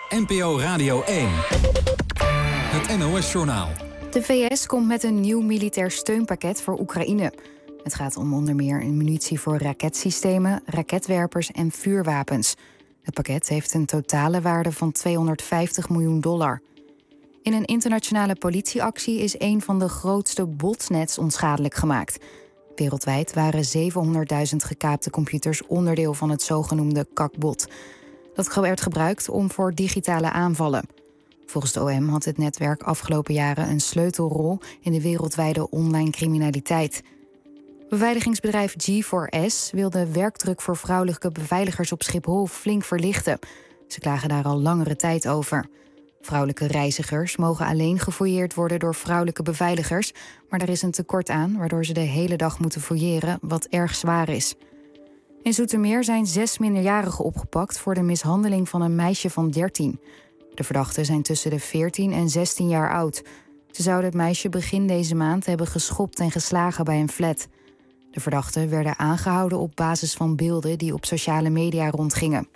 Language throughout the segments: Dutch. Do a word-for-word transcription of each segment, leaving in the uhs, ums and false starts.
N P O Radio één. Het N O S-journaal. De V S komt met een nieuw militair steunpakket voor Oekraïne. Het gaat om onder meer een munitie voor raketsystemen, raketwerpers en vuurwapens. Het pakket heeft een totale waarde van tweehonderdvijftig miljoen dollar. In een internationale politieactie is een van de grootste botnets onschadelijk gemaakt. Wereldwijd waren zevenhonderdduizend gekaapte computers onderdeel van het zogenoemde kakbot. Dat werd gebruikt om voor digitale aanvallen. Volgens de O M had het netwerk afgelopen jaren een sleutelrol in de wereldwijde online criminaliteit. Beveiligingsbedrijf G four S wil de werkdruk voor vrouwelijke beveiligers op Schiphol flink verlichten. Ze klagen daar al langere tijd over. Vrouwelijke reizigers mogen alleen gefouilleerd worden door vrouwelijke beveiligers, maar er is een tekort aan, waardoor ze de hele dag moeten fouilleren, wat erg zwaar is. In Zoetermeer zijn zes minderjarigen opgepakt voor de mishandeling van een meisje van dertien. De verdachten zijn tussen de veertien en zestien jaar oud. Ze zouden het meisje begin deze maand hebben geschopt en geslagen bij een flat. De verdachten werden aangehouden op basis van beelden die op sociale media rondgingen.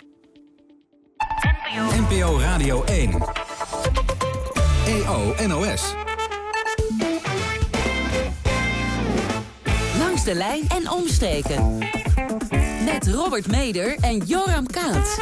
N P O Radio één. E O N O S. Langs de lijn en omstreken. Met Robert Meder en Joram Kaats.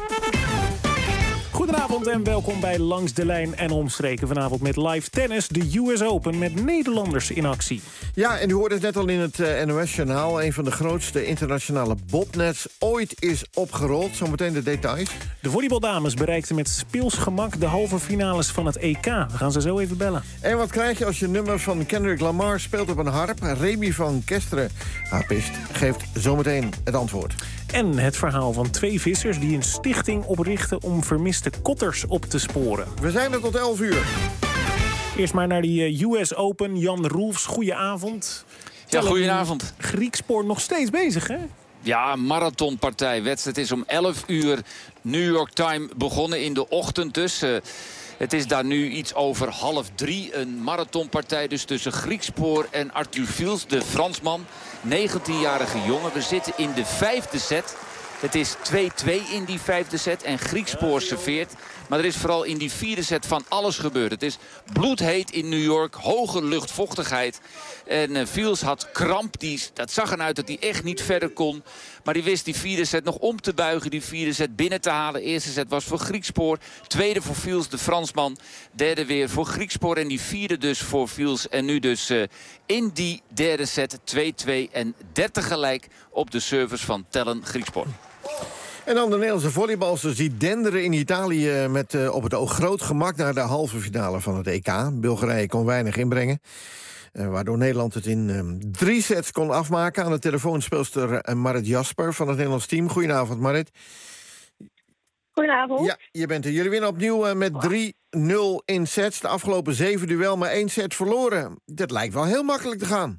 Goedenavond en welkom bij Langs de Lijn en Omstreken. Vanavond met live tennis, de U S Open met Nederlanders in actie. Ja, en u hoorde het net al in het uh, N O S-journaal. Een van de grootste internationale botnets ooit is opgerold. Zometeen de details. De volleybaldames bereikten met speels gemak de halve finales van het E K. We gaan ze zo even bellen. En wat krijg je als je nummer van Kendrick Lamar speelt op een harp? Remy van Kesteren, harpist, geeft zometeen het antwoord. En het verhaal van twee vissers die een stichting oprichten om vermiste kotters op te sporen. We zijn er tot elf uur. Eerst maar naar die U S Open. Jan Roelfs, goedenavond. Ja, goedenavond. Griekspoor nog steeds bezig, hè? Ja, marathonpartij. Wedstrijd is om elf uur New York Time begonnen in de ochtend dus. Uh, het is daar nu iets over half drie. Een marathonpartij dus tussen Griekspoor en Arthur Fils, de Fransman. negentienjarige jongen. We zitten in de vijfde set. Het is twee-twee in die vijfde set en Griekspoor serveert. Maar er is vooral in die vierde set van alles gebeurd. Het is bloedheet in New York, hoge luchtvochtigheid. En uh, Fils had kramp, die, dat zag eruit dat hij echt niet verder kon. Maar die wist die vierde set nog om te buigen, die vierde set binnen te halen. De eerste set was voor Griekspoor, tweede voor Fils, de Fransman. Derde weer voor Griekspoor en die vierde dus voor Fils. En nu dus uh, in die derde set twee-twee en dertig gelijk op de service van Tellen Griekspoor. En dan de Nederlandse volleybalsters die denderen in Italië met uh, op het oog groot gemak naar de halve finale van het E K. Bulgarije kon weinig inbrengen. Uh, waardoor Nederland het in uh, drie sets kon afmaken. Aan de telefoon speelster uh, Marit Jasper van het Nederlands team. Goedenavond, Marit. Goedenavond. Ja, je bent er. Jullie winnen opnieuw uh, met drie nul in sets. De afgelopen zeven duel, maar één set verloren. Dat lijkt wel heel makkelijk te gaan.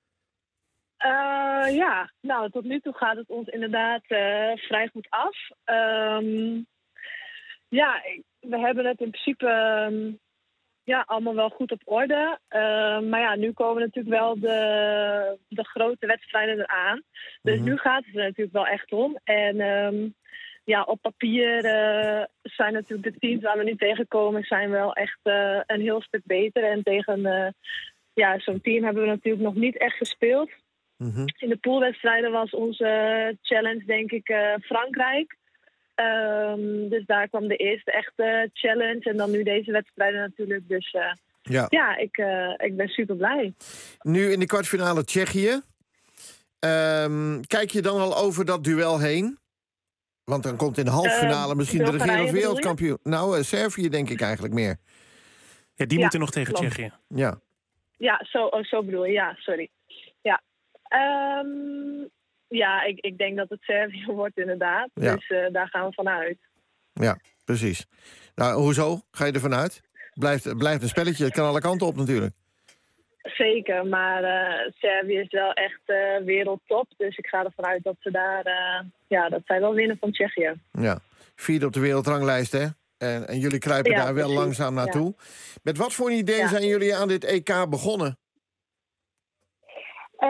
Uh, ja, nou, tot nu toe gaat het ons inderdaad uh, vrij goed af. Um, ja, we hebben het in principe um, ja, allemaal wel goed op orde. Uh, maar ja, nu komen natuurlijk wel de, de grote wedstrijden eraan. Dus mm-hmm. nu gaat het er natuurlijk wel echt om. En um, ja, op papier uh, zijn natuurlijk de teams waar we nu tegenkomen zijn wel echt uh, een heel stuk beter. En tegen uh, ja, zo'n team hebben we natuurlijk nog niet echt gespeeld. Mm-hmm. In de poolwedstrijden was onze challenge denk ik uh, Frankrijk. Um, dus daar kwam de eerste echte challenge. En dan nu deze wedstrijden natuurlijk. Dus uh, ja, ja ik, uh, ik ben super blij. Nu in de kwartfinale Tsjechië. Um, kijk je dan al over dat duel heen? Want dan komt in de halffinale uh, misschien de regerend wereldkampioen. Nou, uh, Servië denk ik eigenlijk meer. Ja, die ja, moeten nog tegen klopt. Tsjechië. Ja, ja zo, oh, zo bedoel je. Ja, sorry. Ja. Um, ja, ik, ik denk dat het Servië wordt inderdaad. Ja. Dus uh, daar gaan we vanuit. Ja, precies. Nou, hoezo? Ga je er vanuit? Blijft, blijft een spelletje. Het kan alle kanten op natuurlijk. Zeker, maar uh, Servië is wel echt uh, wereldtop. Dus ik ga ervan uit dat ze daar, uh, ja, dat zij wel winnen van Tsjechië. Ja, vierde op de wereldranglijst, hè? En, en jullie kruipen ja, daar wel precies. langzaam naartoe. Ja. Met wat voor een idee ja. zijn jullie aan dit E K begonnen? Uh,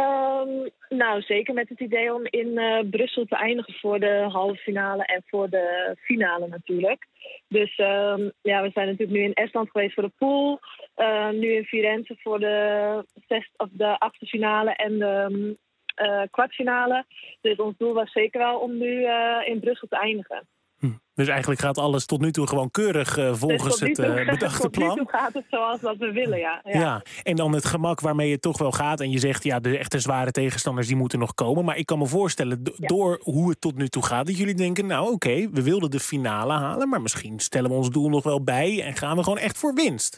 Um, nou, zeker met het idee om in uh, Brussel te eindigen voor de halve finale en voor de finale natuurlijk. Dus um, ja, we zijn natuurlijk nu in Estland geweest voor de pool. Uh, nu in Firenze voor de, zes, of de achtste finale en de um, uh, kwartfinale. Dus ons doel was zeker wel om nu uh, in Brussel te eindigen. Hm. Dus eigenlijk gaat alles tot nu toe gewoon keurig uh, volgens dus het uh, bedachte plan. Tot nu toe gaat het zoals dat we willen, ja. ja. Ja, en dan het gemak waarmee het toch wel gaat. En je zegt, ja, de echte zware tegenstanders die moeten nog komen. Maar ik kan me voorstellen, do- ja. door hoe het tot nu toe gaat, dat jullie denken, nou oké, okay, we wilden de finale halen, maar misschien stellen we ons doel nog wel bij en gaan we gewoon echt voor winst.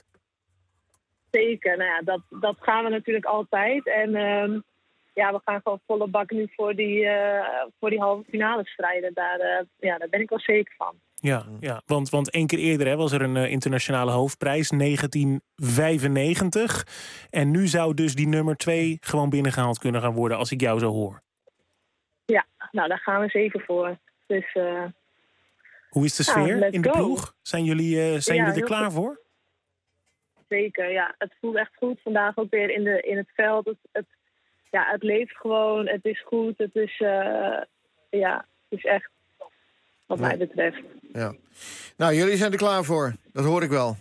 Zeker, nou ja, dat, dat gaan we natuurlijk altijd. En um, ja, we gaan gewoon volle bak nu voor die, uh, voor die halve finale strijden. Daar, uh, ja, daar ben ik wel zeker van. Ja, ja. Want, want één keer eerder hè, was er een uh, internationale hoofdprijs, negentien vijfennegentig. En nu zou dus die nummer twee gewoon binnengehaald kunnen gaan worden, als ik jou zo hoor. Ja, nou daar gaan we zeker voor. Dus, uh, hoe is de sfeer nou, in de go. ploeg? Zijn jullie, uh, zijn ja, jullie er klaar goed. voor? Zeker, ja. Het voelt echt goed. Vandaag ook weer in, de, in het veld. Het, het, ja, het leeft gewoon. Het is goed. Het is, uh, ja, het is echt wat mij betreft. Ja. Nou, jullie zijn er klaar voor. Dat hoor ik wel.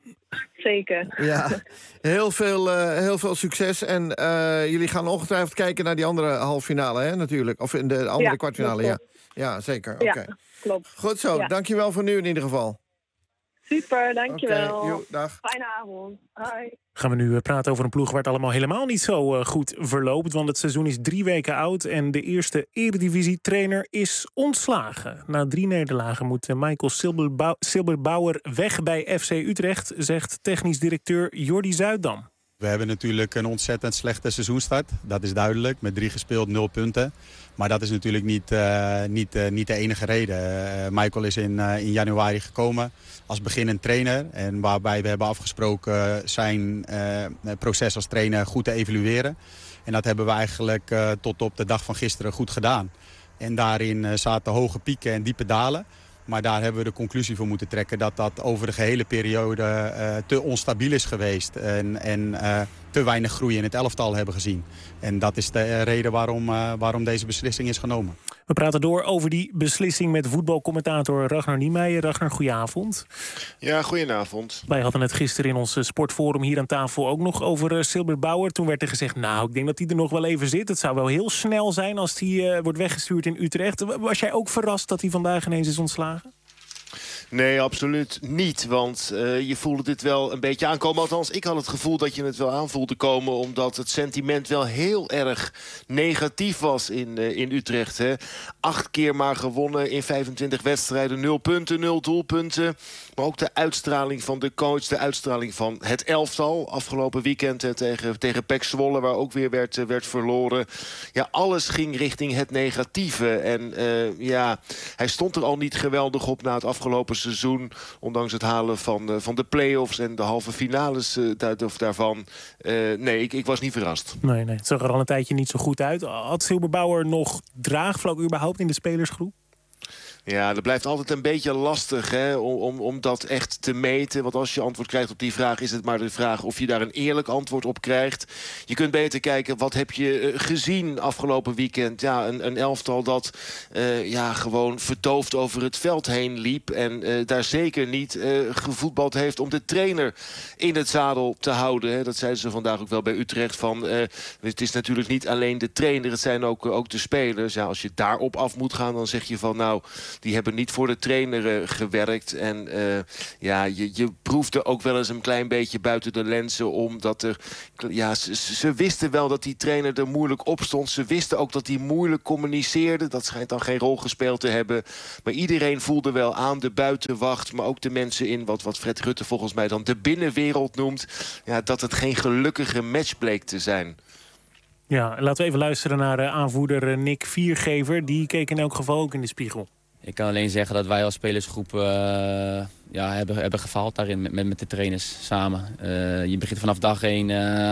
Zeker. Ja, heel veel, uh, heel veel succes. En uh, jullie gaan ongetwijfeld kijken naar die andere halve finale, hè, natuurlijk. Of in de andere ja, kwartfinale, ja. Ja, zeker. Oké. Okay. Ja, klopt. Goed zo. Ja. Dankjewel voor nu in ieder geval. Super, dankjewel. Okay, jo, dag. Fijne avond. Hoi. Gaan we nu praten over een ploeg waar het allemaal helemaal niet zo uh, goed verloopt. Want het seizoen is drie weken oud en de eerste eredivisie-trainer is ontslagen. Na drie nederlagen moet Michael Silberbou- Silberbauer weg bij F C Utrecht, zegt technisch directeur Jordi Zuiddam. We hebben natuurlijk een ontzettend slechte seizoenstart. Dat is duidelijk, met drie gespeeld, nul punten. Maar dat is natuurlijk niet, uh, niet, uh, niet de enige reden. Uh, Michael is in, uh, in januari gekomen als beginnend trainer. En waarbij we hebben afgesproken zijn uh, proces als trainer goed te evalueren. En dat hebben we eigenlijk uh, tot op de dag van gisteren goed gedaan. En daarin uh, zaten hoge pieken en diepe dalen. Maar daar hebben we de conclusie voor moeten trekken dat dat over de gehele periode uh, te onstabiel is geweest. En, en uh, te weinig groei in het elftal hebben gezien. En dat is de uh, reden waarom, uh, waarom deze beslissing is genomen. We praten door over die beslissing met voetbalcommentator Ragnar Niemeyer. Ragnar, goedenavond. Ja, goedenavond. Wij hadden het gisteren in ons sportforum hier aan tafel ook nog over uh, Silberbauer. Toen werd er gezegd, nou, ik denk dat hij er nog wel even zit. Het zou wel heel snel zijn als hij uh, wordt weggestuurd in Utrecht. Was jij ook verrast dat hij vandaag ineens is ontslagen? Nee, absoluut niet. Want uh, je voelde dit wel een beetje aankomen. Althans, ik had het gevoel dat je het wel aanvoelde komen. Omdat het sentiment wel heel erg negatief was in, uh, in Utrecht. Hè. Acht keer maar gewonnen in vijfentwintig wedstrijden. Nul punten, nul doelpunten. Maar ook de uitstraling van de coach. De uitstraling van het elftal. Afgelopen weekend hè, tegen, tegen P E C Zwolle. Waar ook weer werd, uh, werd verloren. Ja, alles ging richting het negatieve. En uh, ja, hij stond er al niet geweldig op na het afgelopen seizoen, ondanks het halen van, uh, van de play-offs en de halve finales uh, daar, of daarvan. Uh, nee, ik, ik was niet verrast. Nee, nee, het zag er al een tijdje niet zo goed uit. Had Silberbauer nog draagvlak überhaupt in de spelersgroep? Ja, dat blijft altijd een beetje lastig hè, om, om, om dat echt te meten. Want als je antwoord krijgt op die vraag, is het maar de vraag of je daar een eerlijk antwoord op krijgt. Je kunt beter kijken, wat heb je uh, gezien afgelopen weekend? Ja, een, een elftal dat uh, ja, gewoon verdoofd over het veld heen liep. En uh, daar zeker niet uh, gevoetbald heeft om de trainer in het zadel te houden. Hè. Dat zeiden ze vandaag ook wel bij Utrecht. Van, uh, het is natuurlijk niet alleen de trainer, het zijn ook, ook de spelers. Ja, als je daarop af moet gaan, dan zeg je van nou, die hebben niet voor de trainer uh, gewerkt. En uh, ja, je, je proefde ook wel eens een klein beetje buiten de lenzen. Omdat er, ja, ze, ze wisten wel dat die trainer er moeilijk op stond. Ze wisten ook dat hij moeilijk communiceerde. Dat schijnt dan geen rol gespeeld te hebben. Maar iedereen voelde wel aan, de buitenwacht, maar ook de mensen in wat, wat Fred Rutte volgens mij dan de binnenwereld noemt. Ja, dat het geen gelukkige match bleek te zijn. Ja, laten we even luisteren naar uh, aanvoerder uh, Nick Viergever. Die keek in elk geval ook in de spiegel. Ik kan alleen zeggen dat wij als spelersgroep uh, ja, hebben, hebben gefaald daarin met, met, met de trainers samen. Uh, je begint vanaf dag één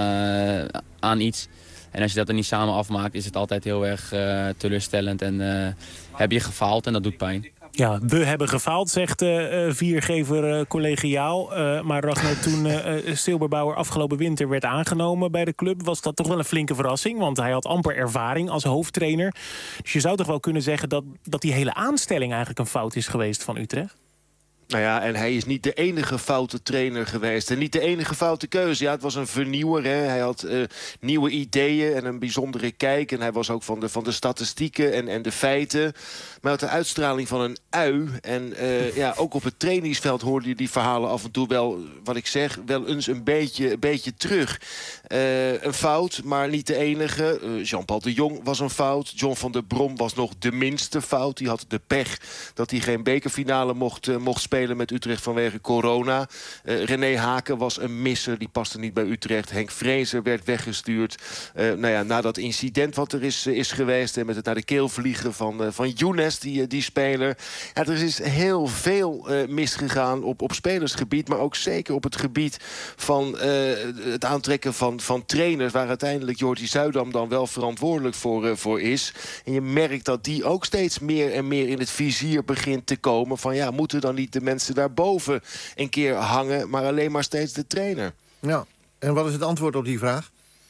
uh, aan iets. En als je dat er niet samen afmaakt, is het altijd heel erg uh, teleurstellend. En uh, heb je gefaald en dat doet pijn. Ja, we hebben gefaald, zegt uh, viergever uh, collegiaal. Uh, maar Ragnar, toen uh, Silberbauer afgelopen winter werd aangenomen bij de club, was dat toch wel een flinke verrassing. Want hij had amper ervaring als hoofdtrainer. Dus je zou toch wel kunnen zeggen dat, dat die hele aanstelling eigenlijk een fout is geweest van Utrecht? Nou ja, en hij is niet de enige foute trainer geweest. En niet de enige foute keuze. Ja, het was een vernieuwer. Hè. Hij had uh, nieuwe ideeën en een bijzondere kijk. En hij was ook van de, van de statistieken en, en de feiten. Maar had de uitstraling van een ui. En uh, ja, ook op het trainingsveld hoorde je die verhalen af en toe wel, wat ik zeg, wel eens een beetje, een beetje terug. Uh, een fout, maar niet de enige. Uh, Jean-Paul de Jong was een fout. John van der Brom was nog de minste fout. Die had de pech dat hij geen bekerfinale mocht, uh, mocht spelen met Utrecht vanwege corona. Uh, René Haken was een misser, die paste niet bij Utrecht. Henk Vrezer werd weggestuurd. Uh, nou ja, na dat incident wat er is, uh, is geweest, en met het naar de keel vliegen van, uh, van Younes, die, uh, die speler. Ja, er is heel veel uh, misgegaan op, op spelersgebied, maar ook zeker op het gebied van uh, het aantrekken van, van trainers, waar uiteindelijk Jordi Zuidam dan wel verantwoordelijk voor, uh, voor is. En je merkt dat die ook steeds meer en meer in het vizier begint te komen van ja, moeten dan niet de mensen daarboven een keer hangen, maar alleen maar steeds de trainer. Ja, en wat is het antwoord op die vraag?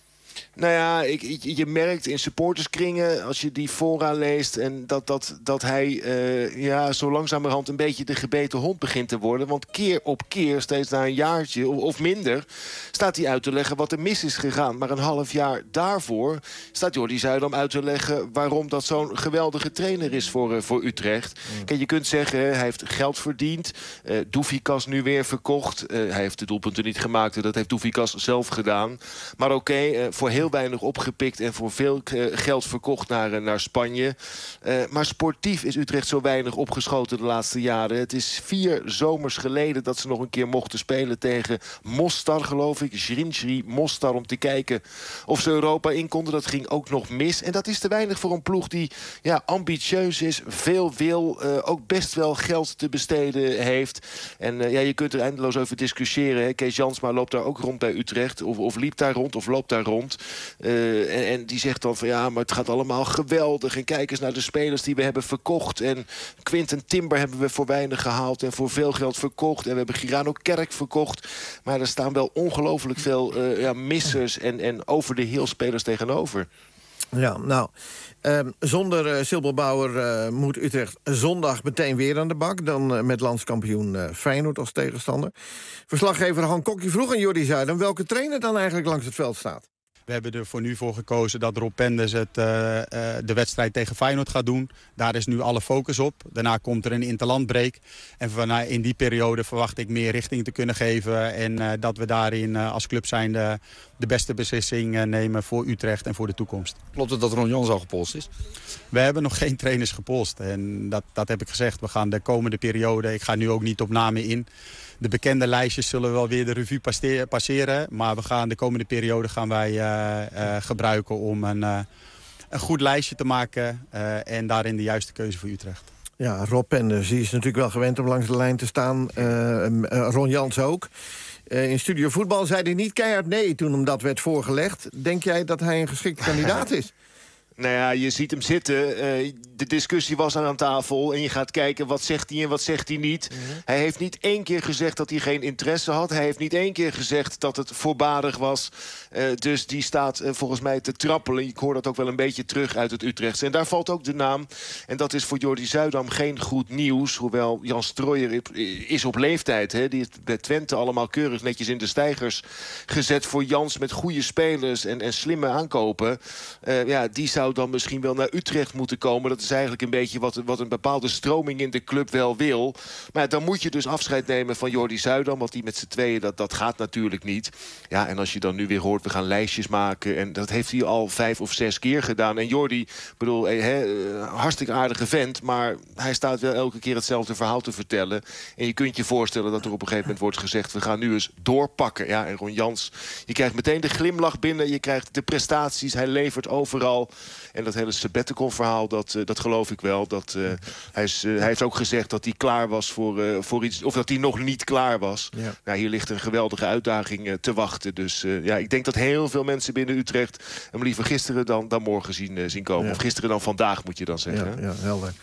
Nou ja, ik, je merkt in supporterskringen, als je die fora leest, en dat, dat, dat hij uh, ja, zo langzamerhand een beetje de gebeten hond begint te worden. Want keer op keer, steeds na een jaartje of, of minder, staat hij uit te leggen wat er mis is gegaan. Maar een half jaar daarvoor staat Jordi Zuidam uit te leggen waarom dat zo'n geweldige trainer is voor, uh, voor Utrecht. Mm. Kijk, je kunt zeggen, hij heeft geld verdiend. Uh, Doufikas nu weer verkocht. Uh, hij heeft de doelpunten niet gemaakt. Dat heeft Doufikas zelf gedaan. Maar oké, okay, uh, voor heel weinig opgepikt en voor veel uh, geld verkocht naar, uh, naar Spanje. Uh, maar sportief is Utrecht zo weinig opgeschoten de laatste jaren. Het is vier zomers geleden dat ze nog een keer mochten spelen tegen Mostar, geloof ik. Zrinjri Mostar, om te kijken of ze Europa in konden. Dat ging ook nog mis. En dat is te weinig voor een ploeg die ja, ambitieus is, veel wil, uh, ook best wel geld te besteden heeft. En uh, ja, je kunt er eindeloos over discussiëren. Hè. Kees Jansma loopt daar ook rond bij Utrecht. Of, of liep daar rond, of loopt daar rond. Uh, en, en die zegt dan van ja, maar het gaat allemaal geweldig. En kijk eens naar de spelers die we hebben verkocht. En Quinten Timber hebben we voor weinig gehaald en voor veel geld verkocht. En we hebben Girano Kerk verkocht. Maar er staan wel ongelooflijk veel uh, ja, missers en, en over de heel spelers tegenover. Ja, nou, uh, zonder uh, Silberbauer uh, moet Utrecht zondag meteen weer aan de bak. Dan uh, met landskampioen uh, Feyenoord als tegenstander. Verslaggever Han Kokkie vroeg aan Jordi Zuidam welke trainer dan eigenlijk langs het veld staat. We hebben er voor nu voor gekozen dat Rob Penders het, uh, uh, de wedstrijd tegen Feyenoord gaat doen. Daar is nu alle focus op. Daarna komt er een interlandbreak. En van, uh, in die periode verwacht ik meer richting te kunnen geven. En uh, dat we daarin uh, als club zijnde de beste beslissing uh, nemen voor Utrecht en voor de toekomst. Klopt het dat Ron Jans al gepolst is? We hebben nog geen trainers gepolst. En dat, dat heb ik gezegd. We gaan de komende periode, ik ga nu ook niet op namen in. De bekende lijstjes zullen wel weer de revue passeren. Maar we gaan de komende periode gaan wij uh, uh, gebruiken om een, uh, een goed lijstje te maken. Uh, en daarin de juiste keuze voor Utrecht. Ja, Rob Penders, die is natuurlijk wel gewend om langs de lijn te staan. Uh, uh, Ron Jans ook. Uh, in Studio Voetbal zei hij niet keihard nee toen hem dat werd voorgelegd. Denk jij dat hij een geschikte kandidaat is? Nou ja, je ziet hem zitten. Uh, de discussie was aan tafel. En je gaat kijken wat zegt hij en wat zegt hij niet. Mm-hmm. Hij heeft niet één keer gezegd dat hij geen interesse had. Hij heeft niet één keer gezegd dat het voorbarig was. Uh, dus die staat uh, volgens mij te trappelen. Ik hoor dat ook wel een beetje terug uit het Utrechtse. En daar valt ook de naam. En dat is voor Jordi Zuidam geen goed nieuws. Hoewel Jan Strooijer is op leeftijd. Hè. Die heeft bij Twente allemaal keurig netjes in de stijgers gezet voor Jans met goede spelers en, en slimme aankopen. Uh, ja, die zou dan misschien wel naar Utrecht moeten komen. Dat is eigenlijk een beetje wat, wat een bepaalde stroming in de club wel wil. Maar dan moet je dus afscheid nemen van Jordi Zuidam. Want die met z'n tweeën, dat, dat gaat natuurlijk niet. Ja, en als je dan nu weer hoort, we gaan lijstjes maken. En dat heeft hij al vijf of zes keer gedaan. En Jordi, bedoel, he, hartstikke aardige vent. Maar hij staat wel elke keer hetzelfde verhaal te vertellen. En je kunt je voorstellen dat er op een gegeven moment wordt gezegd, we gaan nu eens doorpakken. Ja, en Ron Jans, je krijgt meteen de glimlach binnen. Je krijgt de prestaties. Hij levert overal. En dat hele sabbatical-verhaal, dat, uh, dat geloof ik wel. Dat, uh, hij, is, uh, hij heeft ook gezegd dat hij klaar was voor, uh, voor iets, of dat hij nog niet klaar was. Ja. Nou, hier ligt een geweldige uitdaging uh, te wachten. Dus uh, ja, ik denk dat heel veel mensen binnen Utrecht hem liever gisteren dan, dan morgen zien, uh, zien komen. Ja. Of gisteren dan vandaag, moet je dan zeggen. Ja, ja, helder.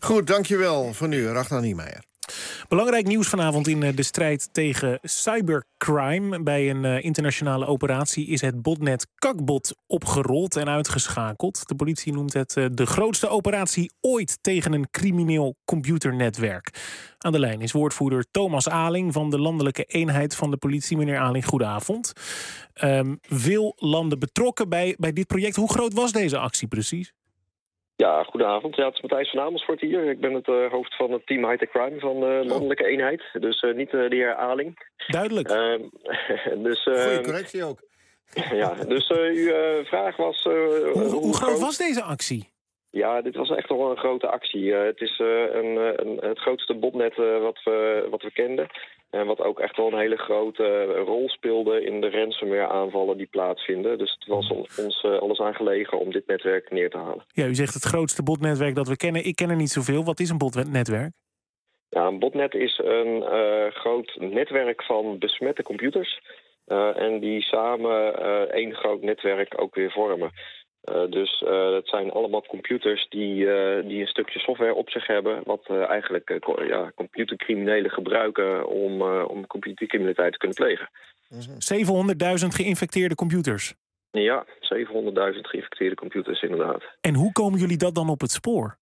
Goed, dankjewel voor nu, Ragnar Niemeyer. Belangrijk nieuws vanavond in de strijd tegen cybercrime. Bij een uh, internationale operatie is het botnet Kakbot opgerold en uitgeschakeld. De politie noemt het uh, de grootste operatie ooit tegen een crimineel computernetwerk. Aan de lijn is woordvoerder Thomas Aling van de landelijke eenheid van de politie. Meneer Aling, goedenavond. Um, veel landen betrokken bij, bij dit project. Hoe groot was deze actie precies? Ja, goedenavond. Ja, het is Matthijs van Amersfoort hier. Ik ben het uh, hoofd van het team High-Tech Crime van de landelijke eenheid. Dus uh, niet uh, de heer Aling. Duidelijk. Uh, dus, uh, Goeie correctie ook. Ja, dus uh, uw uh, vraag was... Uh, hoe, hoe, hoe groot groot was deze actie? Ja, dit was echt wel een grote actie. Uh, het is uh, een, een, het grootste botnet uh, wat, we, wat we kenden. En wat ook echt wel een hele grote rol speelde in de ransomware-aanvallen die plaatsvinden. Dus het was ons uh, alles aangelegen om dit netwerk neer te halen. Ja, u zegt het grootste botnetwerk dat we kennen. Ik ken er niet zoveel. Wat is een botnetwerk? Ja, een botnet is een uh, groot netwerk van besmette computers. Uh, en die samen uh, één groot netwerk ook weer vormen. Uh, dus uh, het zijn allemaal computers die, uh, die een stukje software op zich hebben, wat uh, eigenlijk uh, ja, computercriminelen gebruiken om, uh, om computercriminaliteit te kunnen plegen. zevenhonderdduizend geïnfecteerde computers? Ja, zevenhonderdduizend geïnfecteerde computers inderdaad. En hoe komen jullie dat dan op het spoor?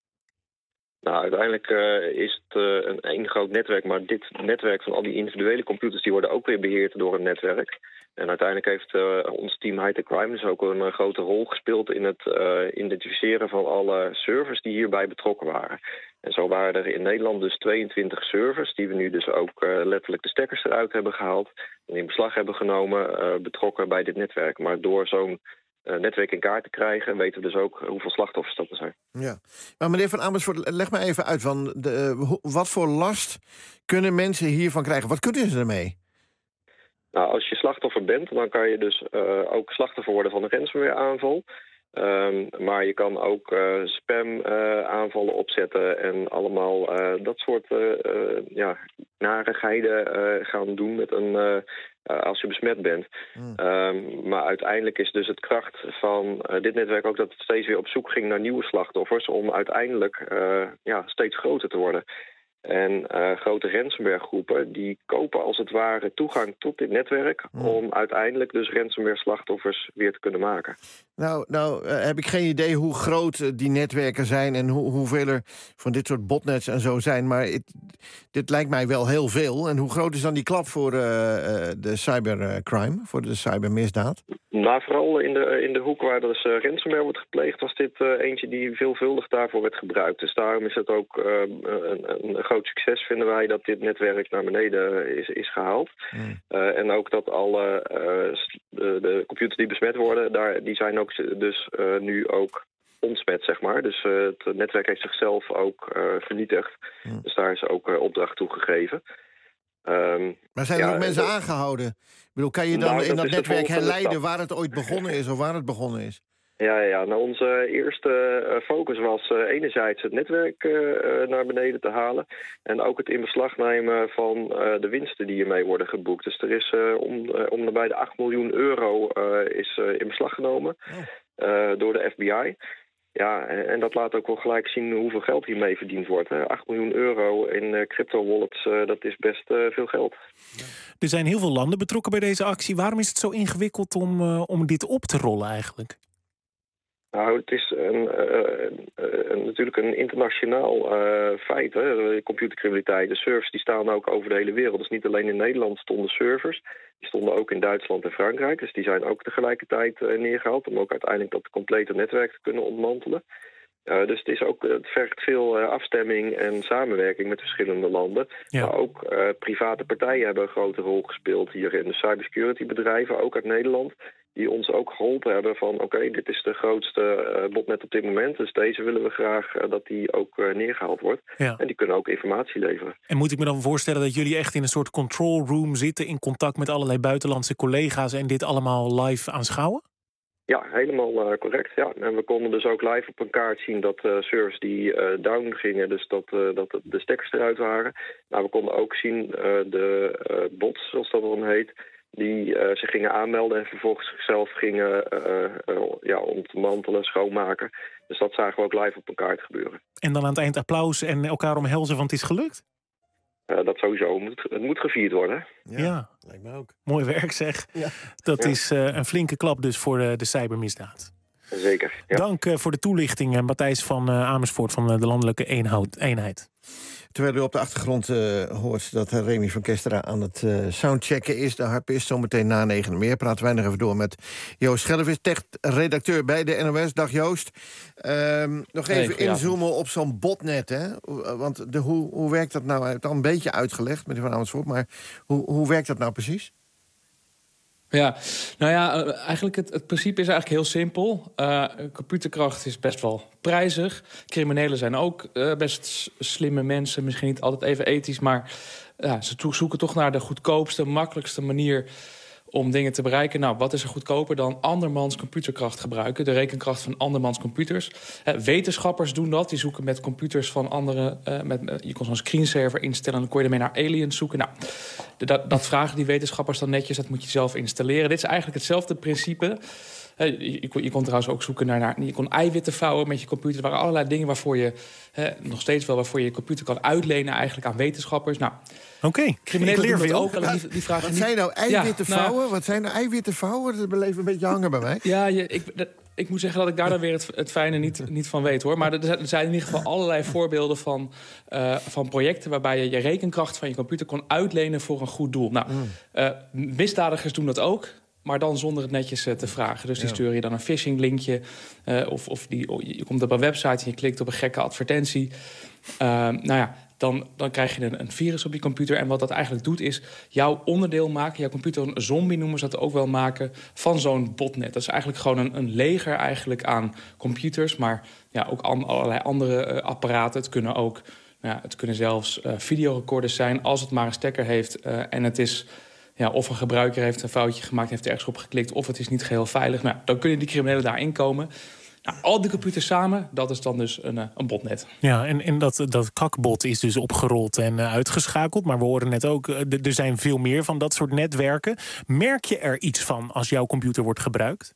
Nou, uiteindelijk uh, is het uh, een één groot netwerk, maar dit netwerk van al die individuele computers die worden ook weer beheerd door een netwerk. En uiteindelijk heeft uh, ons team High-Tech Crime dus ook een uh, grote rol gespeeld in het uh, identificeren van alle servers die hierbij betrokken waren. En zo waren er in Nederland dus tweeëntwintig servers die we nu dus ook uh, letterlijk de stekkers eruit hebben gehaald en in beslag hebben genomen, uh, betrokken bij dit netwerk. Maar door zo'n uh, netwerk in kaart te krijgen, weten we dus ook hoeveel slachtoffers dat er zijn. Ja, maar meneer Van Amersfoort, leg me even uit, van de, uh, wat voor last kunnen mensen hiervan krijgen? Wat kunnen ze ermee? Nou, als je slachtoffer bent, dan kan je dus uh, ook slachtoffer worden van een ransomware-aanval. Um, maar je kan ook uh, spam-aanvallen uh, opzetten en allemaal uh, dat soort uh, uh, ja, narigheden uh, gaan doen met een, uh, uh, als je besmet bent. Mm. Um, maar uiteindelijk is dus het kracht van uh, dit netwerk ook dat het steeds weer op zoek ging naar nieuwe slachtoffers om uiteindelijk uh, ja, steeds groter te worden. En uh, grote ransomware-groepen die kopen als het ware toegang tot dit netwerk mm. om uiteindelijk dus ransomware-slachtoffers weer te kunnen maken. Nou, nou uh, heb ik geen idee hoe groot uh, die netwerken zijn en hoe, hoeveel er van dit soort botnets en zo zijn. Maar het, dit lijkt mij wel heel veel. En hoe groot is dan die klap voor uh, uh, de cybercrime, voor de cybermisdaad? Nou, vooral in de, in de hoek waar dus uh, ransomware wordt gepleegd, was dit uh, eentje die veelvuldig daarvoor werd gebruikt. Dus daarom is het ook uh, een, een groot succes, vinden wij, dat dit netwerk naar beneden is, is gehaald. Mm. Uh, en ook dat alle uh, de, de computers die besmet worden, daar, die zijn ook dus uh, nu ook ontsmet, zeg maar. Dus uh, het netwerk heeft zichzelf ook uh, vernietigd. Mm. Dus daar is ook uh, opdracht toe gegeven. Um, maar zijn er ja, ook mensen dat, aangehouden? Ik bedoel, kan je dan nou, in dat, dat netwerk herleiden waar het ooit begonnen is of waar het begonnen is? Ja, ja, nou, onze eerste uh, focus was uh, enerzijds het netwerk uh, naar beneden te halen en ook het in beslag nemen van uh, de winsten die hiermee worden geboekt. Dus er is uh, om, uh, om nabij de acht miljoen euro uh, is uh, in beslag genomen uh, door de F B I. Ja, en, en dat laat ook wel gelijk zien hoeveel geld hiermee verdiend wordt. Hè. acht miljoen euro in uh, crypto-wallets, uh, dat is best uh, veel geld. Er zijn heel veel landen betrokken bij deze actie. Waarom is het zo ingewikkeld om, uh, om dit op te rollen eigenlijk? Nou, het is een, uh, uh, natuurlijk een internationaal uh, feit, hè? Computercriminaliteit. De servers die staan ook over de hele wereld. Dus niet alleen in Nederland stonden servers. Die stonden ook in Duitsland en Frankrijk. Dus die zijn ook tegelijkertijd uh, neergehaald om ook uiteindelijk dat complete netwerk te kunnen ontmantelen. Uh, dus het, is ook, het vergt veel uh, afstemming en samenwerking met verschillende landen. Ja. Maar ook uh, private partijen hebben een grote rol gespeeld hierin. De cybersecurity bedrijven, ook uit Nederland, die ons ook geholpen hebben van oké, okay, dit is de grootste uh, botnet op dit moment. Dus deze willen we graag uh, dat die ook uh, neergehaald wordt. Ja. En die kunnen ook informatie leveren. En moet ik me dan voorstellen dat jullie echt in een soort control room zitten, in contact met allerlei buitenlandse collega's en dit allemaal live aanschouwen? Ja, helemaal uh, correct. Ja. En we konden dus ook live op een kaart zien dat uh, servers die uh, down gingen, dus dat, uh, dat de stekkers eruit waren. Maar we konden ook zien uh, de uh, bots, zoals dat dan heet, die uh, zich gingen aanmelden en vervolgens zichzelf gingen uh, uh, ja, ontmantelen, schoonmaken. Dus dat zagen we ook live op een kaart gebeuren. En dan aan het eind applaus en elkaar omhelzen, want het is gelukt? Uh, dat sowieso. Het moet, het moet gevierd worden. Ja, ja. Lijkt me ook. Mooi werk zeg. Ja. Dat ja. is uh, een flinke klap dus voor de, de cybermisdaad. Zeker, ja. Dank uh, voor de toelichting, uh, Matthijs van uh, Amersfoort van uh, de Landelijke Eenhoud, Eenheid. Terwijl u op de achtergrond uh, hoort dat Remy van Kesteren aan het uh, soundchecken is. De harpist, zometeen na negen meer. Praten wij nog even door met Joost Schellevis, tech-redacteur bij de N O S. Dag Joost. Uh, nog even hey, inzoomen op zo'n botnet. Hè? Want de, hoe, hoe werkt dat nou? Hij heeft al een beetje uitgelegd, meneer Van Amersfoort. Maar hoe, hoe werkt dat nou precies? Ja, nou ja, eigenlijk het, het principe is eigenlijk heel simpel. Uh, computerkracht is best wel prijzig. Criminelen zijn ook uh, best slimme mensen. Misschien niet altijd even ethisch, maar uh, ze zoeken toch naar de goedkoopste, makkelijkste manier om dingen te bereiken. Nou, wat is er goedkoper dan andermans computerkracht gebruiken? De rekenkracht van andermans computers. Uh, wetenschappers doen dat. Die zoeken met computers van anderen. Uh, met, uh, je kon zo'n screensaver instellen en dan kon je ermee naar aliens zoeken. Nou, de, dat, dat vragen die wetenschappers dan netjes. Dat moet je zelf installeren. Dit is eigenlijk hetzelfde principe. Uh, je, je, kon, je kon trouwens ook zoeken naar, naar... Je kon eiwitten vouwen met je computer. Er waren allerlei dingen waarvoor je... Uh, nog steeds wel waarvoor je je computer kan uitlenen eigenlijk aan wetenschappers. Nou, Oké, okay. Criminelen doen dat ook. Die, die vragen Wat niet... zijn nou eiwitten ja, vouwen? Nou, Wat zijn nou eiwitten vouwen? Dat bleef een beetje hangen bij mij. Ja, je, ik, dat, ik moet zeggen dat ik daar dan weer het, het fijne niet, niet van weet, hoor. Maar er zijn in ieder geval allerlei voorbeelden van, uh, van projecten waarbij je je rekenkracht van je computer kon uitlenen voor een goed doel. Nou, mm. uh, misdadigers doen dat ook, maar dan zonder het netjes uh, te vragen. Dus die ja. sturen je dan een phishing linkje. Uh, of of die, oh, je komt op een website en je klikt op een gekke advertentie. Uh, nou ja, dan, dan krijg je een, een virus op je computer. En wat dat eigenlijk doet is jouw onderdeel maken. Jouw computer een zombie noemen ze dat ook wel maken. Van zo'n botnet. Dat is eigenlijk gewoon een, een leger eigenlijk aan computers. Maar ja, ook an, allerlei andere uh, apparaten. Het kunnen ook, nou ja, het kunnen zelfs uh, videorecorders zijn. Als het maar een stekker heeft. Uh, en het is... Ja, of een gebruiker heeft een foutje gemaakt, heeft ergens op geklikt, of het is niet geheel veilig. Nou, dan kunnen die criminelen daarin komen. Nou, al die computers samen, dat is dan dus een, een botnet. Ja, en, en dat, dat kakbot is dus opgerold en uh, uitgeschakeld. Maar we horen net ook, uh, d- er zijn veel meer van dat soort netwerken. Merk je er iets van als jouw computer wordt gebruikt?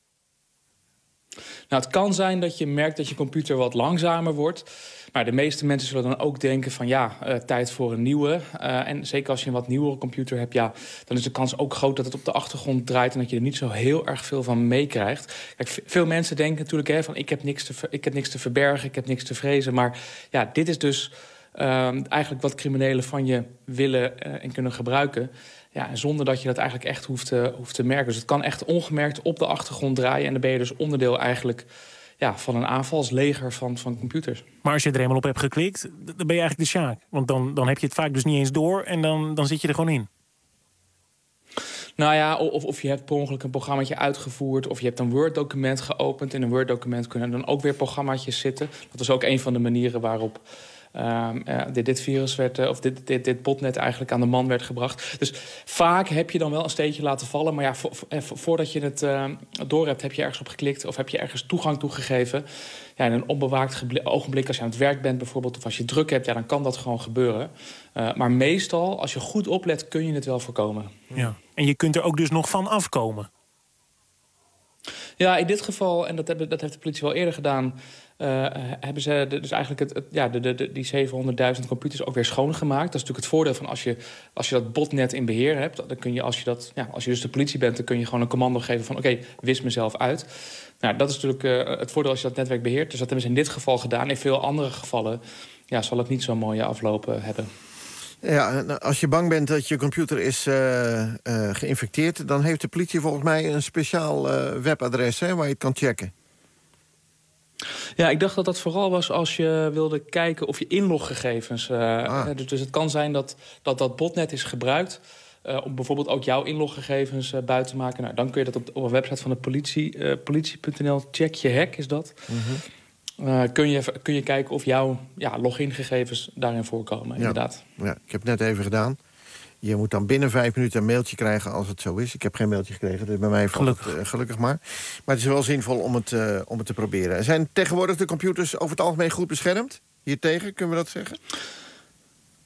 Nou, het kan zijn dat je merkt dat je computer wat langzamer wordt. Maar de meeste mensen zullen dan ook denken van ja, uh, tijd voor een nieuwe. Uh, en zeker als je een wat nieuwere computer hebt, ja, dan is de kans ook groot dat het op de achtergrond draait en dat je er niet zo heel erg veel van meekrijgt. Kijk, v- veel mensen denken natuurlijk hè, van ik heb, niks te ver- ik heb niks te verbergen, ik heb niks te vrezen. Maar ja, dit is dus uh, eigenlijk wat criminelen van je willen uh, en kunnen gebruiken. Ja, en zonder dat je dat eigenlijk echt hoeft, uh, hoeft te merken. Dus het kan echt ongemerkt op de achtergrond draaien. En dan ben je dus onderdeel eigenlijk ja, van een aanvalsleger van, van computers. Maar als je er eenmaal op hebt geklikt, dan ben je eigenlijk de sjaak. Want dan, dan heb je het vaak dus niet eens door en dan, dan zit je er gewoon in. Nou ja, of, of je hebt per ongeluk een programmaatje uitgevoerd, of je hebt een Word-document geopend. In een Word-document kunnen dan ook weer programmaatjes zitten. Dat is ook een van de manieren waarop Uh, uh, dit, dit virus werd, uh, of dit, dit, dit botnet eigenlijk aan de man werd gebracht. Dus vaak heb je dan wel een steentje laten vallen. Maar ja, vo, vo, voordat je het uh, door hebt, heb je ergens op geklikt of heb je ergens toegang toegegeven. Ja, in een onbewaakt gebli- ogenblik, als je aan het werk bent bijvoorbeeld, of als je druk hebt, ja, dan kan dat gewoon gebeuren. Uh, maar meestal, als je goed oplet, kun je het wel voorkomen. Ja. En je kunt er ook dus nog van afkomen. Ja, in dit geval, en dat, hebben, dat heeft de politie wel eerder gedaan, Uh, hebben ze de, dus eigenlijk het, het, ja, de, de, de, die zevenhonderdduizend computers ook weer schoongemaakt. Dat is natuurlijk het voordeel van als je, als je dat botnet in beheer hebt. Dan kun je, als je, dat, ja, als je dus de politie bent, dan kun je gewoon een commando geven van oké, okay, wis mezelf uit. Nou, dat is natuurlijk uh, het voordeel als je dat netwerk beheert. Dus dat hebben ze in dit geval gedaan. In veel andere gevallen ja, zal het niet zo'n mooie afloop uh, hebben. Ja, als je bang bent dat je computer is uh, uh, geïnfecteerd, dan heeft de politie volgens mij een speciaal uh, webadres hè, waar je het kan checken. Ja, ik dacht dat dat vooral was als je wilde kijken of je inloggegevens... Uh, ah. dus, dus het kan zijn dat dat, dat botnet is gebruikt uh, om bijvoorbeeld ook jouw inloggegevens uh, buiten te maken. Nou, dan kun je dat op, op een website van de politie, uh, politie punt n l, check je hack is dat. Mm-hmm. Uh, kun, je, kun je kijken of jouw ja, logingegevens daarin voorkomen, ja. inderdaad. Ja, ik heb het net even gedaan. Je moet dan binnen vijf minuten een mailtje krijgen als het zo is. Ik heb geen mailtje gekregen, dus bij mij valt gelukkig. het uh, gelukkig maar. Maar het is wel zinvol om het, uh, om het te proberen. Zijn tegenwoordig de computers over het algemeen goed beschermd? Hiertegen, kunnen we dat zeggen?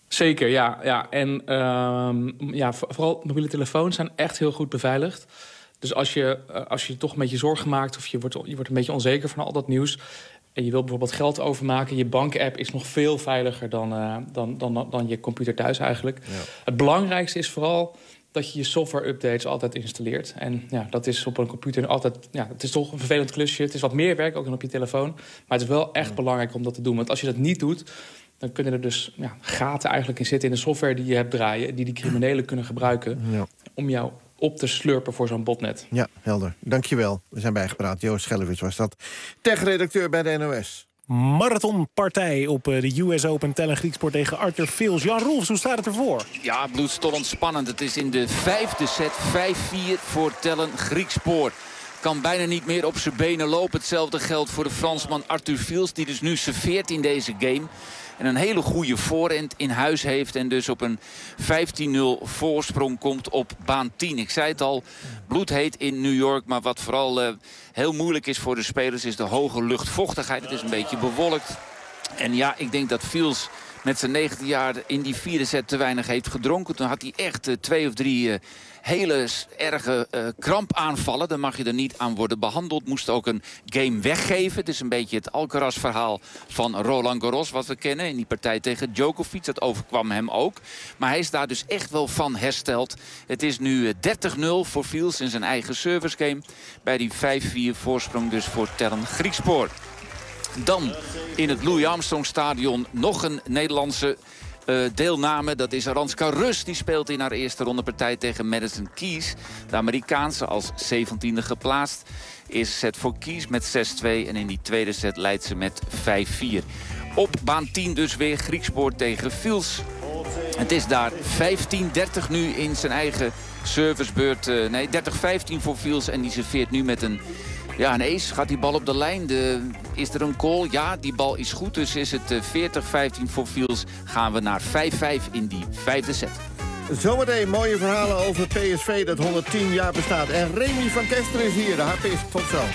Zeker, ja. ja. En uh, ja, vooral mobiele telefoons zijn echt heel goed beveiligd. Dus als je, uh, als je toch een beetje zorgen maakt of je wordt, je wordt een beetje onzeker van al dat nieuws en je wilt bijvoorbeeld geld overmaken, je bankapp is nog veel veiliger dan, uh, dan, dan, dan je computer thuis eigenlijk. Ja. Het belangrijkste is vooral dat je je software-updates altijd installeert. En ja, dat is op een computer altijd... Ja, het is toch een vervelend klusje. Het is wat meer werk, ook dan op je telefoon. Maar het is wel echt ja. belangrijk om dat te doen. Want als je dat niet doet, dan kunnen er dus ja, gaten eigenlijk in zitten in de software die je hebt draaien, die die criminelen kunnen gebruiken ja. om jou op te slurpen voor zo'n botnet. Ja, helder. Dankjewel. We zijn bijgepraat. Joost Schellewits was dat. Tech-redacteur bij de N O S. Marathonpartij op de U S Open Tellen Griekspoor tegen Arthur Fils. Jan Rolfs, hoe staat het ervoor? Ja, bloedstollend spannend. Het is in de vijfde set vijf vier voor Tellen Griekspoor. Kan bijna niet meer op zijn benen lopen. Hetzelfde geldt voor de Fransman Arthur Fils, die dus nu serveert in deze game. En een hele goede voorhand in huis heeft. En dus op een vijftien nul voorsprong komt op baan tien. Ik zei het al, bloedheet in New York. Maar wat vooral uh, heel moeilijk is voor de spelers is de hoge luchtvochtigheid. Het is een beetje bewolkt. En ja, ik denk dat Fils met zijn negentien jaar in die vierde set te weinig heeft gedronken. Toen had hij echt uh, twee of drie uh, hele erge uh, krampaanvallen. Daar mag je er niet aan worden behandeld. Moest ook een game weggeven. Het is een beetje het Alcaraz-verhaal van Roland Garros wat we kennen. In die partij tegen Djokovic. Dat overkwam hem ook. Maar hij is daar dus echt wel van hersteld. Het is nu uh, dertig nul voor Fils in zijn eigen service game. Bij die vijf vier voorsprong dus voor Tellen Griekspoor. Dan in het Louis Armstrong Stadion nog een Nederlandse uh, deelname. Dat is Aranska Rus. Die speelt in haar eerste rondepartij tegen Madison Keys. De Amerikaanse als zeventiende geplaatst. Eerste set voor Keys met zes twee. En in die tweede set leidt ze met vijf vier. Op baan tien dus weer Griekspoor tegen Fils. Het is daar vijftien dertig nu in zijn eigen servicebeurt. Uh, nee, dertig vijftien voor Fils. En die serveert nu met een... Ja, een ace. Gaat die bal op de lijn? De, is er een call? Ja, die bal is goed. Dus is het veertig vijftien voor Fils. Gaan we naar vijf vijf in die vijfde set. Zometeen mooie verhalen over P S V dat honderdtien jaar bestaat. En Remy van Kester is hier, de harpist. Tot zo.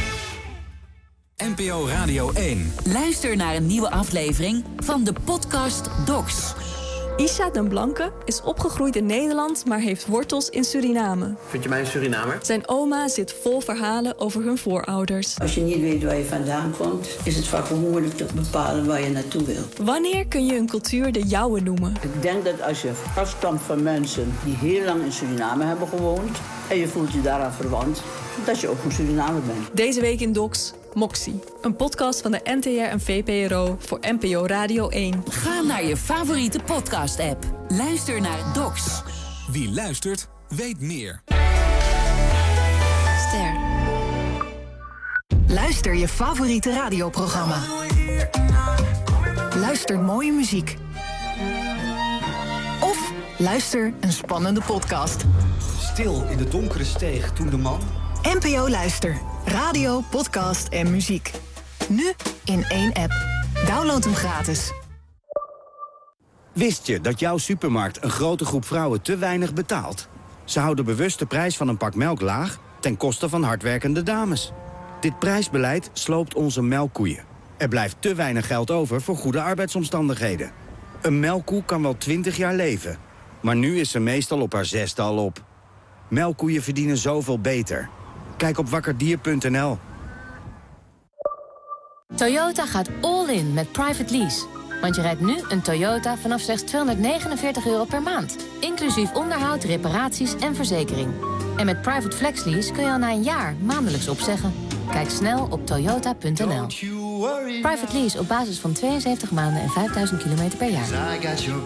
N P O Radio één. Luister naar een nieuwe aflevering van de podcast Docs. Isha den Blanke is opgegroeid in Nederland, maar heeft wortels in Suriname. Vind je mij een Surinamer? Zijn oma zit vol verhalen over hun voorouders. Als je niet weet waar je vandaan komt, is het vaak moeilijk te bepalen waar je naartoe wil. Wanneer kun je een cultuur de jouwe noemen? Ik denk dat als je afstamt van mensen die heel lang in Suriname hebben gewoond en je voelt je daaraan verwant, dat je ook een Surinamer bent. Deze week in Docs, Moxie. Een podcast van de N T R en V P R O voor N P O Radio één. Ga naar je favoriete podcast-app. Luister naar Docs. Wie luistert, weet meer. Ster. Luister je favoriete radioprogramma. Luister mooie muziek. Of luister een spannende podcast. Stil in de donkere steeg toen de man... N P O Luister. Radio, podcast en muziek. Nu in één app. Download hem gratis. Wist je dat jouw supermarkt een grote groep vrouwen te weinig betaalt? Ze houden bewust de prijs van een pak melk laag ten koste van hardwerkende dames. Dit prijsbeleid sloopt onze melkkoeien. Er blijft te weinig geld over voor goede arbeidsomstandigheden. Een melkkoe kan wel twintig jaar leven. Maar nu is ze meestal op haar zesde al op. Melkkoeien verdienen zoveel beter. Kijk op wakkerdier punt n l. Toyota gaat all in met private lease. Want je rijdt nu een Toyota vanaf slechts tweehonderdnegenenveertig euro per maand. Inclusief onderhoud, reparaties en verzekering. En met private flex lease kun je al na een jaar maandelijks opzeggen. Kijk snel op toyota punt n l. Private lease op basis van tweeënzeventig maanden en vijfduizend kilometer per jaar.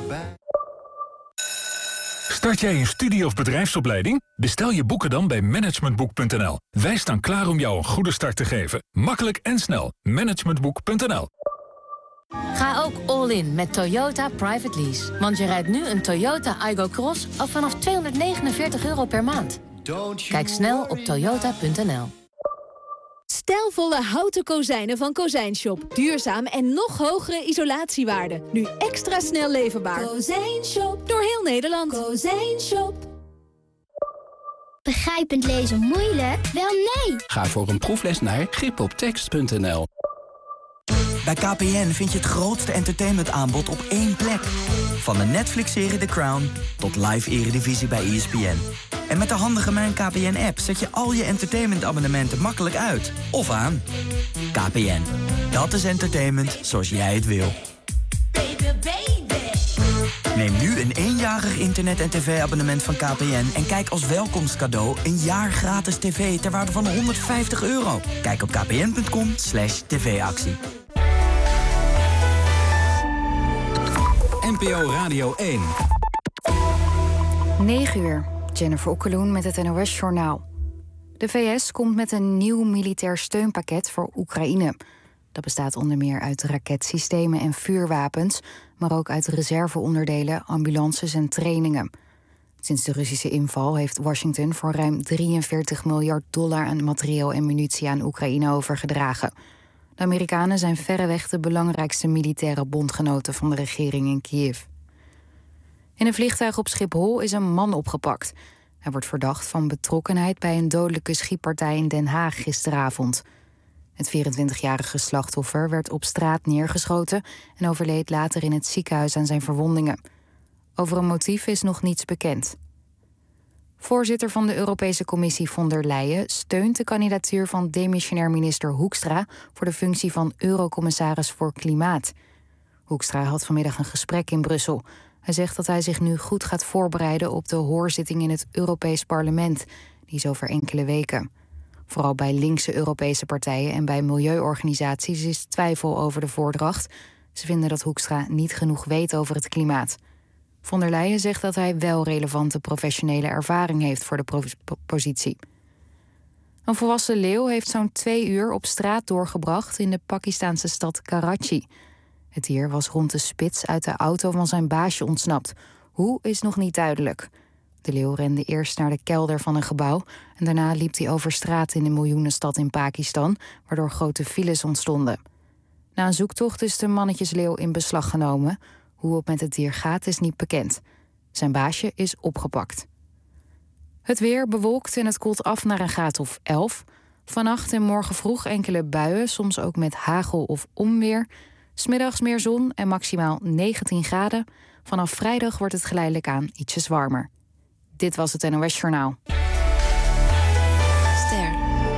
Start jij een studie- of bedrijfsopleiding? Bestel je boeken dan bij managementboek punt n l. Wij staan klaar om jou een goede start te geven. Makkelijk en snel. managementboek punt n l. Ga ook all in met Toyota Private Lease. Want je rijdt nu een Toyota Aygo Cross al vanaf tweehonderdnegenenveertig euro per maand. Kijk snel op toyota punt n l. Stijlvolle houten kozijnen van Kozijnshop. Duurzaam en nog hogere isolatiewaarde. Nu extra snel leverbaar. Kozijnshop. Door heel Nederland. Kozijnshop. Begrijpend lezen moeilijk? Wel nee. Ga voor een proefles naar grip op tekst punt n l. Bij K P N vind je het grootste entertainmentaanbod op één plek. Van de Netflix-serie The Crown tot live eredivisie bij E S P N. En met de handige Mijn K P N-app zet je al je entertainmentabonnementen makkelijk uit. Of aan. K P N. Dat is entertainment zoals jij het wil. Neem nu een eenjarig internet- en tv-abonnement van K P N... en kijk als welkomstcadeau een jaar gratis tv ter waarde van honderdvijftig euro. Kijk op kpn.com slash tv-actie. N P O Radio één. negen uur. Jennifer Okkeloen met het N O S-journaal. De V S komt met een nieuw militair steunpakket voor Oekraïne. Dat bestaat onder meer uit raketsystemen en vuurwapens, maar ook uit reserveonderdelen, ambulances en trainingen. Sinds de Russische inval heeft Washington voor ruim drieënveertig miljard dollar aan materieel en munitie aan Oekraïne overgedragen. De Amerikanen zijn verreweg de belangrijkste militaire bondgenoten van de regering in Kiev. In een vliegtuig op Schiphol is een man opgepakt. Hij wordt verdacht van betrokkenheid bij een dodelijke schietpartij in Den Haag gisteravond. Het vierentwintigjarige slachtoffer werd op straat neergeschoten en overleed later in het ziekenhuis aan zijn verwondingen. Over een motief is nog niets bekend. Voorzitter van de Europese Commissie von der Leyen steunt de kandidatuur van demissionair minister Hoekstra voor de functie van Eurocommissaris voor Klimaat. Hoekstra had vanmiddag een gesprek in Brussel. Hij zegt dat hij zich nu goed gaat voorbereiden op de hoorzitting in het Europees Parlement. Die is over enkele weken. Vooral bij linkse Europese partijen en bij milieuorganisaties is twijfel over de voordracht. Ze vinden dat Hoekstra niet genoeg weet over het klimaat. Von der Leyen zegt dat hij wel relevante professionele ervaring heeft voor de pro- positie. Een volwassen leeuw heeft zo'n twee uur op straat doorgebracht in de Pakistaanse stad Karachi. Het dier was rond de spits uit de auto van zijn baasje ontsnapt. Hoe is nog niet duidelijk. De leeuw rende eerst naar de kelder van een gebouw en daarna liep hij over straat in de miljoenenstad in Pakistan, waardoor grote files ontstonden. Na een zoektocht is de mannetjesleeuw in beslag genomen. Hoe het met het dier gaat is niet bekend. Zijn baasje is opgepakt. Het weer bewolkt en het koelt af naar een graad of elf. Vannacht en morgen vroeg enkele buien, soms ook met hagel of onweer. 'S Middags meer zon en maximaal negentien graden. Vanaf vrijdag wordt het geleidelijk aan ietsjes warmer. Dit was het N O S-journaal. Ster.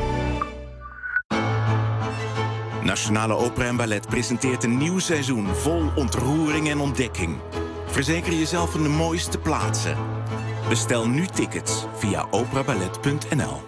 Nationale Opera en Ballet presenteert een nieuw seizoen vol ontroering en ontdekking. Verzeker jezelf van de mooiste plaatsen. Bestel nu tickets via operaballet punt n l.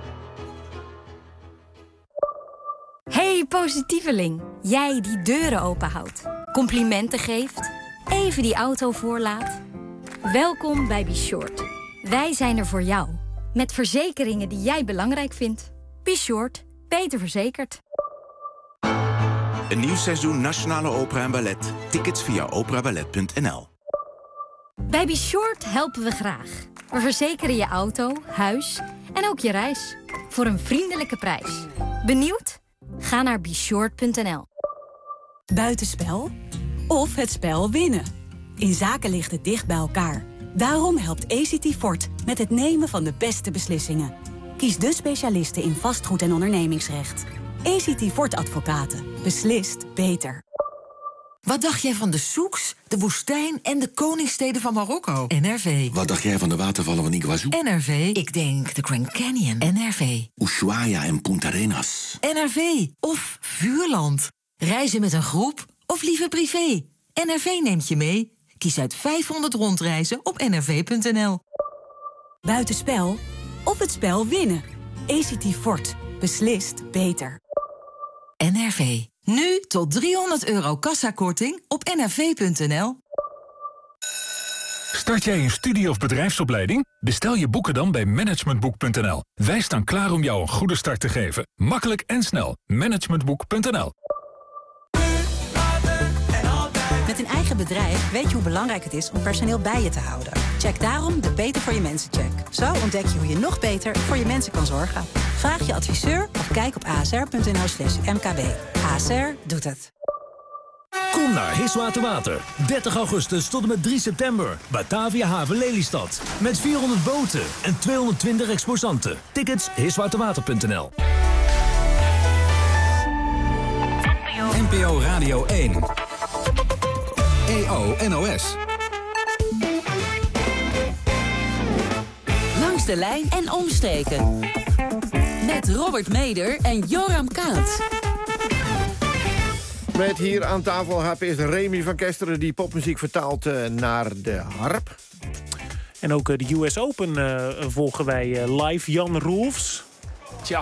Hey positieveling, jij die deuren openhoudt, complimenten geeft, even die auto voorlaat. Welkom bij Be-Short. Wij zijn er voor jou, met verzekeringen die jij belangrijk vindt. Be-Short, beter verzekerd. Een nieuw seizoen Nationale Opera en Ballet. Tickets via operaballet punt n l. Bij Be-Short helpen we graag. We verzekeren je auto, huis en ook je reis. Voor een vriendelijke prijs. Benieuwd? Ga naar be short punt n l. Buitenspel of het spel winnen. In zaken ligt het dicht bij elkaar. Daarom helpt A C T Fort met het nemen van de beste beslissingen. Kies de specialisten in vastgoed en ondernemingsrecht. A C T Fort Advocaten. Beslist beter. Wat dacht jij van de souks, de woestijn en de koningssteden van Marokko? N R V. Wat dacht jij van de watervallen van Iguazu? N R V. Ik denk de Grand Canyon. N R V. Ushuaia en Punta Arenas. N R V. Of Vuurland. Reizen met een groep of liever privé. N R V neemt je mee. Kies uit vijfhonderd rondreizen op n r v punt n l. Buitenspel of het spel winnen. A C T Fort. Beslist beter. N R V. Nu tot driehonderd euro kassakorting op n r v punt n l. Start jij een studie- of bedrijfsopleiding? Bestel je boeken dan bij managementboek punt n l. Wij staan klaar om jou een goede start te geven. Makkelijk en snel. managementboek punt n l. Met een eigen bedrijf weet je hoe belangrijk het is om personeel bij je te houden. Check daarom de Beter voor je mensen check. Zo ontdek je hoe je nog beter voor je mensen kan zorgen. Vraag je adviseur of kijk op a s r punt n l slash m k b. A S R doet het. Kom naar Hiswaterwater. dertig augustus tot en met drie september. Batavia Haven Lelystad. Met vierhonderd boten en tweehonderdtwintig exposanten. Tickets hiswaterwater punt n l. N P P O Radio één. E O N O S. Langs de lijn en omstreken. Met Robert Meder en Joram Kaat. Met hier aan tafel H P S Remy van Kesteren... die popmuziek vertaalt uh, naar de harp. En ook uh, de U S Open uh, volgen wij uh, live. Jan Roelfs. Tja,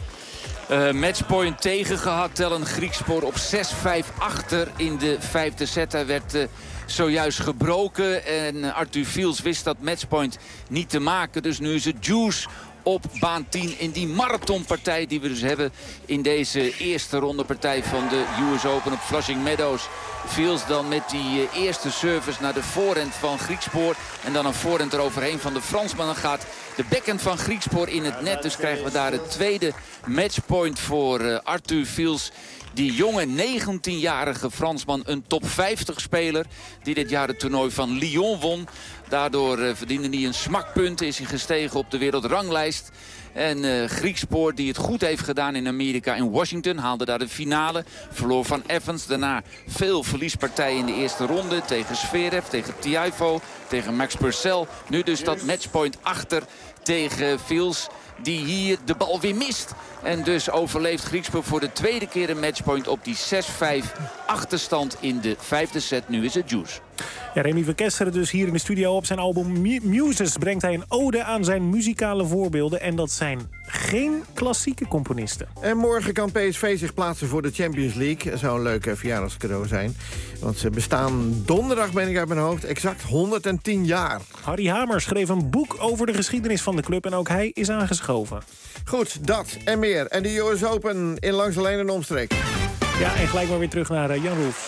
uh, matchpoint tegen gehad. Tellen Griekspoor op zes vijf achter in de vijfde set. Hij werd uh, zojuist gebroken. En uh, Arthur Fils wist dat matchpoint niet te maken. Dus nu is het juice op baan tien in die marathonpartij die we dus hebben in deze eerste rondepartij van de U S Open op Flushing Meadows. Fils dan met die uh, eerste service naar de voorhand van Griekspoor. En dan een voorhand eroverheen van de Fransman. Dan gaat de backhand van Griekspoor in het net. Dus krijgen we daar het tweede matchpoint voor uh, Arthur Fils. Die jonge negentienjarige Fransman, een top vijftig speler... die dit jaar het toernooi van Lyon won. Daardoor uh, verdiende hij een smakpunt, is hij gestegen op de wereldranglijst. En uh, Griekspoor, die het goed heeft gedaan in Amerika, in Washington... haalde daar de finale, verloor van Evans. Daarna veel verliespartijen in de eerste ronde tegen Zverev, tegen Tiafoe, tegen Max Purcell. Nu dus dat matchpoint achter tegen Fils, die hier de bal weer mist. En dus overleeft Griekspoor voor de tweede keer een matchpoint op die zes vijf achterstand in de vijfde set. Nu is het juice. Ja, Remy van Kesteren dus hier in de studio. Op zijn album Muses brengt hij een ode aan zijn muzikale voorbeelden. En dat zijn geen klassieke componisten. En morgen kan P S V zich plaatsen voor de Champions League. Dat zou een leuk verjaardagscadeau zijn. Want ze bestaan donderdag, ben ik uit mijn hoofd, exact honderdtien jaar. Harry Hamer schreef een boek over de geschiedenis van de club. En ook hij is aangeschoven. Goed, dat en meer. En de U S Open in langs de lijn en omstreek. Ja, en gelijk maar weer terug naar uh, Jan Roelfs.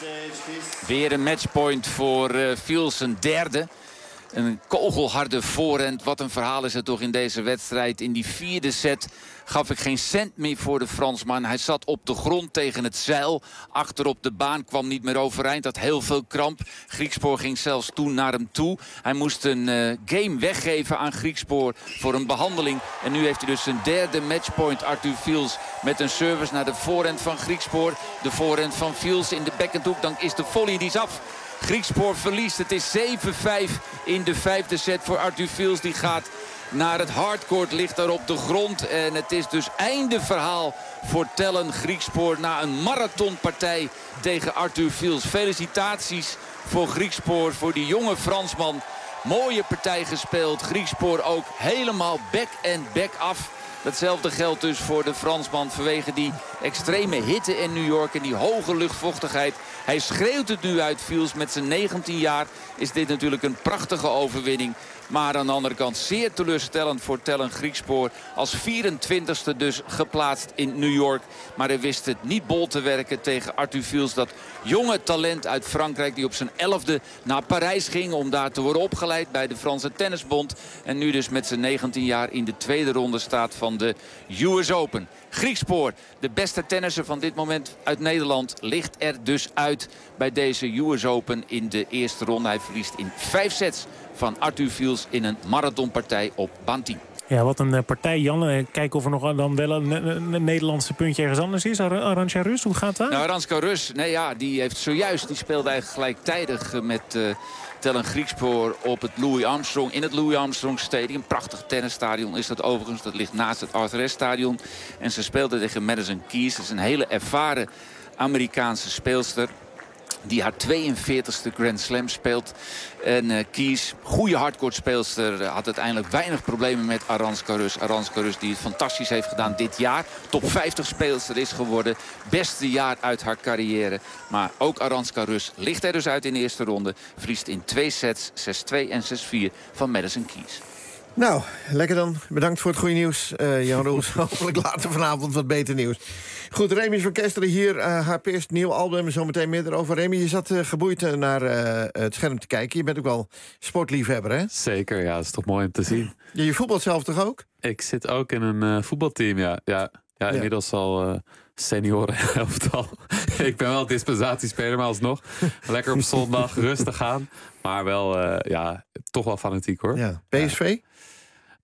Weer een matchpoint voor uh, Fils, een derde. Een kogelharde voorhand. Wat een verhaal is het toch in deze wedstrijd. In die vierde set gaf ik geen cent meer voor de Fransman. Hij zat op de grond tegen het zeil. Achter op de baan, kwam niet meer overeind. Had heel veel kramp. Griekspoor ging zelfs toen naar hem toe. Hij moest een uh, game weggeven aan Griekspoor voor een behandeling. En nu heeft hij dus een derde matchpoint. Arthur Fils met een service naar de voorhand van Griekspoor. De voorhand van Fils in de backhandhoek. Dan is de volley, die is af. Griekspoor verliest. Het is zeven vijf in de vijfde set voor Arthur Fils. Die gaat naar het hardcourt, ligt daar op de grond. En het is dus einde verhaal voor Tellen Griekspoor na een marathonpartij tegen Arthur Fils. Felicitaties voor Griekspoor, voor die jonge Fransman. Mooie partij gespeeld. Griekspoor ook helemaal back en back af. Datzelfde geldt dus voor de Fransman vanwege die extreme hitte in New York en die hoge luchtvochtigheid. Hij schreeuwt het nu uit, Fils. Met zijn negentien jaar is dit natuurlijk een prachtige overwinning. Maar aan de andere kant zeer teleurstellend voor Tellen Griekspoor. Als vierentwintigste dus geplaatst in New York. Maar hij wist het niet bol te werken tegen Arthur Fils. Dat jonge talent uit Frankrijk die op zijn elfde naar Parijs ging. Om daar te worden opgeleid bij de Franse Tennisbond. En nu dus met zijn negentien jaar in de tweede ronde staat van de U S Open. Griekspoor, de beste tennisser van dit moment uit Nederland, ligt er dus uit bij deze U S Open in de eerste ronde. Hij verliest in vijf sets van Arthur Fils in een marathonpartij op baan tien. Ja, wat een partij, Jan. Kijken of er nog dan wel een, een, een Nederlandse puntje ergens anders is. Arantxa Rus, hoe gaat dat? Nou, Arantxa Rus, nee, ja, die heeft zojuist, die speelde eigenlijk gelijktijdig met uh, Tellen Griekspoor op het Louis Armstrong, in het Louis Armstrong Stadium. Prachtig tennisstadion is dat overigens. Dat ligt naast het Arthur Ashe Stadion. En ze speelde tegen Madison Keys. Dat is een hele ervaren Amerikaanse speelster die haar tweeënveertigste Grand Slam speelt. En uh, Keys, goede hardcourt-speelster, uh, had uiteindelijk weinig problemen met Arantxa Rus. Arantxa Rus die het fantastisch heeft gedaan dit jaar. Top vijftig speelster is geworden. Beste jaar uit haar carrière. Maar ook Arantxa Rus ligt er dus uit in de eerste ronde. Verliest in twee sets, zes twee en zes vier van Madison Keys. Nou, lekker dan. Bedankt voor het goede nieuws, uh, Jan Roels. Hopelijk later vanavond wat beter nieuws. Goed, Remy van Kesteren hier. Uh, haar eerste nieuw album, zometeen meer erover. Remy, je zat uh, geboeid uh, naar uh, het scherm te kijken. Je bent ook wel sportliefhebber, hè? Zeker, ja. Dat is toch mooi om te zien. Ja, je voetbalt zelf toch ook? Ik zit ook in een uh, voetbalteam, ja. Ja, ja, inmiddels ja. al... Uh, senioren-elftal. Ik ben wel dispensatiespeler, maar alsnog. Lekker op zondag, rustig aan. Maar wel, uh, ja, toch wel fanatiek, hoor. Ja. P S V?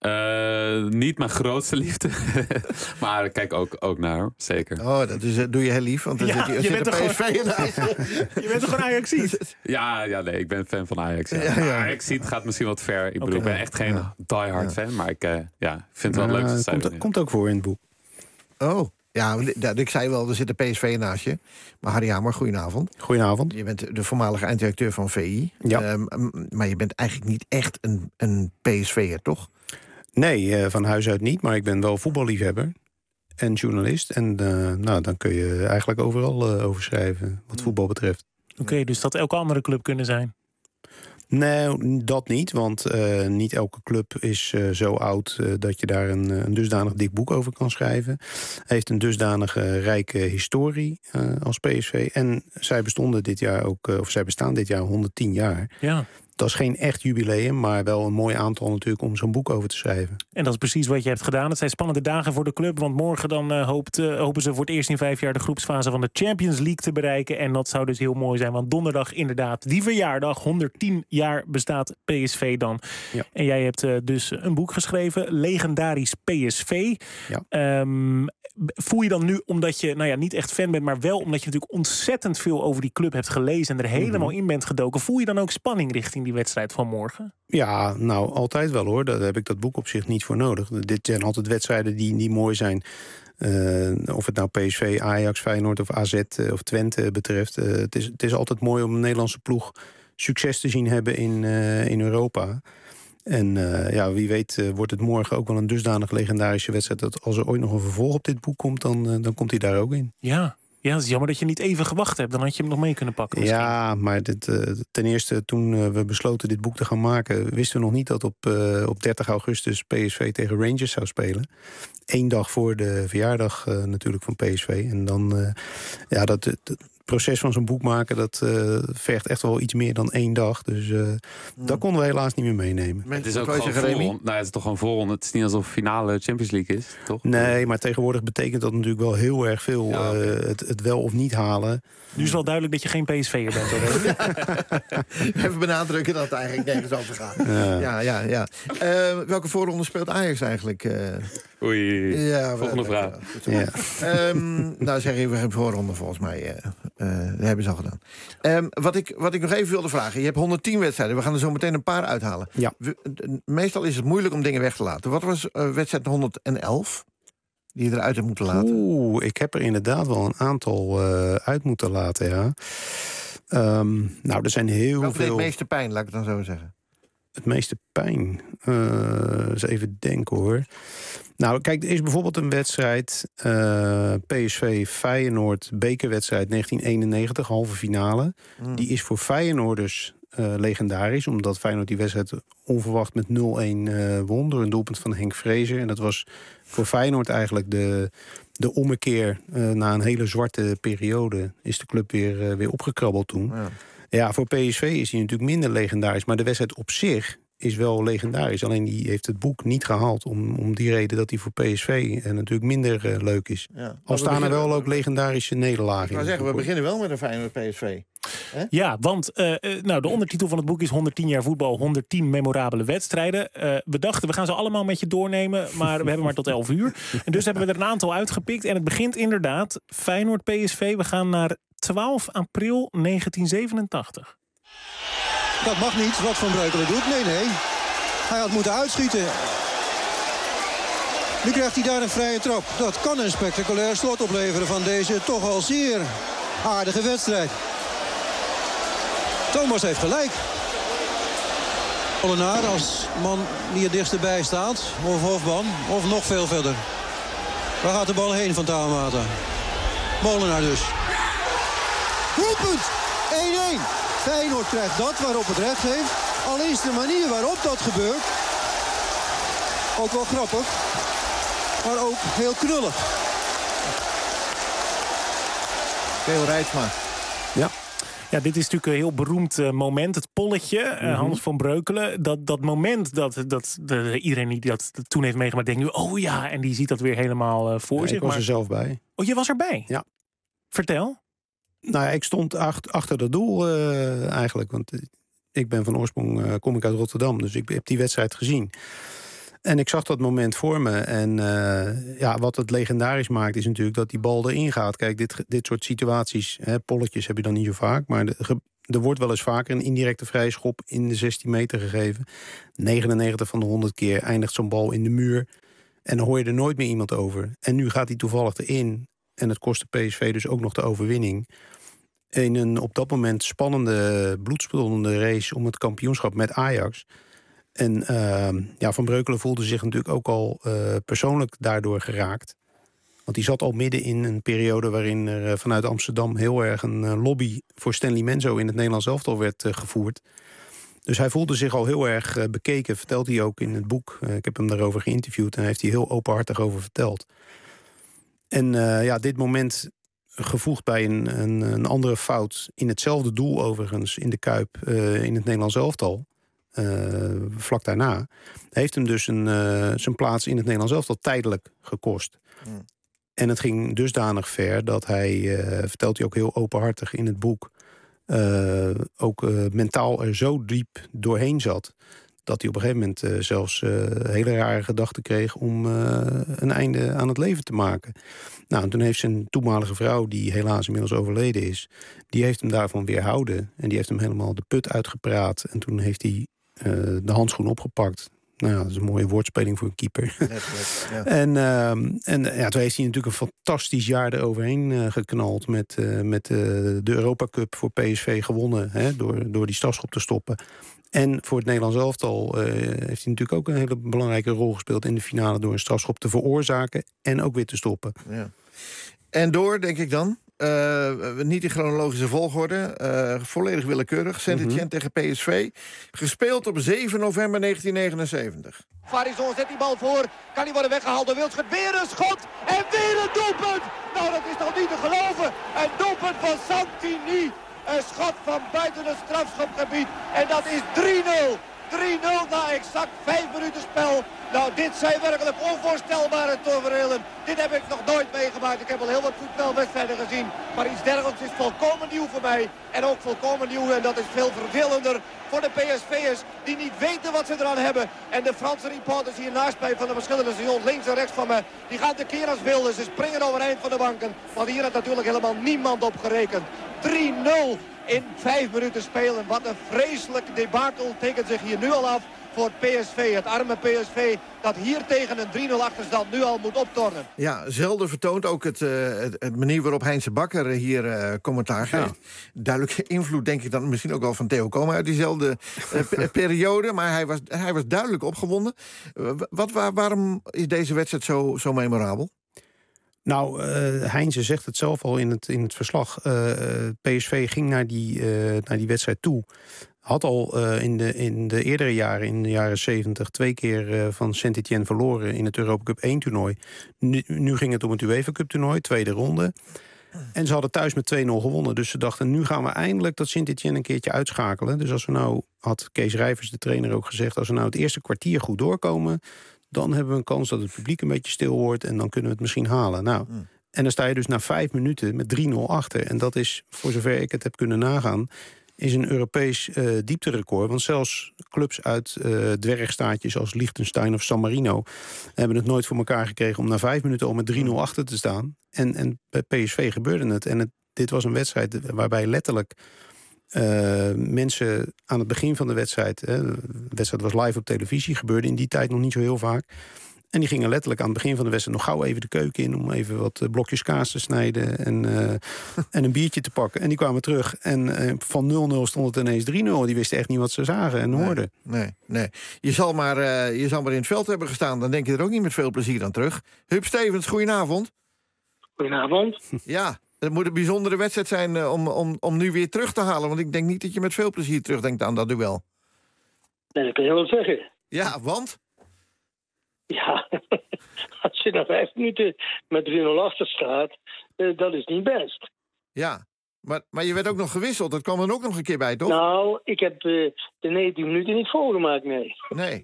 Uh, niet mijn grootste liefde. Maar ik kijk ook, ook naar, zeker. Oh, dat is, doe je heel lief, want dan ja, zit, je, je zit bent een toch P S V in huis. Je bent toch een Ajaxiet? Ja, ja, nee, ik ben fan van Ajax. Ja. Ja, ja. Ajaxiet gaat misschien wat ver. Ik bedoel, Okay. ik ben echt geen ja. diehard ja. fan. Maar ik uh, ja, vind het wel Ja, leuk dat zij komt, winnen. komt ook voor in het boek. Oh, ja, ik zei wel, er zit een P S V naast je. Maar Harry Hamer, goedenavond. Goedenavond. Je bent de voormalige einddirecteur van V I. Ja. Um, maar je bent eigenlijk niet echt een, een P S V'er, toch? Nee, uh, van huis uit niet, maar ik ben wel voetballiefhebber en journalist. En uh, nou, dan kun je eigenlijk overal uh, over schrijven, wat voetbal betreft. Oké, okay, dus dat elke andere club kunnen zijn? Nee, dat niet, want uh, niet elke club is uh, zo oud uh, dat je daar een, een dusdanig dik boek over kan schrijven. Heeft een dusdanige rijke historie uh, als P S V. En zij bestonden dit jaar ook, uh, of zij bestaan dit jaar honderdtien jaar. Ja. Dat is geen echt jubileum, maar wel een mooi aantal natuurlijk om zo'n boek over te schrijven. En dat is precies wat je hebt gedaan. Het zijn spannende dagen voor de club, want morgen dan uh, hoopt, uh, hopen ze voor het eerst in vijf jaar de groepsfase van de Champions League te bereiken. En dat zou dus heel mooi zijn, want donderdag inderdaad die verjaardag, honderdtien jaar bestaat P S V dan. Ja. En jij hebt uh, dus een boek geschreven, Legendarisch P S V. Ja. Um, voel je dan nu, omdat je nou ja, niet echt fan bent, maar wel omdat je natuurlijk ontzettend veel over die club hebt gelezen en er helemaal mm-hmm. in bent gedoken, voel je dan ook spanning richting die wedstrijd van morgen? Ja, nou, altijd wel hoor. Daar heb ik dat boek op zich niet voor nodig. Dit zijn altijd wedstrijden die, die mooi zijn. Uh, of het nou P S V, Ajax, Feyenoord of A Z uh, of Twente betreft. Uh, het, is, het is altijd mooi om een Nederlandse ploeg succes te zien hebben in, uh, in Europa. En uh, ja, wie weet uh, wordt het morgen ook wel een dusdanig legendarische wedstrijd dat als er ooit nog een vervolg op dit boek komt, dan, uh, dan komt hij daar ook in. Ja. Ja, het is jammer dat je niet even gewacht hebt. Dan had je hem nog mee kunnen pakken misschien. Ja, maar dit, uh, ten eerste toen uh, we besloten dit boek te gaan maken, wisten we nog niet dat op, uh, op dertig augustus P S V tegen Rangers zou spelen. Eén dag voor de verjaardag uh, natuurlijk van P S V. En dan, uh, ja, dat... dat het proces van zo'n boek maken, dat uh, vergt echt wel iets meer dan één dag. Dus uh, mm. dat konden we helaas niet meer meenemen. Het is ook gewoon voorronde. Nou, het is toch gewoon voorronde. Het is niet alsof finale Champions League is, toch? Nee, maar tegenwoordig betekent dat natuurlijk wel heel erg veel. Ja, okay. uh, het, het wel of niet halen. Nu is wel duidelijk dat je geen P S V'er bent. Hoor. Even benadrukken dat het eigenlijk nergens over gaat. Ja, ja, ja. ja. Uh, welke voorronde speelt Ajax eigenlijk? Uh... Oei, ja, volgende vraag. Ja. um, nou, zeg even geen voorronde volgens mij. Uh, uh, dat hebben ze al gedaan. Um, wat, ik, wat ik nog even wilde vragen. Je hebt honderdtien wedstrijden. We gaan er zo meteen een paar uithalen. Ja. We, meestal is het moeilijk om dingen weg te laten. Wat was uh, wedstrijd honderd-elf? Die je eruit hebt moeten laten? Oeh, ik heb er inderdaad wel een aantal uh, uit moeten laten, ja. Um, nou, er zijn heel Welke veel... deed het meeste pijn, laat ik het dan zo zeggen? Het meeste pijn? Uh, eens even denken, hoor. Nou, kijk, er is bijvoorbeeld een wedstrijd... Uh, P S V Feyenoord, bekerwedstrijd negentien eenennegentig, halve finale. Mm. Die is voor Feyenoorders uh, legendarisch... omdat Feyenoord die wedstrijd onverwacht met nul-een uh, won... door een doelpunt van Henk Vrezer. En dat was voor Feyenoord eigenlijk de, de ommekeer... Uh, na een hele zwarte periode is de club weer, uh, weer opgekrabbeld toen. Ja. Ja, voor P S V is hij natuurlijk minder legendarisch... maar de wedstrijd op zich is wel legendarisch. Alleen die heeft het boek niet gehaald... om, om die reden dat hij voor P S V uh, natuurlijk minder uh, leuk is. Ja. Al staan beginnen... er wel ook legendarische nederlagen in. Ik wou zeggen, we beginnen wel met een Feyenoord P S V. He? Ja, want uh, nou, de ondertitel van het boek is honderdtien jaar voetbal, honderdtien memorabele wedstrijden. Uh, we dachten, we gaan ze allemaal met je doornemen, maar we hebben maar tot elf uur. En dus hebben we er een aantal uitgepikt. En het begint inderdaad, Feyenoord P S V. We gaan naar twaalf april negentien zevenentachtig. Dat mag niet, wat Van Breukelen doet. Nee, nee. Hij had moeten uitschieten. Nu krijgt hij daar een vrije trap. Dat kan een spectaculair slot opleveren van deze toch al zeer aardige wedstrijd. Thomas heeft gelijk. Molenaar als man die het dichtst erbij staat. Of Hofman, of nog veel verder. Waar gaat de bal heen van Taalmata? Molenaar dus. Doelpunt! één-één. Feyenoord krijgt dat waarop het recht heeft. Al is de manier waarop dat gebeurt ook wel grappig. Maar ook heel knullig. Veel Rijtsma. Ja. Ja, dit is natuurlijk een heel beroemd uh, moment. Het polletje, uh, Hans van Breukelen. Dat, dat moment dat, dat de, iedereen die dat toen heeft meegemaakt... denkt nu, oh ja, en die ziet dat weer helemaal uh, voor ja, zich. Ik was maar... er zelf bij. Oh, je was erbij? Ja. Vertel. Nou ja, ik stond acht, achter dat doel uh, eigenlijk. Want ik ben van oorsprong, uh, kom ik uit Rotterdam. Dus ik heb die wedstrijd gezien. En ik zag dat moment voor me. En uh, ja, wat het legendarisch maakt is natuurlijk dat die bal erin gaat. Kijk, dit, dit soort situaties, hè, polletjes heb je dan niet zo vaak. Maar de, er wordt wel eens vaker een indirecte vrije schop in de zestien meter gegeven. negenennegentig van de honderd keer eindigt zo'n bal in de muur. En dan hoor je er nooit meer iemand over. En nu gaat hij toevallig erin. En het kostte P S V dus ook nog de overwinning. In een op dat moment spannende, bloedspannende race om het kampioenschap met Ajax. En uh, ja, Van Breukelen voelde zich natuurlijk ook al uh, persoonlijk daardoor geraakt. Want hij zat al midden in een periode waarin er uh, vanuit Amsterdam heel erg een uh, lobby voor Stanley Menzo in het Nederlands elftal werd uh, gevoerd. Dus hij voelde zich al heel erg uh, bekeken, vertelt hij ook in het boek. Uh, ik heb hem daarover geïnterviewd en hij heeft hij heel openhartig over verteld. En uh, ja, dit moment gevoegd bij een, een, een andere fout in hetzelfde doel overigens in de Kuip uh, in het Nederlands elftal. Uh, vlak daarna, heeft hem dus een, uh, zijn plaats in het Nederlands elftal tijdelijk gekost. Mm. En het ging dusdanig ver dat hij, uh, vertelt hij ook heel openhartig in het boek, uh, ook uh, mentaal er zo diep doorheen zat, dat hij op een gegeven moment uh, zelfs uh, hele rare gedachten kreeg om uh, een einde aan het leven te maken. Nou, en toen heeft zijn toenmalige vrouw, die helaas inmiddels overleden is, die heeft hem daarvan weerhouden. En die heeft hem helemaal de put uitgepraat. En toen heeft hij uh, de handschoen opgepakt. Nou ja, dat is een mooie woordspeling voor een keeper. Net, net, ja. En, uh, en ja, toen heeft hij natuurlijk een fantastisch jaar eroverheen uh, geknald. Met, uh, met uh, de Europa Cup voor P S V gewonnen. Hè, door, door die strafschop te stoppen. En voor het Nederlands elftal uh, heeft hij natuurlijk ook een hele belangrijke rol gespeeld in de finale door een strafschop te veroorzaken en ook weer te stoppen. Ja. En door, denk ik dan, uh, niet in chronologische volgorde, uh, volledig willekeurig, Saint-Étienne mm-hmm. tegen P S V, gespeeld op zeven november negentien negenenzeventig. Farison zet die bal voor, kan die worden weggehaald door Wildschut, weer een schot en weer een doelpunt! Nou, dat is toch niet te geloven, een doelpunt van Santini. Een schot van buiten het strafschopgebied. En dat is drie nul. drie nul na exact vijf minuten spel. Nou, dit zijn werkelijk onvoorstelbare taferelen. Dit heb ik nog nooit meegemaakt. Ik heb al heel wat voetbalwedstrijden gezien. Maar iets dergelijks is volkomen nieuw voor mij. En ook volkomen nieuw. En dat is veel vervelender voor de P S V'ers die niet weten wat ze eraan hebben. En de Franse reporters hier naast mij van de verschillende stations, links en rechts van me, die gaan tekeer als wilden. Ze springen overeind van de banken. Want hier had natuurlijk helemaal niemand op gerekend. drie nul in vijf minuten spelen. Wat een vreselijk debakel tekent zich hier nu al af voor het P S V. Het arme P S V dat hier tegen een drie nul achterstand nu al moet optornen. Ja, zelden vertoont ook het, uh, het, het manier waarop Heinze Bakker hier uh, commentaar geeft. Ja. Duidelijke invloed, denk ik dan misschien ook wel van Theo Komen uit diezelfde uh, periode. Maar hij was, hij was duidelijk opgewonden. Uh, wat, waar, waarom is deze wedstrijd zo, zo memorabel? Nou, uh, Heinze zegt het zelf al in het, in het verslag. Uh, P S V ging naar die, uh, naar die wedstrijd toe. Had al uh, in, de, in de eerdere jaren, in de jaren zeventig... twee keer uh, van Saint-Étienne verloren in het Europa Cup één toernooi. Nu, nu ging het om het UEFA Cup toernooi, tweede ronde. En ze hadden thuis met twee nul gewonnen. Dus ze dachten, nu gaan we eindelijk dat Saint-Étienne een keertje uitschakelen. Dus als we nou, had Kees Rijvers, de trainer, ook gezegd, als we nou het eerste kwartier goed doorkomen, dan hebben we een kans dat het publiek een beetje stil wordt en dan kunnen we het misschien halen. Nou, mm. En dan sta je dus na vijf minuten met drie nul achter. En dat is, voor zover ik het heb kunnen nagaan, is een Europees uh, diepterecord. Want zelfs clubs uit uh, dwergstaatjes als Liechtenstein of San Marino hebben het nooit voor elkaar gekregen om na vijf minuten al met drie nul achter te staan. En, en bij P S V gebeurde het. En het, dit was een wedstrijd waarbij letterlijk Uh, mensen aan het begin van de wedstrijd, hè, de wedstrijd was live op televisie, gebeurde in die tijd nog niet zo heel vaak. En die gingen letterlijk aan het begin van de wedstrijd nog gauw even de keuken in om even wat uh, blokjes kaas te snijden en, uh, en een biertje te pakken. En die kwamen terug en uh, van nul nul stond het ineens drie nul. Die wisten echt niet wat ze zagen en nee, hoorden. Nee, nee. Je zal, maar, uh, je zal maar in het veld hebben gestaan, dan denk je er ook niet met veel plezier aan terug. Huub Stevens, goedenavond. Goedenavond. Ja. Het moet een bijzondere wedstrijd zijn uh, om, om, om nu weer terug te halen. Want ik denk niet dat je met veel plezier terugdenkt aan dat duel. Nee, dat kun je wel zeggen. Ja, want? Ja, als je na vijf minuten met drie nul achter staat, uh, dat is niet best. Ja, maar, maar je werd ook nog gewisseld. Dat kwam er ook nog een keer bij, toch? Nou, ik heb uh, de negentien minuten niet volgemaakt, nee. Nee.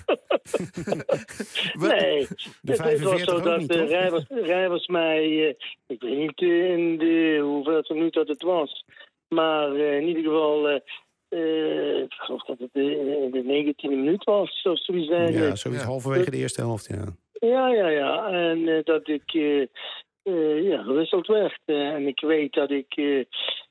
nee, het, het was zo dat uh, Rijvers, Rijvers mij, uh, ik weet niet uh, in de, hoeveel minuut dat het was, maar uh, in ieder geval uh, Uh, ik geloof dat het de, de negentiende minuut was, of zoiets eigenlijk. Ja, zoiets halverwege de eerste helft, ja. Ja, ja, ja. En uh, dat ik uh, uh, ja, gewisseld werd. Uh, en ik weet dat ik uh,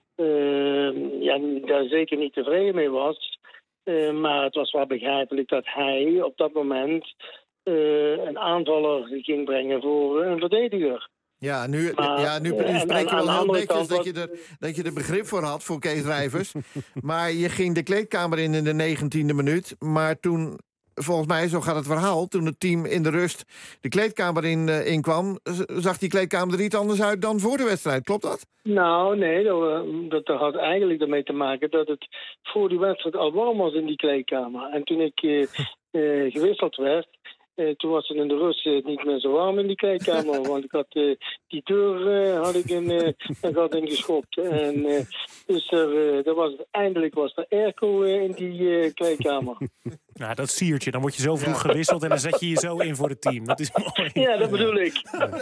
uh, ja, daar zeker niet tevreden mee was. Uh, maar het was wel begrijpelijk dat hij op dat moment uh, een aanvaller ging brengen voor een verdediger. Ja, nu, maar, ja, nu, nu spreek je wel heel netjes dat je, er, dat je er begrip voor had voor Kees Rijvers. Maar je ging de kleedkamer in in de negentiende minuut. Maar toen, volgens mij, zo gaat het verhaal, toen het team in de rust de kleedkamer in, uh, inkwam, zag die kleedkamer er iets anders uit dan voor de wedstrijd. Klopt dat? Nou, nee, dat, dat had eigenlijk ermee te maken dat het voor die wedstrijd al warm was in die kleedkamer. En toen ik uh, uh, gewisseld werd, Uh, toen was het in de rust uh, niet meer zo warm in die kleedkamer. Want ik had uh, die deur uh, had ik in, uh, een gat in geschopt. En uh, dus er, uh, er was, eindelijk was er airco uh, in die uh, kleedkamer. Nou, dat siert je. Dan word je zo vroeg gewisseld en dan zet je je zo in voor het team. Dat is mooi. Ja, dat bedoel ik.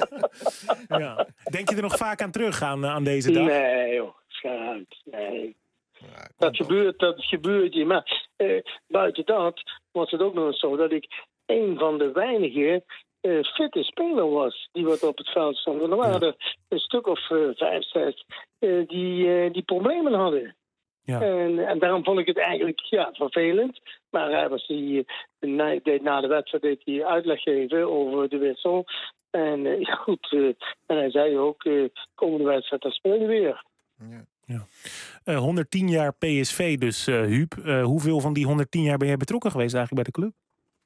Ja. Denk je er nog vaak aan terug aan, aan deze dag? Nee, joh. Schaar uit. Nee. Ja, dat, gebeurt, dat gebeurt je. Maar uh, buiten dat was het ook nog eens zo dat ik een van de weinige uh, fitte speler was die wat op het veld stond. En er waren er een stuk of uh, vijf, zes uh, die, uh, die problemen hadden. Ja. En, en daarom vond ik het eigenlijk ja, vervelend. Maar hij was die, uh, na, deed na de wedstrijd deed hij uitleg geven over de wissel. En uh, goed, uh, en hij zei ook, uh, komende wedstrijd, dan speel je weer. Ja. Ja. Uh, honderdtien jaar P S V dus, uh, Huub. Uh, hoeveel van die honderdtien jaar ben jij betrokken geweest eigenlijk bij de club?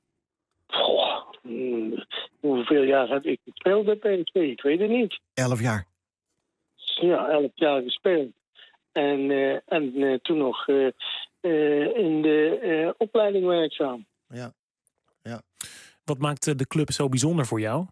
Goh, hmm, hoeveel jaar heb ik gespeeld bij P S V? Ik weet het niet. Elf jaar. Ja, elf jaar gespeeld. En, uh, en uh, toen nog uh, uh, in de uh, opleiding werkzaam. Ja. Ja. Wat maakt de club zo bijzonder voor jou?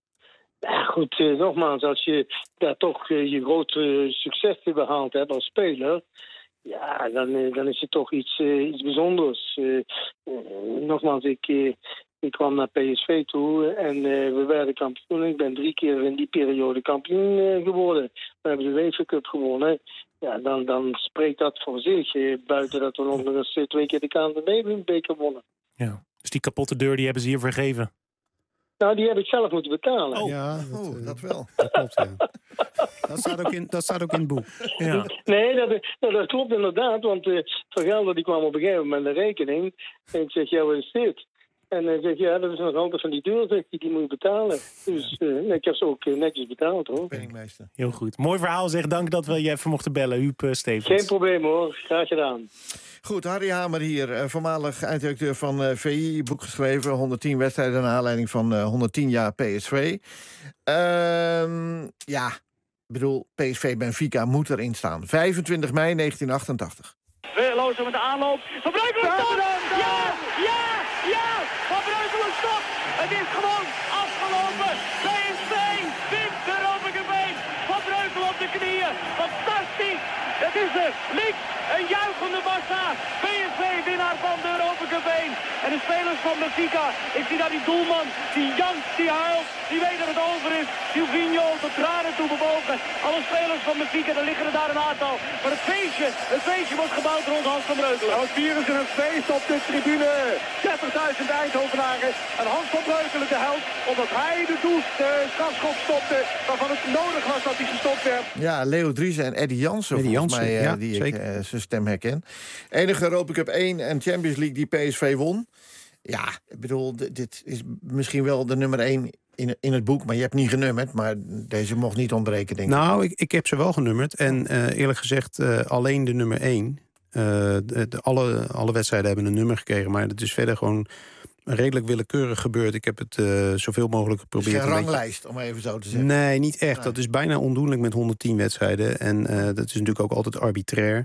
Ja, goed, uh, nogmaals, als je daar toch uh, je grote succes te behaald hebt als speler, ja, dan, uh, dan is het toch iets, uh, iets bijzonders. Uh, uh, nogmaals, ik, uh, ik kwam naar P S V toe en uh, we werden kampioen. Ik ben drie keer in die periode kampioen uh, geworden. We hebben de UEFA Cup gewonnen. Ja, dan, dan spreekt dat voor zich. Uh, buiten dat we nog eens uh, twee keer de K N V B-beker wonnen. Ja, dus die kapotte deur die hebben ze hier vergeven? Nou, die heb ik zelf moeten betalen. Oh, ja, dat, oh, dat wel. Dat klopt, ja. dat, staat ook in, dat staat ook in het boek. Ja. Nee, dat, dat, dat klopt inderdaad. Want uh, Van Gelder die kwam op een gegeven moment een rekening. En ik zeg, ja, wat is dit? En hij zegt, ja, dat is nog altijd van die deur, zegt hij, die moet je betalen. Dus uh, ik heb ze ook uh, netjes betaald, hoor. Penningmeester. Heel goed. Mooi verhaal, zeg. Dank dat we je even mochten bellen, Huub uh, Stevens. Geen probleem, hoor. Graag gedaan. Goed, Harry Hamer hier, uh, voormalig einddirecteur van uh, V I. Boek geschreven, honderdtien wedstrijden naar aanleiding van uh, honderdtien jaar P S V. Uh, ja, ik bedoel, P S V Benfica moet erin staan. vijfentwintig mei negentien achtentachtig. Weerloze met de aanloop. Van Breukelen stopt! Ja! Ja! Ja! Van Breukelen stopt! Het is gewoon afgelopen. P S V wint de Europa Cup één. Van Breukelen op de knieën. Fantastisch! Het is er. Links een juichende massa. P S V winnaar van de Europa Cup één. En de spelers van Benfica. Ik zie daar die doelman. Die jankt, die huilt. Die weet dat het over is. Silvinho tot tranen toe bewogen. Alle spelers van Benfica, er liggen er daar een aantal. Maar het feestje, het feestje wordt gebouwd rond Hans van Breukelen. Nou, het vieren ze een feest op de tribune. dertigduizend Eindhovenaren. En Hans van Breukelen de held. Omdat hij de doel, de strafschop stopte. Waarvan het nodig was dat hij gestopt werd. Ja, Leo Driessen en Eddie Jansen, Eddie volgens Jansen, mij, uh, ja, die zeker. ik uh, zijn stem herken. Enige Europa Cup één en Champions League die P S V won. Ja, ik bedoel, d- dit is misschien wel de nummer één in, in het boek, maar je hebt niet genummerd. Maar deze mocht niet ontbreken, denk ik. Nou, ik, ik heb ze wel genummerd. En uh, eerlijk gezegd, uh, alleen de nummer één. Uh, de, de, alle, alle wedstrijden hebben een nummer gekregen. Maar het is verder gewoon redelijk willekeurig gebeurd. Ik heb het uh, zoveel mogelijk geprobeerd. Het is geen een ranglijst, beetje... om even zo te zeggen. Nee, niet echt. Nee. Dat is bijna ondoenlijk met honderdtien wedstrijden. En uh, dat is natuurlijk ook altijd arbitrair.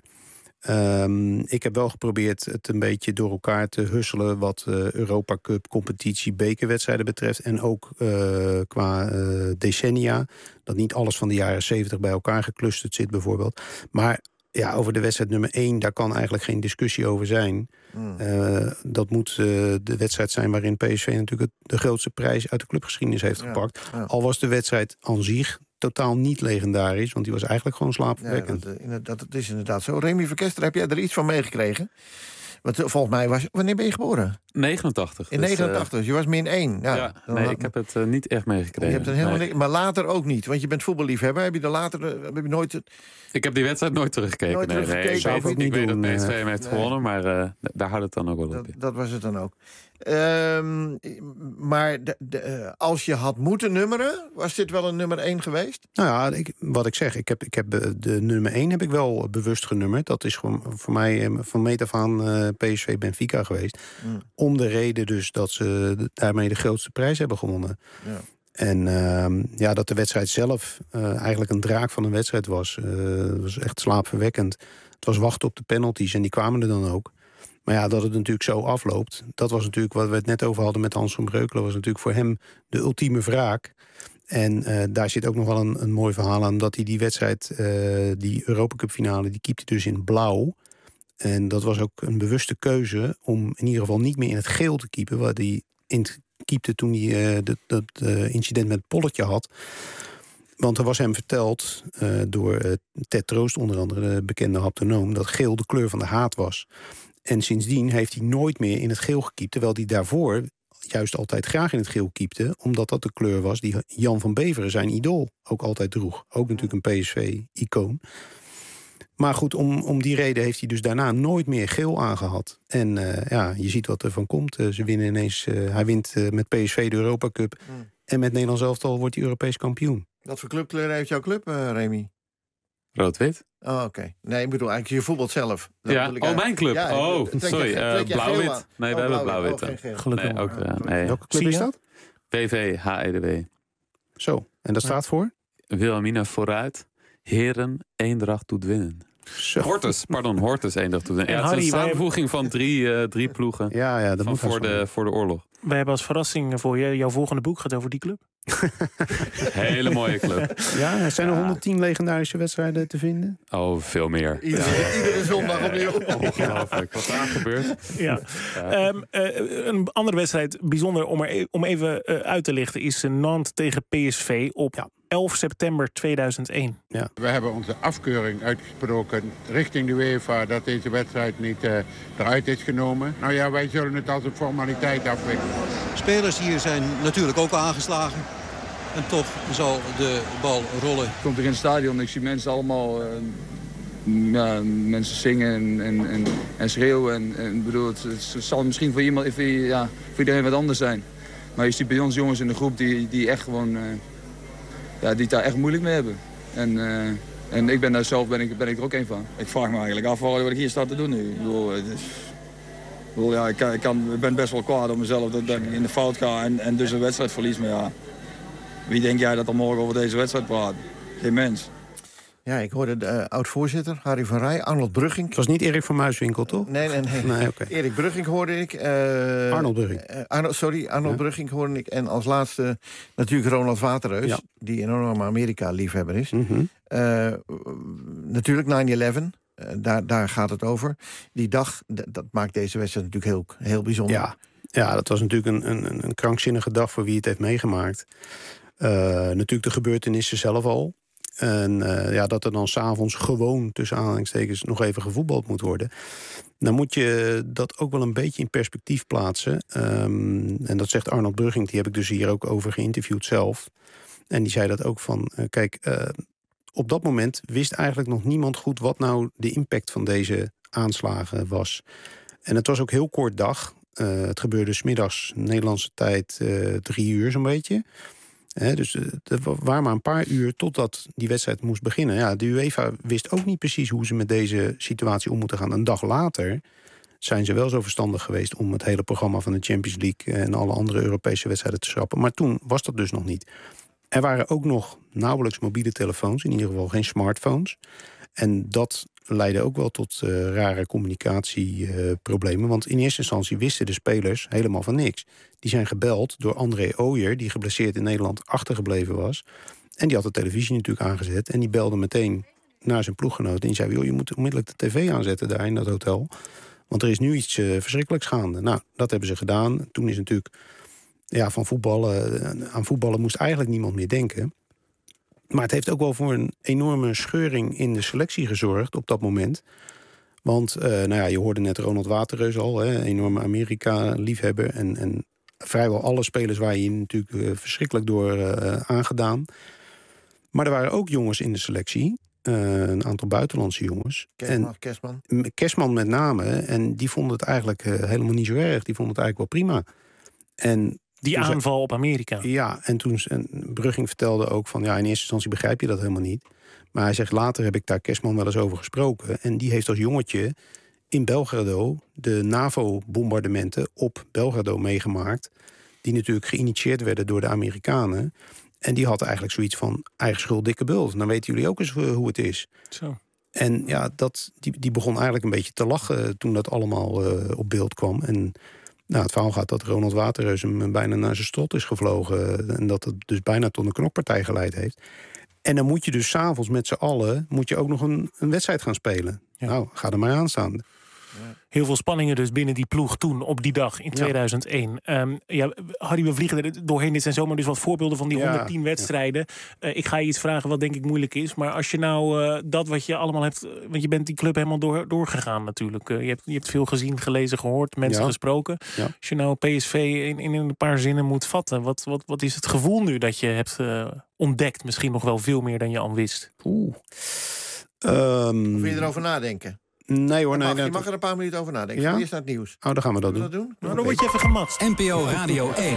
Um, ik heb wel geprobeerd het een beetje door elkaar te husselen wat uh, Europa Cup, competitie, bekerwedstrijden betreft. En ook uh, qua uh, decennia. Dat niet alles van de jaren zeventig bij elkaar geclusterd zit bijvoorbeeld. Maar ja, over de wedstrijd nummer één, daar kan eigenlijk geen discussie over zijn. Mm. Uh, dat moet uh, de wedstrijd zijn waarin P S V natuurlijk het, de grootste prijs uit de clubgeschiedenis heeft ja, gepakt. ja. Al was de wedstrijd aan zich totaal niet legendarisch, want die was eigenlijk gewoon slaapverwekkend. Ja, dat, dat, dat is inderdaad zo. Remy Verkester, heb jij er iets van meegekregen? Want volgens mij was... Wanneer ben je geboren? negenentachtig. In dus, negenentachtig, dus je was min één. Ja, ja, nee, ik heb het uh, niet echt meegekregen. Je hebt het helemaal nee. niks, maar later ook niet, want je bent voetballiefhebber. Heb je er later heb je nooit... Ik heb die wedstrijd nooit teruggekeken. Nooit nee, teruggekeken. nee, ik weet, ook niet ik weet doen, dat P S V uh, hem heeft nee. gewonnen, maar uh, daar houdt het dan ook wel op. Dat, dat was het dan ook. Um, maar de, de, uh, als je had moeten nummeren, was dit wel een nummer één geweest? Nou ja, ik, wat ik zeg, ik heb, ik heb de nummer één heb ik wel bewust genummerd. Dat is gewoon voor mij van meet af aan uh, P S V Benfica geweest. Mm. Om de reden dus dat ze daarmee de grootste prijs hebben gewonnen. Ja. En uh, ja, dat de wedstrijd zelf uh, eigenlijk een draak van een wedstrijd was. Uh, het was echt slaapverwekkend. Het was wachten op de penalties en die kwamen er dan ook. Maar ja, dat het natuurlijk zo afloopt, dat was natuurlijk wat we het net over hadden met Hans van Breukelen, was natuurlijk voor hem de ultieme wraak. En uh, daar zit ook nog wel een, een mooi verhaal aan, dat hij die wedstrijd, uh, die Europa Cup finale, die keepte dus in blauw. En dat was ook een bewuste keuze om in ieder geval niet meer in het geel te keepen, waar hij in het keepte toen hij uh, dat, dat uh, incident met het polletje had. Want er was hem verteld uh, door uh, Ted Troost onder andere, de bekende haptonoom, dat geel de kleur van de haat was. En sindsdien heeft hij nooit meer in het geel gekiept, terwijl hij daarvoor juist altijd graag in het geel kiepte, omdat dat de kleur was die Jan van Beveren, zijn idool, ook altijd droeg. Ook natuurlijk een P S V-icoon. Maar goed, om, om die reden heeft hij dus daarna nooit meer geel aangehad. En uh, ja, je ziet wat er van komt. Uh, ze winnen ineens, uh, hij wint uh, met P S V de Europa Cup. Mm. En met Nederlands elftal wordt hij Europees kampioen. Wat voor clubkleur heeft jouw club, uh, Remy? Rood-wit. Oh, oké. Okay. Nee, ik bedoel eigenlijk je voetbalt zelf. Dat ja, oh, uh, mijn club. Ja, oh, sorry. Uh, blauw-wit. Nee, oh, we hebben blauw-wit. blauw-wit. Oh, gelukkig. Nee, ook, uh, nee. Welke club is dat? W V H E D W. Zo, en dat staat voor? Wilhelmina vooruit. Heren, Eendracht doet winnen. Zo. Hortus, pardon, Hortus Eendracht doet winnen. Ja, het is een samenvoeging van drie, uh, drie ploegen. Ja, ja, dat moet voor, de, voor de oorlog. Wij hebben als verrassing voor je, jouw volgende boek gaat over die club. Hele mooie club. Ja, zijn er honderdtien legendarische wedstrijden te vinden? Oh, veel meer. Iedere, ja. iedere zondag opnieuw. Ongelooflijk, wat daar gebeurt. Ja. Ja. Um, uh, een andere wedstrijd, bijzonder om, er, om even uh, uit te lichten, is Nantes tegen P S V op ja. elf september tweeduizend één. Ja. We hebben onze afkeuring uitgesproken richting de UEFA dat deze wedstrijd niet uh, eruit is genomen. Nou ja, wij zullen het als een formaliteit afwikkelen. Spelers hier zijn natuurlijk ook aangeslagen. En toch zal de bal rollen. Ik kom er in het stadion en ik zie mensen allemaal uh, ja, mensen zingen en, en, en, en schreeuwen. En, en bedoel, het, het zal misschien voor, iemand, voor, ja, voor iedereen wat anders zijn. Maar je ziet bij ons jongens in de groep die, die, echt gewoon, uh, ja, die het daar echt moeilijk mee hebben. En, uh, en ik ben daar zelf ben ik, ben ik er ook een van. Ik vraag me eigenlijk af wat ik hier sta te doen nu. Ik bedoel, het is... Ik, bedoel, ja, ik, kan, ik, kan, ik ben best wel kwaad op mezelf dat, dat ik in de fout ga en, en dus een wedstrijd verlies. Maar ja, wie denk jij dat er morgen over deze wedstrijd praat? Geen mens. Ja, ik hoorde de uh, oud-voorzitter, Harry van Rij, Arnold Brugging. Het was niet Erik van Muiswinkel, toch? Nee, nee, nee. nee okay. Erik Brugging hoorde ik. Uh, Arnold Brugging. Uh, Arnold, sorry, Arnold ja. Brugging hoorde ik. En als laatste natuurlijk Ronald Waterreus, ja. die een enorme Amerika-liefhebber is. Mm-hmm. Uh, natuurlijk nine eleven. Uh, daar, daar gaat het over. Die dag, d- dat maakt deze wedstrijd natuurlijk heel, heel bijzonder. Ja. ja, dat was natuurlijk een, een, een krankzinnige dag voor wie het heeft meegemaakt. Uh, natuurlijk de gebeurtenissen zelf al. En uh, ja, dat er dan s'avonds gewoon, tussen aanhalingstekens, nog even gevoetbald moet worden. Dan moet je dat ook wel een beetje in perspectief plaatsen. Um, en dat zegt Arnold Brugging, die heb ik dus hier ook over geïnterviewd zelf. En die zei dat ook van, uh, kijk... Uh, op dat moment wist eigenlijk nog niemand goed wat nou de impact van deze aanslagen was. En het was ook heel kort dag. Uh, het gebeurde 's middags Nederlandse tijd uh, drie uur zo'n beetje. He, dus het waren maar een paar uur totdat die wedstrijd moest beginnen. Ja, de UEFA wist ook niet precies hoe ze met deze situatie om moeten gaan. Een dag later zijn ze wel zo verstandig geweest om het hele programma van de Champions League en alle andere Europese wedstrijden te schrappen. Maar toen was dat dus nog niet. Er waren ook nog nauwelijks mobiele telefoons, in ieder geval geen smartphones. En dat leidde ook wel tot uh, rare communicatieproblemen. Uh, want in eerste instantie wisten de spelers helemaal van niks. Die zijn gebeld door André Ooyer, die geblesseerd in Nederland achtergebleven was. En die had de televisie natuurlijk aangezet. En die belde meteen naar zijn ploeggenoot. En die zei, joh, je moet onmiddellijk de tv aanzetten daar in dat hotel. Want er is nu iets uh, verschrikkelijks gaande. Nou, dat hebben ze gedaan. Toen is natuurlijk... Ja, van voetballen, aan voetballen moest eigenlijk niemand meer denken. Maar het heeft ook wel voor een enorme scheuring in de selectie gezorgd op dat moment. Want uh, nou ja, je hoorde net Ronald Waterreus al, hè, enorme Amerika-liefhebber. En, en vrijwel alle spelers waren hier natuurlijk uh, verschrikkelijk door uh, aangedaan. Maar er waren ook jongens in de selectie. Uh, een aantal buitenlandse jongens. Kerstman, en Kerstman. Kerstman met name. En die vonden het eigenlijk uh, helemaal niet zo erg. Die vonden het eigenlijk wel prima. En die aanval op Amerika. Ja, en toen en Brugging vertelde ook van... ja, in eerste instantie begrijp je dat helemaal niet. Maar hij zegt, later heb ik daar Kerstman wel eens over gesproken. En die heeft als jongetje in Belgrado de NAVO-bombardementen op Belgrado meegemaakt. Die natuurlijk geïnitieerd werden door de Amerikanen. En die had eigenlijk zoiets van eigen schuld, dikke bult. Dan weten jullie ook eens hoe het is. Zo. En ja, dat, die, die begon eigenlijk een beetje te lachen toen dat allemaal uh, op beeld kwam. En nou, het verhaal gaat dat Ronald Waterreus hem bijna naar zijn strot is gevlogen. En dat het dus bijna tot een knokpartij geleid heeft. En dan moet je dus 's avonds met z'n allen moet je ook nog een, een wedstrijd gaan spelen. Ja. Nou, ga er maar aan staan. Heel veel spanningen dus binnen die ploeg toen, op die dag in tweeduizend één. Ja. Um, ja, Harry, we vliegen er doorheen. Dit zijn zomaar dus wat voorbeelden van die ja, honderdtien wedstrijden. Ja. Uh, ik ga je iets vragen wat denk ik moeilijk is. Maar als je nou uh, dat wat je allemaal hebt... Want je bent die club helemaal door, doorgegaan natuurlijk. Uh, je, hebt, je hebt veel gezien, gelezen, gehoord, mensen ja. gesproken. Ja. Als je nou P S V in, in een paar zinnen moet vatten... Wat, wat, wat is het gevoel nu dat je hebt uh, ontdekt? Misschien nog wel veel meer dan je al wist. Oeh. Um... Of wil je erover nadenken? Nee hoor, je nee. mag, je mag er een paar minuten over nadenken. Ja? Eerst naar het nieuws. Oh, dan gaan we dat Zullen doen. We dat doen? Nou, dan word je even gematst. N P O Radio één.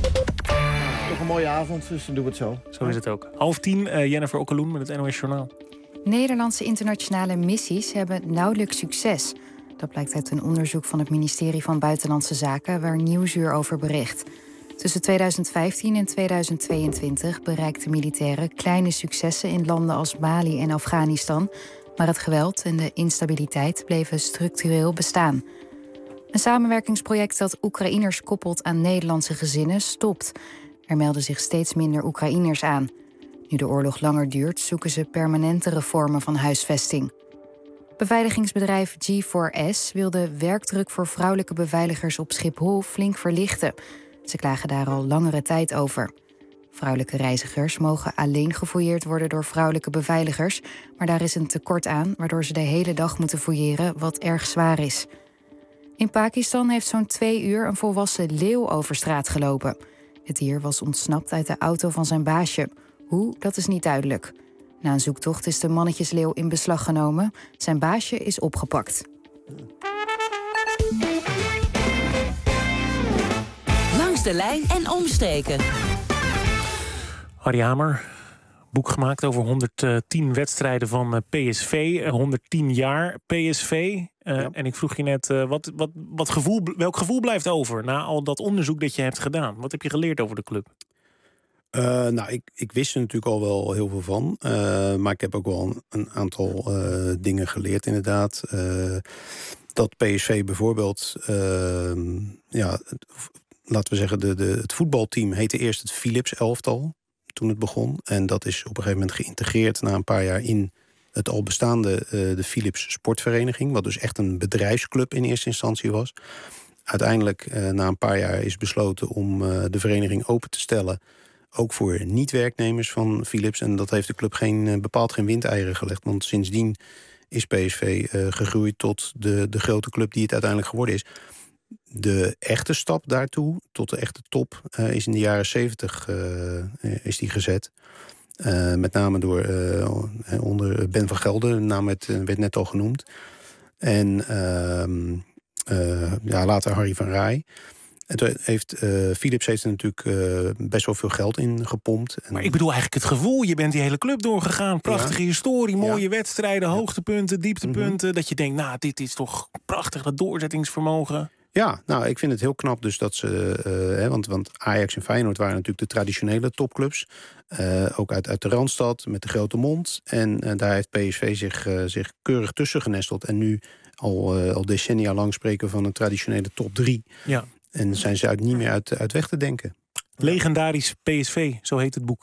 Toch een mooie avond, dus dan doen we het zo. Zo is het ook. Half tien, uh, Jennifer Okkeloen met het N O S Journaal. Nederlandse internationale missies hebben nauwelijks succes. Dat blijkt uit een onderzoek van het ministerie van Buitenlandse Zaken... waar Nieuwsuur over bericht. Tussen tweeduizend vijftien en tweeduizend tweeëntwintig bereikten militairen kleine successen in landen als Mali en Afghanistan... maar het geweld en de instabiliteit bleven structureel bestaan. Een samenwerkingsproject dat Oekraïners koppelt aan Nederlandse gezinnen stopt. Er melden zich steeds minder Oekraïners aan. Nu de oorlog langer duurt, zoeken ze permanentere vormen van huisvesting. Beveiligingsbedrijf G four S wil de werkdruk voor vrouwelijke beveiligers op Schiphol flink verlichten. Ze klagen daar al langere tijd over. Vrouwelijke reizigers mogen alleen gefouilleerd worden door vrouwelijke beveiligers, maar daar is een tekort aan, waardoor ze de hele dag moeten fouilleren, wat erg zwaar is. In Pakistan heeft zo'n twee uur een volwassen leeuw over straat gelopen. Het dier was ontsnapt uit de auto van zijn baasje. Hoe, dat is niet duidelijk. Na een zoektocht is de mannetjesleeuw in beslag genomen. Zijn baasje is opgepakt. Langs de lijn en omstreken. Harry Hamer, boek gemaakt over honderdtien wedstrijden van P S V. honderdtien jaar P S V. Uh, ja. En ik vroeg je net, uh, wat, wat, wat gevoel, welk gevoel blijft over na al dat onderzoek dat je hebt gedaan? Wat heb je geleerd over de club? Uh, nou, ik, ik wist er natuurlijk al wel heel veel van. Uh, maar ik heb ook wel een, een aantal uh, dingen geleerd inderdaad. Uh, dat P S V bijvoorbeeld... Uh, ja, laten we zeggen, de, de, het voetbalteam heette eerst het Philips elftal toen het begon. En dat is op een gegeven moment geïntegreerd na een paar jaar in het al bestaande uh, de Philips Sportvereniging, wat dus echt een bedrijfsclub in eerste instantie was. Uiteindelijk, uh, na een paar jaar, is besloten om uh, de vereniging open te stellen, ook voor niet-werknemers van Philips. En dat heeft de club geen, uh, bepaald geen windeieren gelegd, want sindsdien is P S V uh, gegroeid tot de, de grote club die het uiteindelijk geworden is. De echte stap daartoe, tot de echte top, uh, is in de jaren zeventig uh, is die gezet. Uh, met name door uh, onder Ben van Gelder, de naam werd, werd net al genoemd. En uh, uh, ja, later Harry van Rij. En toen heeft, uh, Philips heeft er natuurlijk uh, best wel veel geld in gepompt. Maar ik bedoel eigenlijk het gevoel. Je bent die hele club doorgegaan. Prachtige ja. historie, mooie ja. wedstrijden, hoogtepunten, dieptepunten. Mm-hmm. Dat je denkt, nou, dit is toch prachtig, dat doorzettingsvermogen. Ja, nou, ik vind het heel knap dus dat ze... Uh, hè, want, want Ajax en Feyenoord waren natuurlijk de traditionele topclubs. Uh, ook uit, uit de Randstad, met de grote mond. En uh, daar heeft P S V zich, uh, zich keurig tussen genesteld. En nu al, uh, al decennia lang spreken van een traditionele top drie. Ja. En zijn ze uit niet meer uit, uit weg te denken. Legendarisch P S V, zo heet het boek.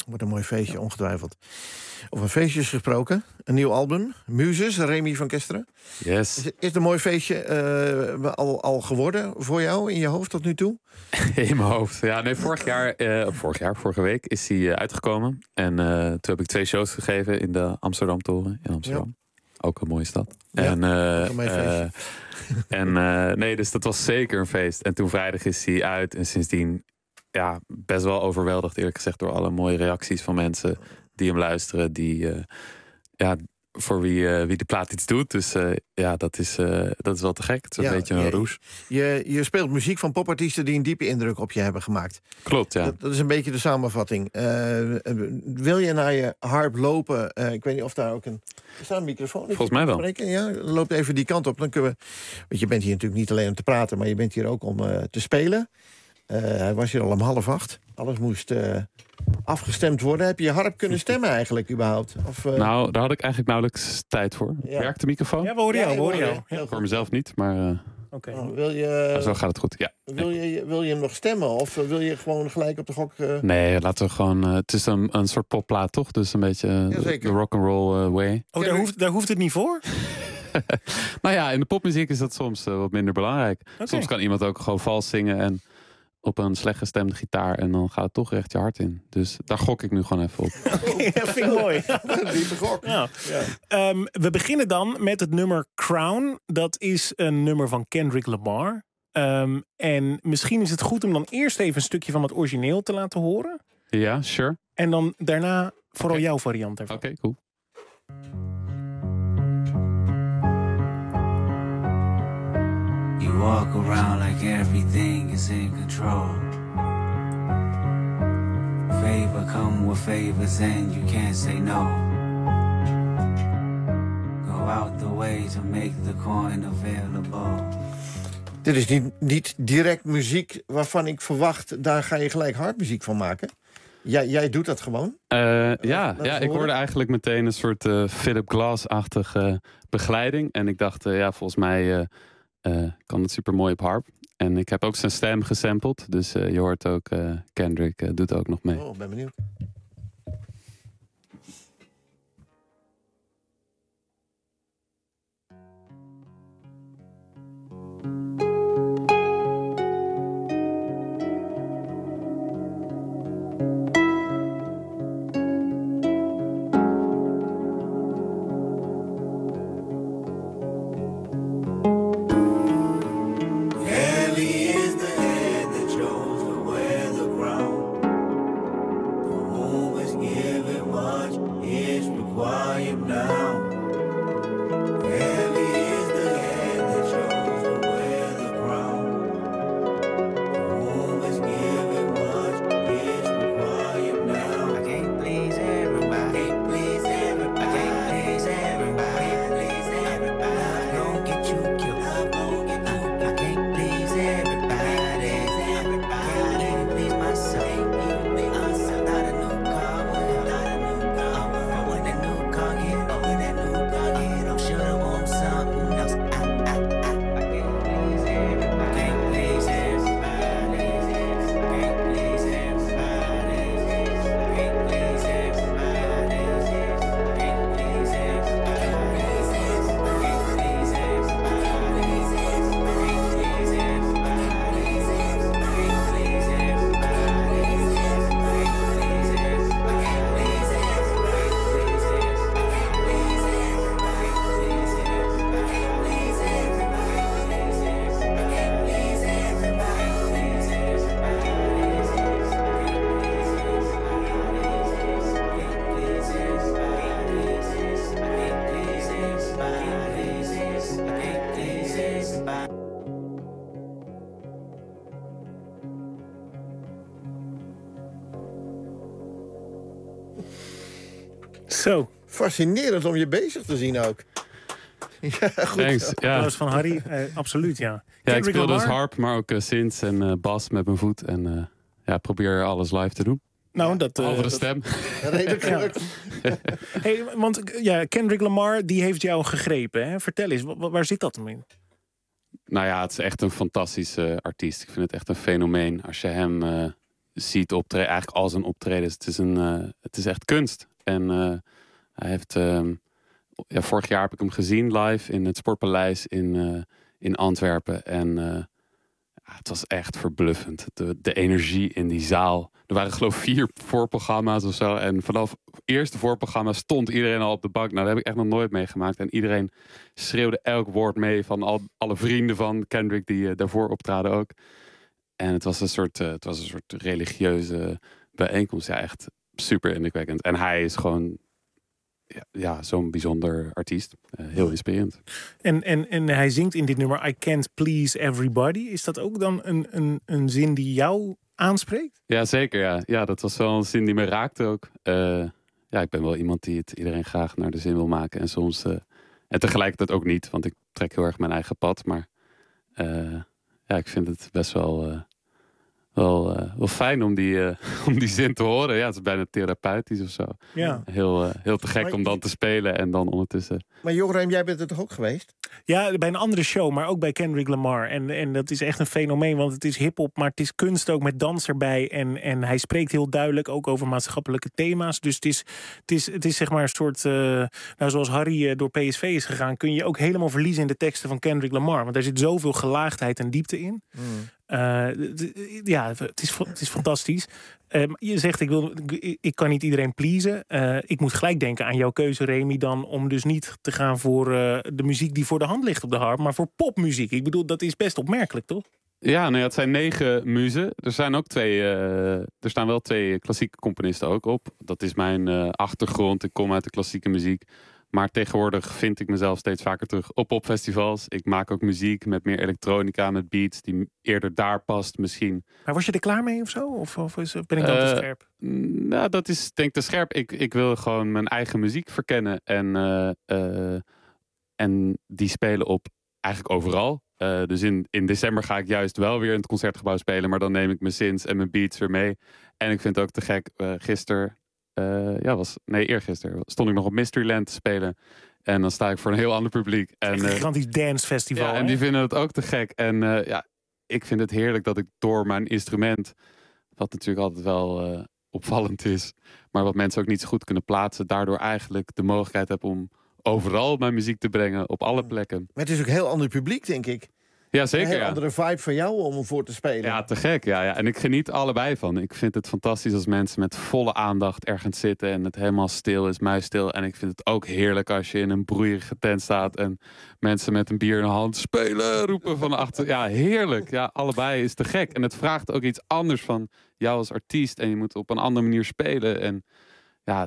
Wordt een mooi feestje, ongetwijfeld. Over feestjes gesproken. Een nieuw album. Muses, Remy van Kesteren. Yes. Is, is het een mooi feestje uh, al, al geworden voor jou in je hoofd tot nu toe? In mijn hoofd. Ja, nee, vorig jaar, uh, vorig jaar, vorige week is hij uh, uitgekomen. En uh, toen heb ik twee shows gegeven in de Amsterdam Toren in Amsterdam. Ja. Ook een mooie stad. Ja, en uh, uh, en uh, nee, dus dat was zeker een feest. En toen vrijdag is hij uit. En sindsdien ja, best wel overweldigd, eerlijk gezegd, door alle mooie reacties van mensen die hem luisteren, die uh, ja, voor wie, uh, wie de plaat iets doet. Dus uh, ja, dat is, uh, dat is wel te gek. Het is een ja, beetje een je, roes. Je, je speelt muziek van popartiesten die een diepe indruk op je hebben gemaakt. Klopt, ja. Dat, dat is een beetje de samenvatting. Uh, wil je naar je harp lopen? Uh, ik weet niet of daar ook een... Is daar een microfoon? Volgens mij wel. Spreken? Ja, loop even die kant op. Dan kunnen we, want je bent hier natuurlijk niet alleen om te praten, maar je bent hier ook om uh, te spelen. Uh, hij was hier al om half acht. Alles moest uh, afgestemd worden. Heb je je harp kunnen stemmen eigenlijk überhaupt? Of, uh... Nou, daar had ik eigenlijk nauwelijks tijd voor. Ja. Werkt de microfoon? Ja, we horen jou. Ja, we horen jou. Ja, voor mezelf niet, maar uh, okay. oh, wil je, zo gaat het goed. Ja. Wil je, wil je hem nog stemmen? Of wil je gewoon gelijk op de gok... Uh... Nee, laten we gewoon... Uh, het is een, een soort popplaat, toch? Dus een beetje uh, de rock'n'roll uh, way. Oh, daar hoeft, daar hoeft het niet voor? Nou ja, in de popmuziek is dat soms uh, wat minder belangrijk. Okay. Soms kan iemand ook gewoon vals zingen en op een slecht gestemde gitaar en dan gaat het toch recht je hart in. Dus daar gok ik nu gewoon even op. Okay, dat vind ik mooi. Diepe gok. Ja. Ja. Um, we beginnen dan met het nummer Crown. Dat is een nummer van Kendrick Lamar. Um, en misschien is het goed om dan eerst even een stukje van het origineel te laten horen. Ja, sure. En dan daarna vooral okay. jouw variant ervan. Oké, okay, cool. You walk around like everything is in control. Favor come with favors and you can't say no. Go out the way to make the coin available. Dit is niet, niet direct muziek waarvan ik verwacht, daar ga je gelijk hardmuziek van maken. Jij, jij doet dat gewoon? Uh, ja, ja ik hoorde eigenlijk meteen een soort uh, Philip Glass-achtige uh, begeleiding. En ik dacht, uh, ja, volgens mij uh, uh, kan het super mooi op harp. En ik heb ook zijn stem gesampled. Dus uh, je hoort ook, uh, Kendrick uh, doet ook nog mee. Oh, ben benieuwd. Zo. Fascinerend om je bezig te zien ook. Ja, goed. Thanks, ja. Applaus van Harry, eh, absoluut, ja. Ja, Kendrick ik speel dus Lamar. harp, maar ook uh, synths en uh, bas met mijn voet. En uh, ja, probeer alles live te doen. Nou, dat... Uh, Over de dat... stem. Redelijk gelukt. Hey, want ja, Kendrick Lamar, die heeft jou gegrepen. Hè? Vertel eens, waar, waar zit dat hem in? Nou ja, het is echt een fantastische artiest. Ik vind het echt een fenomeen. Als je hem uh, ziet optreden, eigenlijk al zijn optredens. Het is, een, uh, het is echt kunst. En uh, hij heeft... Um, ja, vorig jaar heb ik hem gezien live in het Sportpaleis in, uh, in Antwerpen. En uh, ja, het was echt verbluffend. De, de energie in die zaal. Er waren geloof ik vier voorprogramma's of zo. En vanaf het eerste voorprogramma stond iedereen al op de bank. Nou, dat heb ik echt nog nooit meegemaakt. En iedereen schreeuwde elk woord mee van al, alle vrienden van Kendrick die uh, daarvoor optraden ook. En het was een soort, uh, het was een soort religieuze bijeenkomst. Ja, echt super indrukwekkend. En hij is gewoon ja, ja, zo'n bijzonder artiest. Uh, heel inspirerend. En, en, en hij zingt in dit nummer I Can't Please Everybody. Is dat ook dan een, een, een zin die jou aanspreekt? Ja, zeker. Ja. Ja, dat was wel een zin die me raakte ook. Uh, ja, ik ben wel iemand die het iedereen graag naar de zin wil maken. En soms... Uh, en tegelijkertijd ook niet, want ik trek heel erg mijn eigen pad. Maar uh, ja, ik vind het best wel... Uh, Wel, uh, wel fijn om die, uh, om die zin te horen. Ja, het is bijna therapeutisch of zo. Ja. Heel, uh, heel te gek maar, om dan te spelen en dan ondertussen... Maar Joram, jij bent er toch ook geweest? Ja, bij een andere show, maar ook bij Kendrick Lamar. En, en dat is echt een fenomeen, want het is hiphop, maar het is kunst ook met dans erbij. En, en hij spreekt heel duidelijk ook over maatschappelijke thema's. Dus het is, het is, het is zeg maar een soort... Uh, nou, zoals Harry uh, door P S V is gegaan, kun je ook helemaal verliezen in de teksten van Kendrick Lamar. Want daar zit zoveel gelaagdheid en diepte in. Mm. Uh, ja, het is, het is fantastisch. Uh, je zegt, ik, wil, ik kan niet iedereen pleasen. Uh, ik moet gelijk denken aan jouw keuze, Remy, dan om dus niet te gaan voor uh, de muziek die voor de hand ligt op de harp, maar voor popmuziek. Ik bedoel, dat is best opmerkelijk, toch? Ja, nou ja, het zijn negen muzen. Er zijn ook twee, uh, er staan wel twee klassieke componisten ook op. Dat is mijn uh, achtergrond. Ik kom uit de klassieke muziek. Maar tegenwoordig vind ik mezelf steeds vaker terug op popfestivals. Ik maak ook muziek met meer elektronica, met beats die eerder daar past misschien. Maar was je er klaar mee of zo? Of, of is, ben ik dan uh, te scherp? Nou, dat is denk ik te scherp. Ik, ik wil gewoon mijn eigen muziek verkennen. En, uh, uh, en die spelen op eigenlijk overal. Uh, dus in, in december ga ik juist wel weer in het Concertgebouw spelen. Maar dan neem ik mijn synths en mijn beats weer mee. En ik vind het ook te gek. Uh, gisteren... Uh, ja, was, nee, eergisteren stond ik nog op Mysteryland te spelen. En dan sta ik voor een heel ander publiek. En, een gigantisch uh, dancefestival. Ja, en die vinden het ook te gek. En uh, ja, ik vind het heerlijk dat ik door mijn instrument, wat natuurlijk altijd wel uh, opvallend is, maar wat mensen ook niet zo goed kunnen plaatsen, daardoor eigenlijk de mogelijkheid heb om overal mijn muziek te brengen, op alle plekken. Maar het is ook een heel ander publiek, denk ik. Ja, zeker. Een heel ja. andere vibe van jou om ervoor te spelen. Ja, te gek. Ja, ja. En ik geniet allebei van. Ik vind het fantastisch als mensen met volle aandacht ergens zitten en het helemaal stil is, muisstil. En ik vind het ook heerlijk als je in een broeierige tent staat en mensen met een bier in de hand spelen, roepen van achter. Ja, heerlijk. Ja, allebei is te gek. En het vraagt ook iets anders van jou als artiest en je moet op een andere manier spelen. En ja,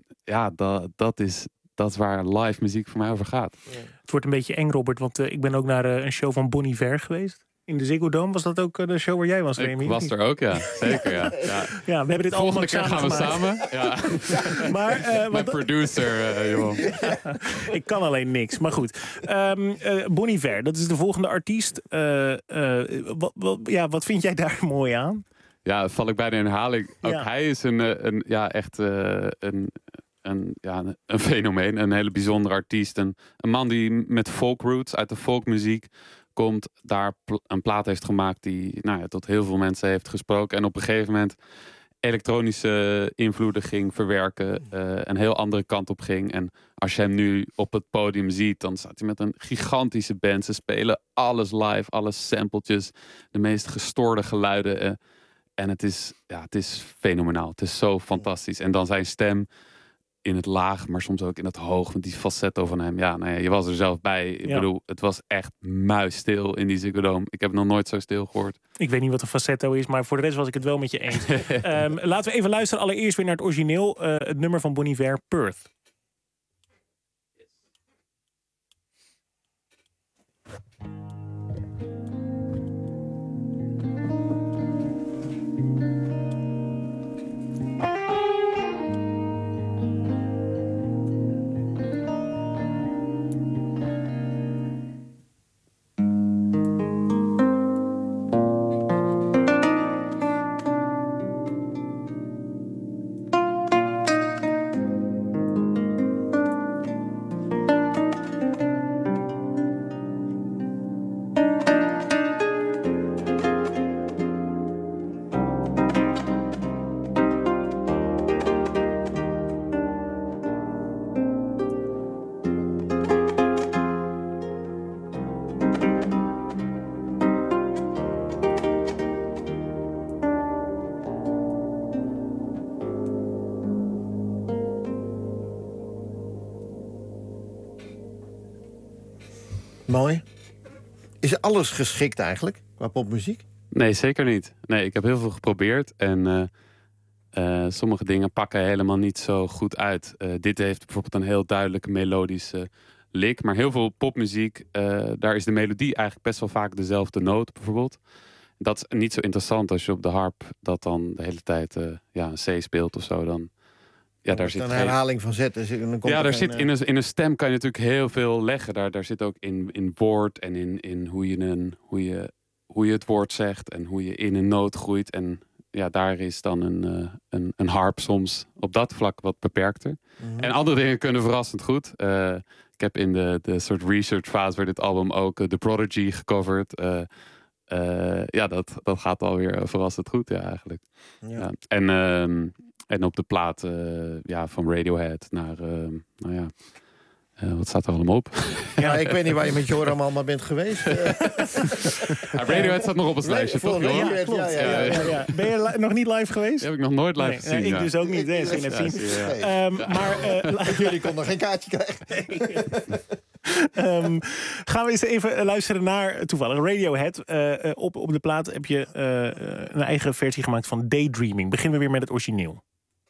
ja dat, dat is... Dat is waar live muziek voor mij over gaat. Ja. Het wordt een beetje eng, Robert, want uh, ik ben ook naar uh, een show van Bon Iver geweest. In de Ziggo Dome. Was dat ook uh, de show waar jij was, Remy? Ik was er ook, ja. Zeker, ja. Ja, ja we hebben dit volgende keer gaan we samen. Ja. Maar, uh, Mijn producer, uh, joh. Ja, ik kan alleen niks, maar goed. Um, uh, Bon Iver, dat is de volgende artiest. Uh, uh, wat, wat, ja, wat vind jij daar mooi aan? Ja, val ik bij de herhaling. Ook ja. Hij is een, een ja, echt uh, een... Een, ja, een fenomeen, een hele bijzondere artiest. Een, een man die met folk roots uit de folkmuziek komt, daar pl- een plaat heeft gemaakt die nou ja, tot heel veel mensen heeft gesproken. En op een gegeven moment elektronische invloeden ging verwerken, uh, een heel andere kant op ging. En als je hem nu op het podium ziet, dan staat hij met een gigantische band. Ze spelen alles live, alle sampletjes, de meest gestoorde geluiden. Uh, en het is, ja, het is fenomenaal. Het is zo fantastisch. En dan zijn stem in het laag, maar soms ook in het hoog. Want die falsetto van hem, ja, nou ja, je was er zelf bij. Ik ja. bedoel, het was echt muisstil in die Ziggo Dome. Ik heb het nog nooit zo stil gehoord. Ik weet niet wat een falsetto is, maar voor de rest was ik het wel met je eens. um, laten we even luisteren allereerst weer naar het origineel. Uh, het nummer van Bon Iver, Perth. Mooi. Is alles geschikt eigenlijk, qua popmuziek? Nee, zeker niet. Nee, ik heb heel veel geprobeerd. En uh, uh, sommige dingen pakken helemaal niet zo goed uit. Uh, dit heeft bijvoorbeeld een heel duidelijke melodische lick. Maar heel veel popmuziek, uh, daar is de melodie eigenlijk best wel vaak dezelfde noot bijvoorbeeld. Dat is niet zo interessant als je op de harp dat dan de hele tijd uh, ja, een C speelt of zo. Dan, ja, daar zit een geen... herhaling van zetten. Dus dan komt ja, er daar geen, zit in, een, in een stem kan je natuurlijk heel veel leggen. Daar, daar zit ook in, in woord en in, in hoe, je een, hoe, je, hoe je het woord zegt en hoe je in een noot groeit. En ja, daar is dan een, uh, een, een harp soms op dat vlak wat beperkter. Mm-hmm. En andere dingen kunnen verrassend goed. Uh, ik heb in de, de soort research fase voor dit album ook uh, The Prodigy gecoverd. Uh, uh, ja, dat, dat gaat alweer uh, verrassend goed, ja, eigenlijk. Ja. Ja. En, uh, en op de plaat uh, ja, van Radiohead naar, uh, nou ja... Uh, wat staat er allemaal op? Ja, ik weet niet waar je met Joram allemaal bent geweest. Uh. Ja, Radiohead staat nog op het lijstje, toch? Ja, ja, klopt. Ja, ja, ja, ja, ja. Ben je li- nog niet live geweest? Die heb ik nog nooit live nee, gezien. Nee, ja. ik dus ook niet. Nee, ik net zien. Ja, ja. Um, maar uh, jullie konden geen kaartje krijgen. um, gaan we eens even luisteren naar toevallig Radiohead. Uh, uh, op, op de plaat heb je uh, een eigen versie gemaakt van Daydreaming. Beginnen we weer met het origineel.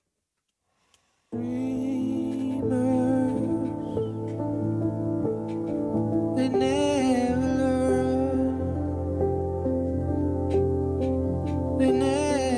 They never learn. They never.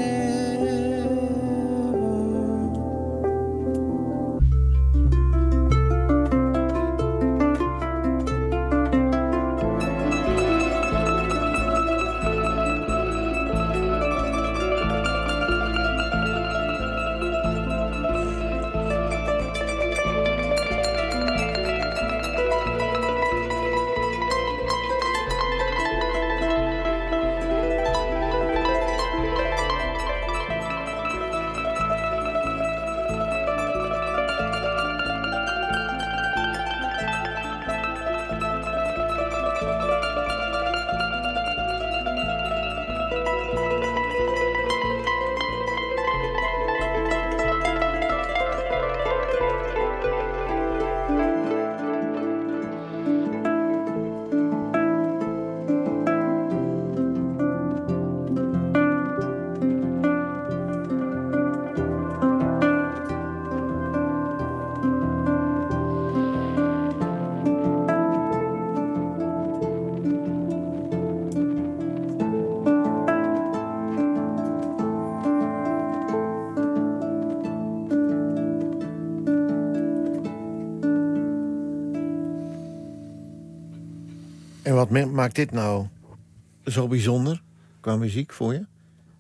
En wat maakt dit nou zo bijzonder qua muziek voor je?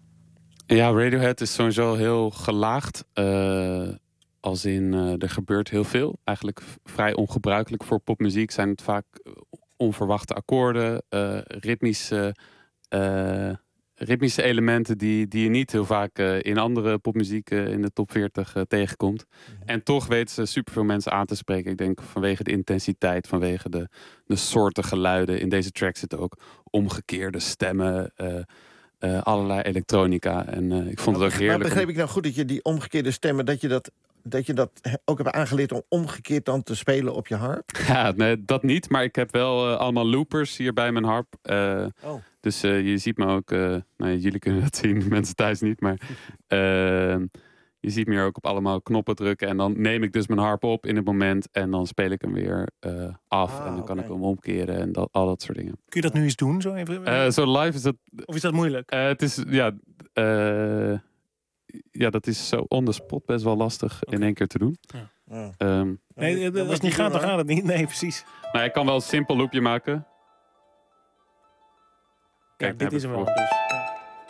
Ja, Radiohead is sowieso heel gelaagd. Uh, als in, uh, er gebeurt heel veel. Eigenlijk vrij ongebruikelijk voor popmuziek. Zijn het vaak onverwachte akkoorden, uh, ritmische, uh, ritmische elementen die, die je niet heel vaak uh, in andere popmuziek uh, in de top veertig uh, tegenkomt. Mm-hmm. En toch weten ze superveel mensen aan te spreken. Ik denk vanwege de intensiteit, vanwege de, de soorten geluiden. In deze track zitten ook omgekeerde stemmen, uh, uh, allerlei elektronica. En uh, ik vond maar, het ook heerlijk. Maar begreep ik nou goed dat je die omgekeerde stemmen, dat je dat, dat je dat ook hebt aangeleerd om omgekeerd dan te spelen op je harp? Ja, nee, dat niet. Maar ik heb wel uh, allemaal loopers hier bij mijn harp. Uh, oh. Dus uh, je ziet me ook... Uh, nou, jullie kunnen dat zien, mensen thuis niet. Maar uh, je ziet me hier ook op allemaal knoppen drukken. En dan neem ik dus mijn harp op in het moment. En dan speel ik hem weer uh, af. Ah, en dan kan okay. ik hem omkeren en dat, al dat soort dingen. Kun je dat nu eens doen? Zo, even? Uh, zo live is dat... Of is dat moeilijk? Uh, het is... Ja... Uh, Ja, dat is zo on the spot best wel lastig okay. in één keer te doen. Ja. Ja. Um, nee, als het niet gaat, dan gaat het niet. Nee, precies. Maar ik kan wel een simpel loopje maken. Kijk, ja, dit is hem wel. Dus, ja.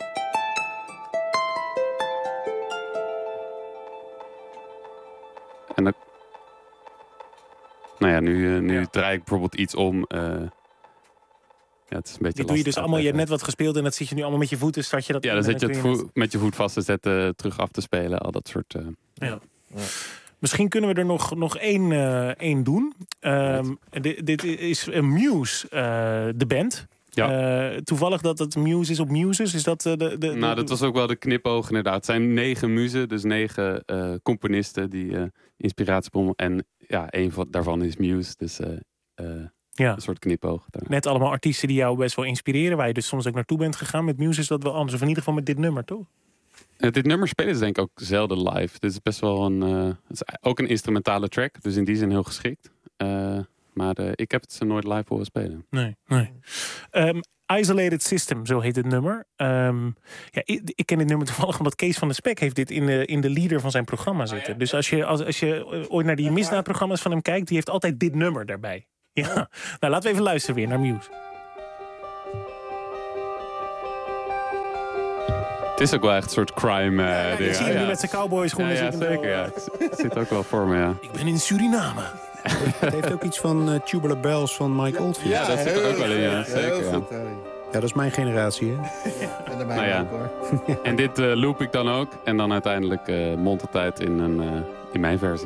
En dan... Nou ja, nu, uh, nu ja. draai ik bijvoorbeeld iets om... Uh, Ja, het is een beetje die doe je dus allemaal, je hebt net wat gespeeld en dat zit je nu allemaal met je voeten. Start je dat ja, dan zet je het je vo- met je voet vast te zetten, terug af te spelen, al dat soort... Uh... Ja. Ja. Misschien kunnen we er nog, nog één, uh, één doen. Um, dit, dit is een Muse, uh, de band. Ja. Uh, toevallig dat het Muse is op Muses, is dat uh, de, de... Nou, dat was ook wel de knipoog inderdaad. Het zijn negen muzen, dus negen uh, componisten die uh, inspiratiebronnen. En ja, één van, daarvan is Muse, dus... Uh, uh, Ja. Een soort knipoog. Daarna. Net allemaal artiesten die jou best wel inspireren. Waar je dus soms ook naartoe bent gegaan. Met Muse is dat wel anders. Of in ieder geval met dit nummer, toch? Uh, dit nummer spelen ze denk ik ook zelden live. Dit is best wel een... Uh, het is ook een instrumentale track. Dus in die zin heel geschikt. Uh, maar uh, ik heb het ze nooit live horen spelen. Nee, nee. Um, Isolated System, zo heet het nummer. Um, ja, ik, ik ken dit nummer toevallig omdat Kees van der Spek heeft dit in de, in de leader van zijn programma zitten. Oh ja? Dus als je, als, als je ooit naar die misdaadprogramma's van hem kijkt, die heeft altijd dit nummer daarbij. Ja. Nou, laten we even luisteren weer naar Muse. Het is ook wel echt een soort crime. Uh, ja, ja, ik zie hem nu met zijn cowboyschoenen. Ja, ja, zeker. Ja. Het zit ook wel voor me, ja. Ik ben in Suriname. Het heeft ook iets van uh, Tubular Bells van Mike Oldfield. Ja, dat zit er ook wel in, ja. Zeker, ja. Ja, dat is mijn generatie, hè? En de mijne nou ja. ook, hoor. En dit uh, loop ik dan ook. En dan uiteindelijk uh, mondtijd in, een, uh, in mijn versie.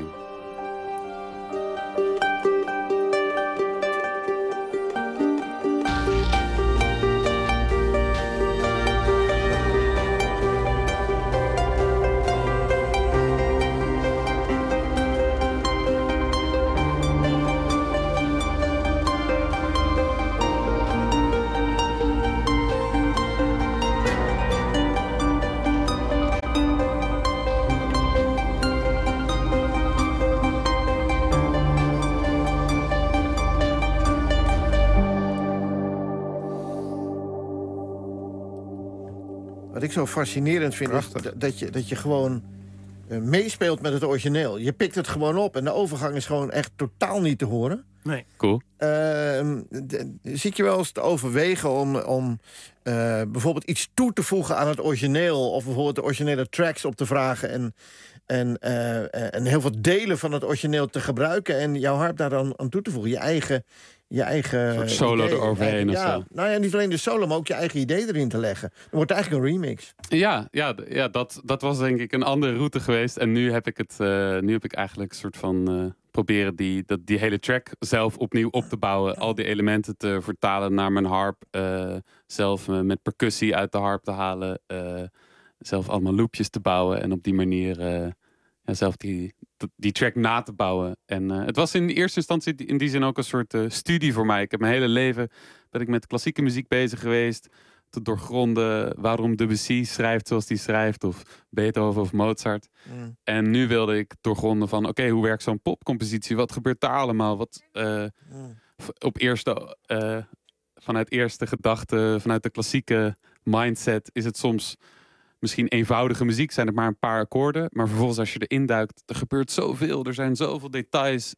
Wat ik zo fascinerend vind is dat je, dat je gewoon uh, meespeelt met het origineel. Je pikt het gewoon op en de overgang is gewoon echt totaal niet te horen. Nee. Cool. Uh, zie ik je wel eens te overwegen om, om uh, bijvoorbeeld iets toe te voegen aan het origineel, of bijvoorbeeld de originele tracks op te vragen en, en, uh, en heel veel delen van het origineel te gebruiken en jouw harp daar dan aan toe te voegen. Je eigen... Je eigen een soort solo idee, eroverheen eigen, of ja, zo. Nou ja, niet alleen de solo, maar ook je eigen idee erin te leggen. Dan wordt het eigenlijk een remix. Ja, ja, ja dat, dat was denk ik een andere route geweest. En nu heb ik het, uh, nu heb ik eigenlijk een soort van uh, proberen die, dat, die hele track zelf opnieuw op te bouwen. Al die elementen te vertalen naar mijn harp. Uh, zelf uh, met percussie uit de harp te halen. Uh, zelf allemaal loopjes te bouwen. En op die manier uh, ja, zelf die... die track na te bouwen. En uh, het was in de eerste instantie in die zin ook een soort uh, studie voor mij. Ik heb mijn hele leven ben ik met klassieke muziek bezig geweest. Te doorgronden waarom Debussy schrijft zoals hij schrijft. Of Beethoven of Mozart. Mm. En nu wilde ik doorgronden van... oké, okay, hoe werkt zo'n popcompositie? Wat gebeurt daar allemaal? Wat, uh, mm. op eerste, uh, vanuit eerste gedachte, vanuit de klassieke mindset... is het soms... misschien eenvoudige muziek, zijn het maar een paar akkoorden. Maar vervolgens als je erin duikt, er gebeurt zoveel. Er zijn zoveel details.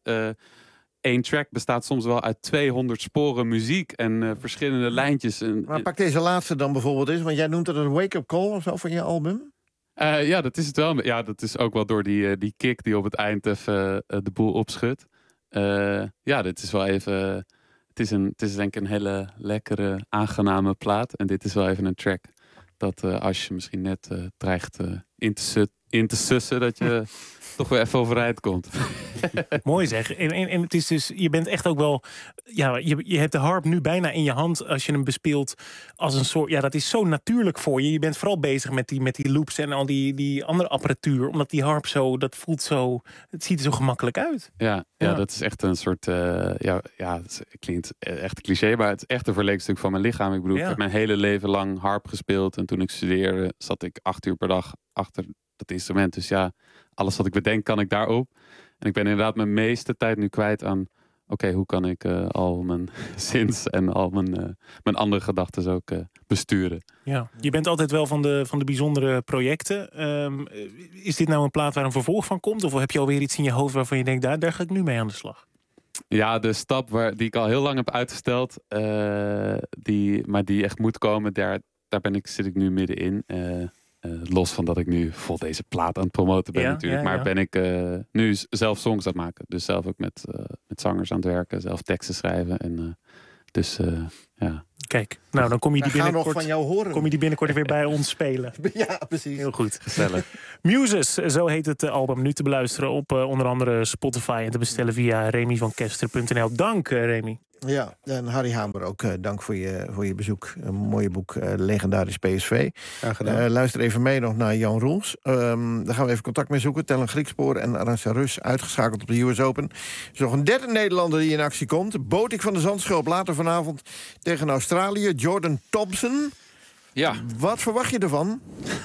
Eén uh, track bestaat soms wel uit tweehonderd sporen muziek. En uh, verschillende lijntjes. En, maar pak deze laatste dan bijvoorbeeld eens. Want jij noemt het een wake-up call of zo van je album. Uh, ja, dat is het wel. Ja, dat is ook wel door die, uh, die kick die op het eind even uh, de boel opschudt. Uh, ja, dit is wel even... Het is, een, het is denk ik een hele lekkere, aangename plaat. En dit is wel even een track... dat uh, als je misschien net uh, dreigt uh, in, te su- in te sussen... dat je toch weer even overeind komt. Mooi zeg. En, en, en het is dus, je bent echt ook wel... Ja, je, je hebt de harp nu bijna in je hand als je hem bespeelt als een soort... Ja, dat is zo natuurlijk voor je. Je bent vooral bezig met die, met die loops en al die, die andere apparatuur. Omdat die harp zo, dat voelt zo... Het ziet er zo gemakkelijk uit. Ja, ja, ja. Dat is echt een soort... Uh, ja, ja, het klinkt echt een cliché, maar het is echt een verlengstuk van mijn lichaam. Ik bedoel, ja. Ik heb mijn hele leven lang harp gespeeld. En toen ik studeerde, zat ik acht uur per dag achter dat instrument. Dus ja, alles wat ik bedenk, kan ik daarop. En ik ben inderdaad mijn meeste tijd nu kwijt aan... Oké, okay, hoe kan ik uh, al mijn zins en al mijn, uh, mijn andere gedachten ook uh, besturen. Ja, je bent altijd wel van de, van de bijzondere projecten. Um, is dit nou een plaat waar een vervolg van komt? Of heb je alweer iets in je hoofd waarvan je denkt... daar, daar ga ik nu mee aan de slag? Ja, de stap waar, die ik al heel lang heb uitgesteld... Uh, die, maar die echt moet komen, daar, daar ben ik, zit ik nu middenin... Uh, Uh, los van dat ik nu vol deze plaat aan het promoten ben ja, natuurlijk. Ja, ja. Maar ben ik uh, nu zelf songs aan het maken. Dus zelf ook met, uh, met zangers aan het werken. Zelf teksten schrijven. En, uh, dus uh, ja. Kijk, nou dan kom je die binnenkort, van jou horen. Kom je die binnenkort weer bij ons spelen. Ja, precies. Heel goed. Gezellig. Muses, zo heet het album. Nu te beluisteren op uh, onder andere Spotify. En te bestellen via remy van kester punt n l. Dank uh, Remy. Ja, en Harry Hamer ook uh, dank voor je, voor je bezoek. Een mooie boek, uh, Legendarisch P S V. Graag gedaan. Uh, luister even mee nog naar Jan Roels. Um, daar gaan we even contact mee zoeken. Tellen Griekspoor en Arantxa Rus uitgeschakeld op de U S Open. Er is nog een derde Nederlander die in actie komt. Botik van de Zandschulp later vanavond tegen Australië. Jordan Thompson. Ja. Wat verwacht je ervan?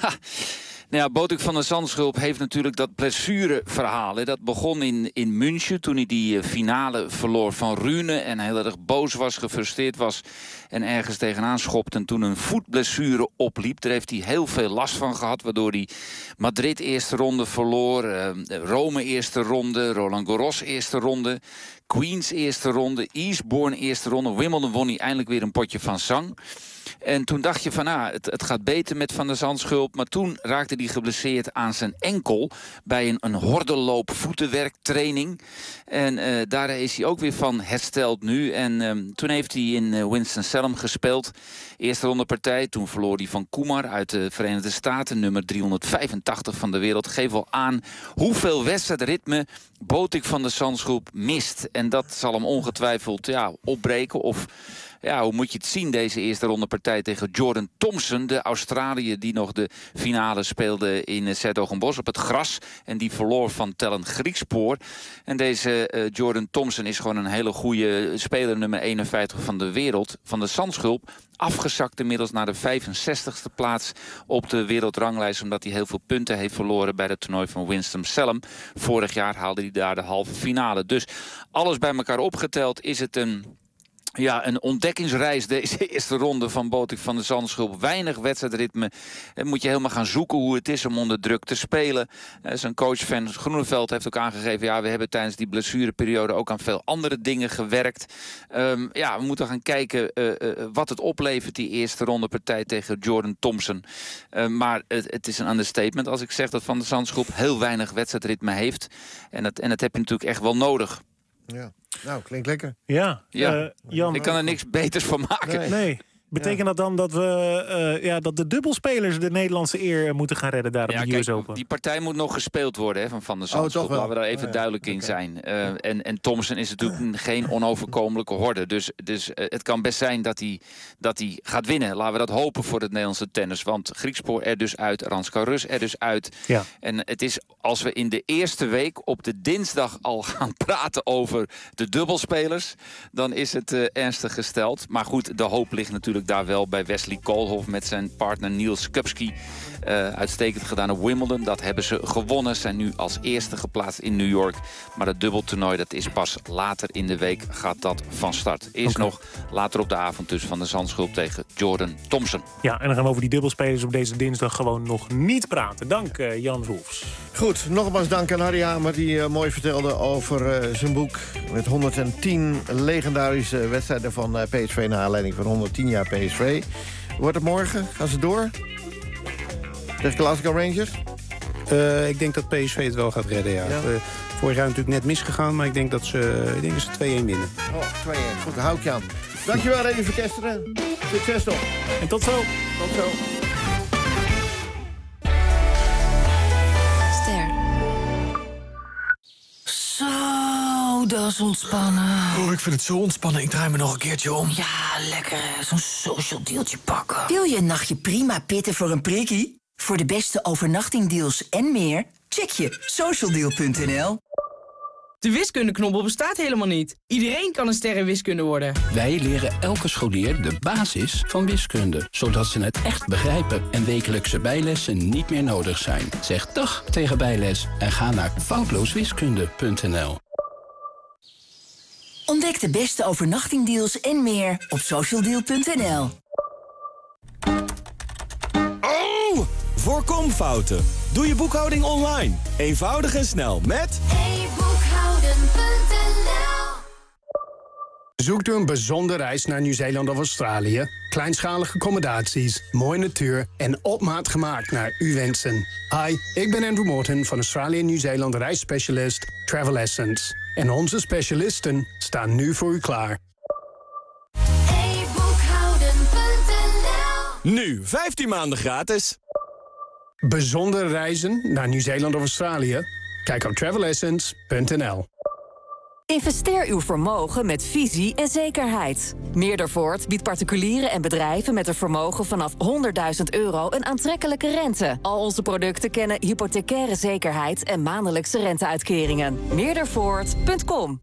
Nou ja, Botik van der Zandschulp heeft natuurlijk dat blessureverhaal. Hè. Dat begon in, in München toen hij die finale verloor van Rune... en heel erg boos was, gefrustreerd was en ergens tegenaan schopte... en toen een voetblessure opliep. Daar heeft hij heel veel last van gehad... waardoor hij Madrid eerste ronde verloor... Uh, Rome eerste ronde, Roland Garros eerste ronde... Queens eerste ronde, Eastbourne eerste ronde... Wimbledon won hij eindelijk weer een potje van zang... En toen dacht je van, ah, het, het gaat beter met Van der Zandschulp. Maar toen raakte hij geblesseerd aan zijn enkel... bij een, een hordenloop voetenwerktraining. En uh, daar is hij ook weer van hersteld nu. En um, toen heeft hij in uh, Winston-Salem gespeeld. Eerste ronde partij, toen verloor hij van Kumar uit de Verenigde Staten. Nummer driehonderdvijfentachtig van de wereld. Geef wel aan hoeveel wedstrijdritme Botik van der Zandschulp mist. En dat zal hem ongetwijfeld ja, opbreken of... Ja, hoe moet je het zien, deze eerste ronde partij tegen Jordan Thompson... de Australiër die nog de finale speelde in 's-Hertogenbosch op het gras... en die verloor van Tellen Griekspoor. En deze uh, Jordan Thompson is gewoon een hele goede speler... nummer eenenvijftig van de wereld, van de Zandschulp... afgezakt inmiddels naar de vijfenzestigste plaats op de wereldranglijst... omdat hij heel veel punten heeft verloren bij het toernooi van Winston-Salem. Vorig jaar haalde hij daar de halve finale. Dus alles bij elkaar opgeteld is het een... Ja, een ontdekkingsreis deze eerste ronde van Botik van der Zandschulp. Weinig wedstrijdritme. Dan moet je helemaal gaan zoeken hoe het is om onder druk te spelen. Uh, zijn coach Van Groeneveld heeft ook aangegeven... ja, we hebben tijdens die blessureperiode ook aan veel andere dingen gewerkt. Um, ja, we moeten gaan kijken uh, uh, wat het oplevert... die eerste ronde partij tegen Jordan Thompson. Uh, maar het, het is een understatement als ik zeg dat Van der Zandschulp... heel weinig wedstrijdritme heeft. En dat, en dat heb je natuurlijk echt wel nodig. Ja, nou, klinkt lekker. Ja, ja. Uh, Jan, ik kan er niks beters van maken. Nee. nee. Betekent ja. dat dan dat, we, uh, ja, dat de dubbelspelers de Nederlandse eer moeten gaan redden daar op ja, de kijk, U S Open? Die partij moet nog gespeeld worden hè, van Van der Zandschulp. Oh, laten we daar even oh, ja. duidelijk in okay. zijn. Uh, en, en Thompson is natuurlijk geen onoverkomelijke horde. Dus, dus uh, het kan best zijn dat hij, dat hij gaat winnen. Laten we dat hopen voor het Nederlandse tennis. Want Griekspoor er dus uit, Arantxa Rus er dus uit. Ja. En het is als we in de eerste week op de dinsdag al gaan praten over de dubbelspelers... dan is het uh, ernstig gesteld. Maar goed, de hoop ligt natuurlijk daar wel bij Wesley Koolhof met zijn partner Niels Kupski. Uh, uitstekend gedaan op Wimbledon. Dat hebben ze gewonnen. Zijn nu als eerste geplaatst in New York. Maar het dubbeltoernooi dat is pas later in de week gaat dat van start. Eerst okay. nog later op de avond dus Van der Zandschulp tegen Jordan Thompson. Ja, en dan gaan we over die dubbelspelers op deze dinsdag gewoon nog niet praten. Dank uh, Jan Roels. Goed, nogmaals dank aan Harry Hamer die uh, mooi vertelde over uh, zijn boek... met honderdtien legendarische wedstrijden van uh, P S V... naar aanleiding van honderdtien jaar P S V. Wordt het morgen? Gaan ze door? Tegen Glasgow Rangers? Uh, ik denk dat P S V het wel gaat redden, ja. ja. Uh, vorig jaar natuurlijk net misgegaan, maar ik denk dat ze, ik denk dat ze twee-één winnen. Oh, twee-één. Goed, daar hou ik je aan. Dankjewel, René Verkesteren. Succes toch. En tot zo. Tot zo. Ster. Zo, dat is ontspannen. Oh, ik vind het zo ontspannen. Ik draai me nog een keertje om. Ja, lekker. Zo'n social dealtje pakken. Wil je een nachtje prima pitten voor een prikkie? Voor de beste overnachtingdeals en meer, check je socialdeal punt n l. De wiskundeknobbel bestaat helemaal niet. Iedereen kan een ster in wiskunde worden. Wij leren elke scholier de basis van wiskunde, zodat ze het echt begrijpen en wekelijkse bijlessen niet meer nodig zijn. Zeg dag tegen bijles en ga naar foutlooswiskunde punt n l. Ontdek de beste overnachtingdeals en meer op socialdeal punt n l. Oh! Voorkom fouten. Doe je boekhouding online. Eenvoudig en snel met e boekhouden punt n l. Zoekt u een bijzondere reis naar Nieuw-Zeeland of Australië? Kleinschalige accommodaties, mooie natuur en op maat gemaakt naar uw wensen. Hi, ik ben Andrew Morton van Australië en Nieuw-Zeeland reisspecialist Travel Essence. En onze specialisten staan nu voor u klaar. e boekhouden punt n l. Nu vijftien maanden gratis. Bijzondere reizen naar Nieuw-Zeeland of Australië? Kijk op travel essence punt n l. Investeer uw vermogen met visie en zekerheid. Meerdervoort biedt particulieren en bedrijven met een vermogen vanaf honderdduizend euro een aantrekkelijke rente. Al onze producten kennen hypothecaire zekerheid en maandelijkse renteuitkeringen. Meerdervoort punt com.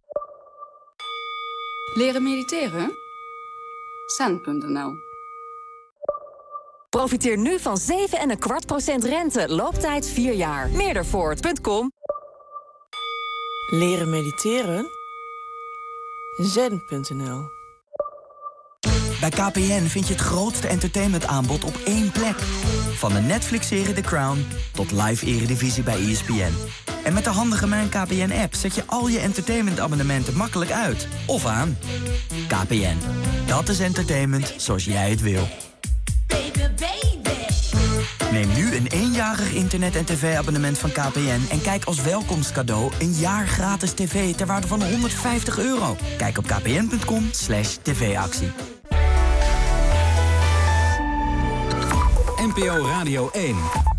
Leren mediteren? Zen punt n l. Profiteer nu van zeven komma vijf procent rente. Looptijd vier jaar. Meerdervoort punt com. Leren mediteren? Zen punt n l. Bij K P N vind je het grootste entertainmentaanbod op één plek. Van de Netflix-serie The Crown tot live eredivisie bij E S P N. En met de handige Mijn K P N-app zet je al je entertainmentabonnementen makkelijk uit. Of aan. K P N. Dat is entertainment zoals jij het wil. Neem nu een eenjarig internet- en tv-abonnement van K P N... en kijk als welkomstcadeau een jaar gratis tv ter waarde van honderdvijftig euro. Kijk op kpn punt com slash tv-actie. N P O Radio één.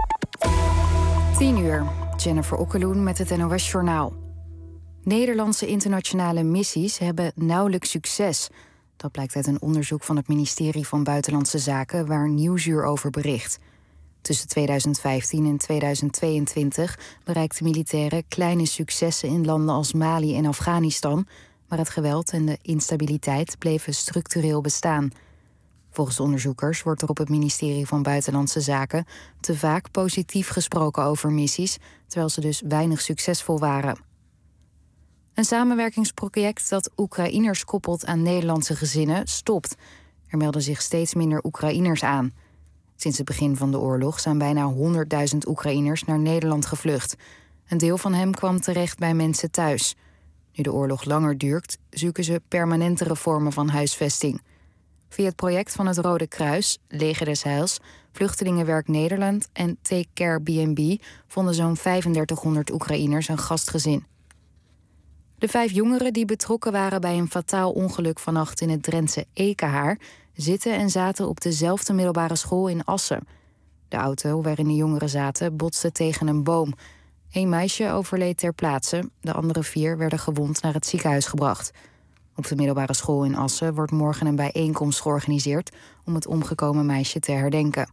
tien uur. Jennifer Okkeloen met het N O S-journaal. Nederlandse internationale missies hebben nauwelijks succes. Dat blijkt uit een onderzoek van het ministerie van Buitenlandse Zaken... waar Nieuwsuur over bericht. Tussen tweeduizend vijftien en tweeduizend tweeëntwintig bereikten militairen kleine successen in landen als Mali en Afghanistan, maar het geweld en de instabiliteit bleven structureel bestaan. Volgens onderzoekers wordt er op het ministerie van Buitenlandse Zaken te vaak positief gesproken over missies, terwijl ze dus weinig succesvol waren. Een samenwerkingsproject dat Oekraïners koppelt aan Nederlandse gezinnen stopt. Er melden zich steeds minder Oekraïners aan. Sinds het begin van de oorlog zijn bijna honderdduizend Oekraïners naar Nederland gevlucht. Een deel van hen kwam terecht bij mensen thuis. Nu de oorlog langer duurt, zoeken ze permanentere vormen van huisvesting. Via het project van het Rode Kruis, Leger des Heils, Vluchtelingenwerk Nederland en Take Care B en B vonden zo'n vijfendertighonderd Oekraïners een gastgezin. De vijf jongeren die betrokken waren bij een fataal ongeluk vannacht in het Drentse Ekehaar zitten en zaten op dezelfde middelbare school in Assen. De auto waarin de jongeren zaten botste tegen een boom. Eén meisje overleed ter plaatse, de andere vier werden gewond naar het ziekenhuis gebracht. Op de middelbare school in Assen wordt morgen een bijeenkomst georganiseerd om het omgekomen meisje te herdenken.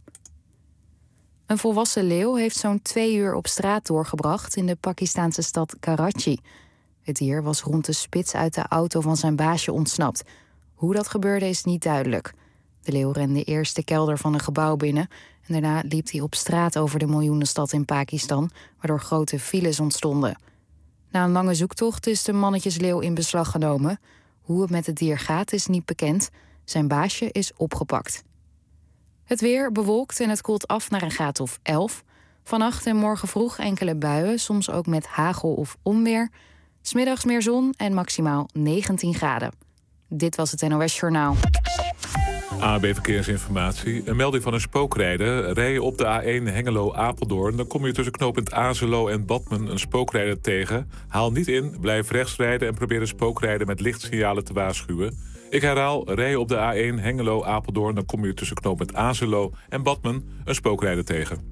Een volwassen leeuw heeft zo'n twee uur op straat doorgebracht in de Pakistaanse stad Karachi. Het dier was rond de spits uit de auto van zijn baasje ontsnapt. Hoe dat gebeurde is niet duidelijk. De leeuw rende eerst de kelder van een gebouw binnen en daarna liep hij op straat over de miljoenenstad in Pakistan, waardoor grote files ontstonden. Na een lange zoektocht is de mannetjesleeuw in beslag genomen. Hoe het met het dier gaat is niet bekend. Zijn baasje is opgepakt. Het weer bewolkt en het koelt af naar een graad of elf. Vannacht en morgen vroeg enkele buien, soms ook met hagel of onweer. 'S Middags meer zon en maximaal negentien graden. Dit was het N O S-journaal. A B Verkeersinformatie. Een melding van een spookrijder. Rij je op de A één Hengelo-Apeldoorn... dan kom je tussen knooppunt Azelo en Badmen een spookrijder tegen. Haal niet in, blijf rechts rijden... en probeer de spookrijder met lichtsignalen te waarschuwen. Ik herhaal, rij je op de A één Hengelo-Apeldoorn... dan kom je tussen knooppunt Azelo en Badmen een spookrijder tegen.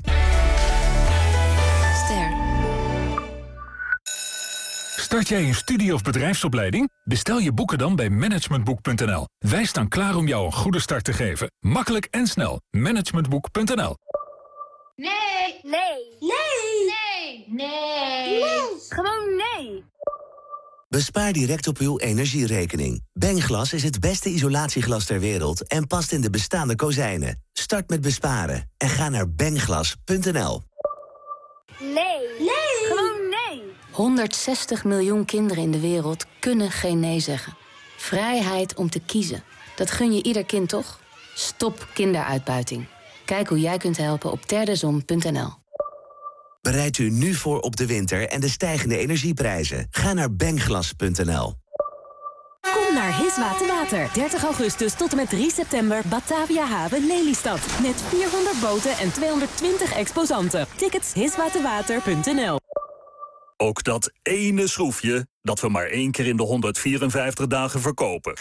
Start jij een studie- of bedrijfsopleiding? Bestel je boeken dan bij managementboek punt n l. Wij staan klaar om jou een goede start te geven. Makkelijk en snel. managementboek punt n l. Nee, nee, nee, nee, nee, nee. Gewoon nee. Bespaar direct op uw energierekening. Bengglas is het beste isolatieglas ter wereld en past in de bestaande kozijnen. Start met besparen en ga naar bengglas punt n l. Nee, nee, gewoon nee. honderdzestig miljoen kinderen in de wereld kunnen geen nee zeggen. Vrijheid om te kiezen. Dat gun je ieder kind toch? Stop kinderuitbuiting. Kijk hoe jij kunt helpen op terdezon punt n l. Bereid u nu voor op de winter en de stijgende energieprijzen. Ga naar bengglas punt n l. Kom naar Hiswa Water. dertig augustus tot en met drie september Batavia Haven Lelystad. Met vierhonderd boten en tweehonderdtwintig exposanten. Tickets hiswaterwater punt n l. Ook dat ene schroefje dat we maar één keer in de honderdvierenvijftig dagen verkopen.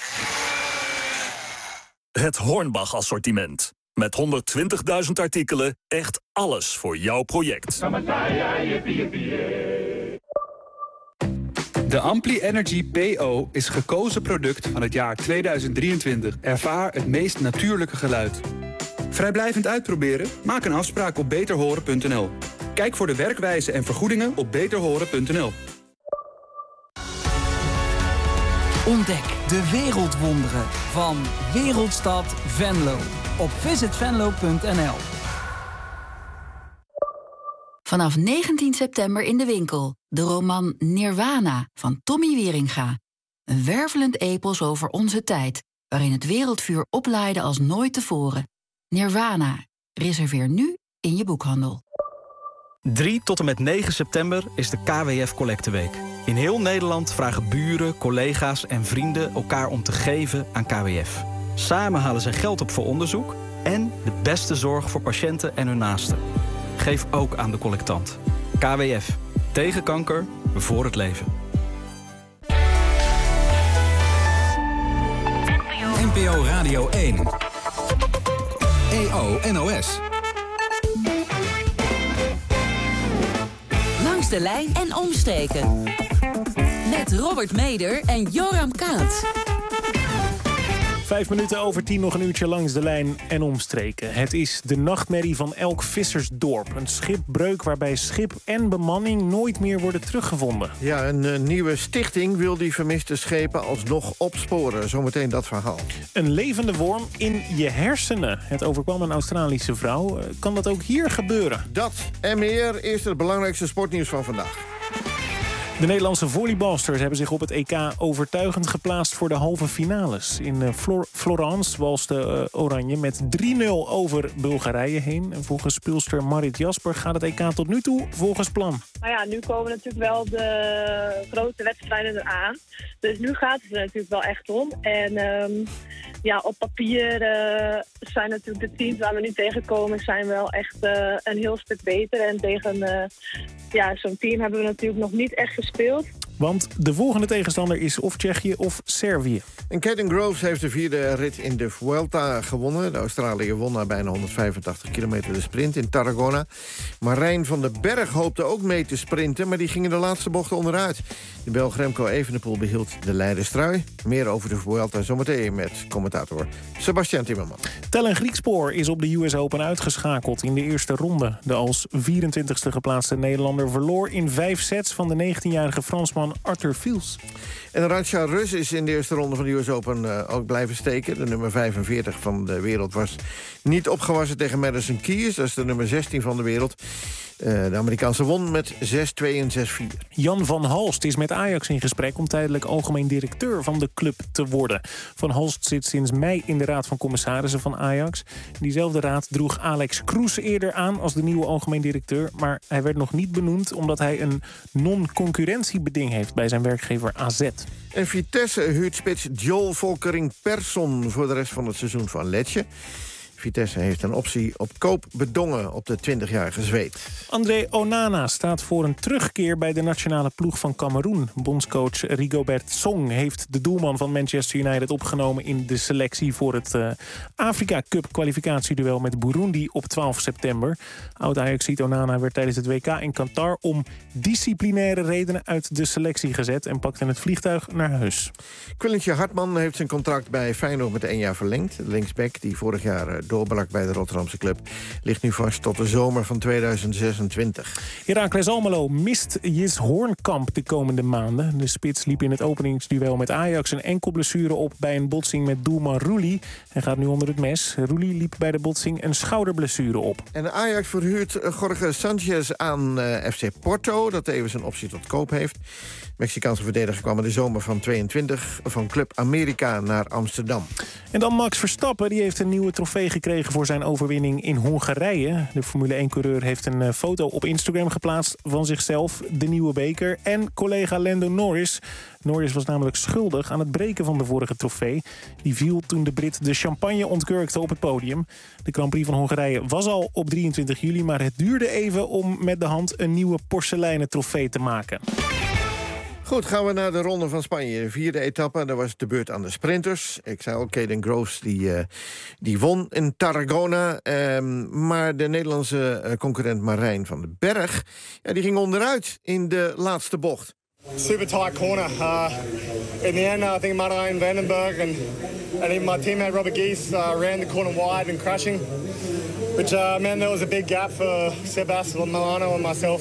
Het Hornbach assortiment. Met honderdtwintigduizend artikelen, echt alles voor jouw project. De Ampli Energy P O is gekozen product van het jaar tweeduizend drieëntwintig. Ervaar het meest natuurlijke geluid. Vrijblijvend uitproberen? Maak een afspraak op beter horen punt n l. Kijk voor de werkwijze en vergoedingen op beter horen punt n l. Ontdek de wereldwonderen van Wereldstad Venlo op visit venlo punt n l. Vanaf negentien september in de winkel. De roman Nirwana van Tommy Wieringa. Een wervelend epos over onze tijd, waarin het wereldvuur oplaaide als nooit tevoren. Nirwana. Reserveer nu in je boekhandel. drie tot en met negen september is de K W F Collecteweek. In heel Nederland vragen buren, collega's en vrienden elkaar om te geven aan K W F. Samen halen ze geld op voor onderzoek en de beste zorg voor patiënten en hun naasten. Geef ook aan de collectant. K W F. Tegen kanker, voor het leven. N P O Radio één. E O N O S. Langs de lijn en omstreken. Met Robert Meder en Joram Kaats. Vijf minuten over tien, nog een uurtje langs de lijn en omstreken. Het is de nachtmerrie van elk vissersdorp. Een schipbreuk waarbij schip en bemanning nooit meer worden teruggevonden. Ja, een uh, nieuwe stichting wil die vermiste schepen alsnog opsporen. Zometeen dat verhaal. Een levende worm in je hersenen. Het overkwam een Australische vrouw. Uh, kan dat ook hier gebeuren? Dat en meer. Eerst het belangrijkste sportnieuws van vandaag. De Nederlandse volleybalsters hebben zich op het E K overtuigend geplaatst voor de halve finales. In uh, Flor- Florence walste uh, Oranje met drie nul over Bulgarije heen. En volgens speelster Marit Jasper gaat het E K tot nu toe volgens plan. Nou ja, nu komen natuurlijk wel de grote wedstrijden eraan. Dus nu gaat het er natuurlijk wel echt om. En um, ja, op papier uh, zijn natuurlijk de teams waar we nu tegenkomen zijn wel echt uh, een heel stuk beter. En tegen uh, ja, zo'n team hebben we natuurlijk nog niet echt gespeeld. Want de volgende tegenstander is of Tsjechië of Servië. En Caden Groves heeft de vierde rit in de Vuelta gewonnen. De Australiër won na bijna honderdvijfentachtig kilometer de sprint in Tarragona. Marijn van den Berg hoopte ook mee te sprinten, maar die ging in de laatste bocht onderuit. De Belg Remco Evenepoel behield de leiderstrui. Meer over de Vuelta zometeen met commentator Sebastian Timmerman. Tellen Griekspoor is op de U S Open uitgeschakeld in de eerste ronde. De als vierentwintigste geplaatste Nederlander verloor in vijf sets van de negentienjarige Fransman Arthur Fils. En Raja Rus is in de eerste ronde van de U S Open uh, ook blijven steken. De nummer vijfenveertig van de wereld was niet opgewassen tegen Madison Keys. Dat is de nummer zestien van de wereld. Uh, de Amerikaanse won met zes twee en zes vier. Jan van Halst is met Ajax in gesprek om tijdelijk algemeen directeur van de club te worden. Van Halst zit sinds mei in de raad van commissarissen van Ajax. Diezelfde raad droeg Alex Kroes eerder aan als de nieuwe algemeen directeur. Maar hij werd nog niet benoemd omdat hij een non-concurrentiebeding heeft bij zijn werkgever A Z. En Vitesse huurt spits Joel Volkering Persson voor de rest van het seizoen van Lecce. Vitesse heeft een optie op koop bedongen op de twintigjarige Zweed. André Onana staat voor een terugkeer bij de nationale ploeg van Kameroen. Bondscoach Rigobert Song heeft de doelman van Manchester United opgenomen in de selectie voor het uh, Afrika Cup kwalificatieduel met Burundi op twaalf september. Oud-Ajaxiet Onana werd tijdens het W K in Qatar om disciplinaire redenen uit de selectie gezet en pakte het vliegtuig naar huis. Quillentje Hartman heeft zijn contract bij Feyenoord met één jaar verlengd. De linksback die vorig jaar uh, doorbrak bij de Rotterdamse club ligt nu vast tot de zomer van tweeduizend zesentwintig. Heracles Almelo mist Jis Hoornkamp de komende maanden. De spits liep in het openingsduel met Ajax een enkel blessure op bij een botsing met doelman Roelie. Hij gaat nu onder het mes. Roelie liep bij de botsing een schouderblessure op. En Ajax verhuurt Jorge Sanchez aan uh, F C Porto, dat tevens een optie tot koop heeft. Mexicaanse verdediger kwam in de zomer van tweeëntwintig van Club America naar Amsterdam. En dan Max Verstappen, die heeft een nieuwe trofee gekregen voor zijn overwinning in Hongarije. De Formule één-coureur heeft een foto op Instagram geplaatst van zichzelf, de nieuwe beker en collega Lando Norris. Norris was namelijk schuldig aan het breken van de vorige trofee. Die viel toen de Brit de champagne ontkurkte op het podium. De Grand Prix van Hongarije was al op drieëntwintig juli, maar het duurde even om met de hand een nieuwe porseleinen trofee te maken. Goed, gaan we naar de Ronde van Spanje. De vierde etappe, daar was de beurt aan de sprinters. Ik zei al, Caden Groves die, uh, die won in Tarragona. Um, maar de Nederlandse uh, concurrent Marijn van den Berg, ja, die ging onderuit in de laatste bocht. Super tight corner. Uh, in the end, uh, I think Martijn Vandenberg and, and even my teammate Robert Geese uh, ran the corner wide and crashing. Which uh, meant there was a big gap for Sebas, Milano and myself.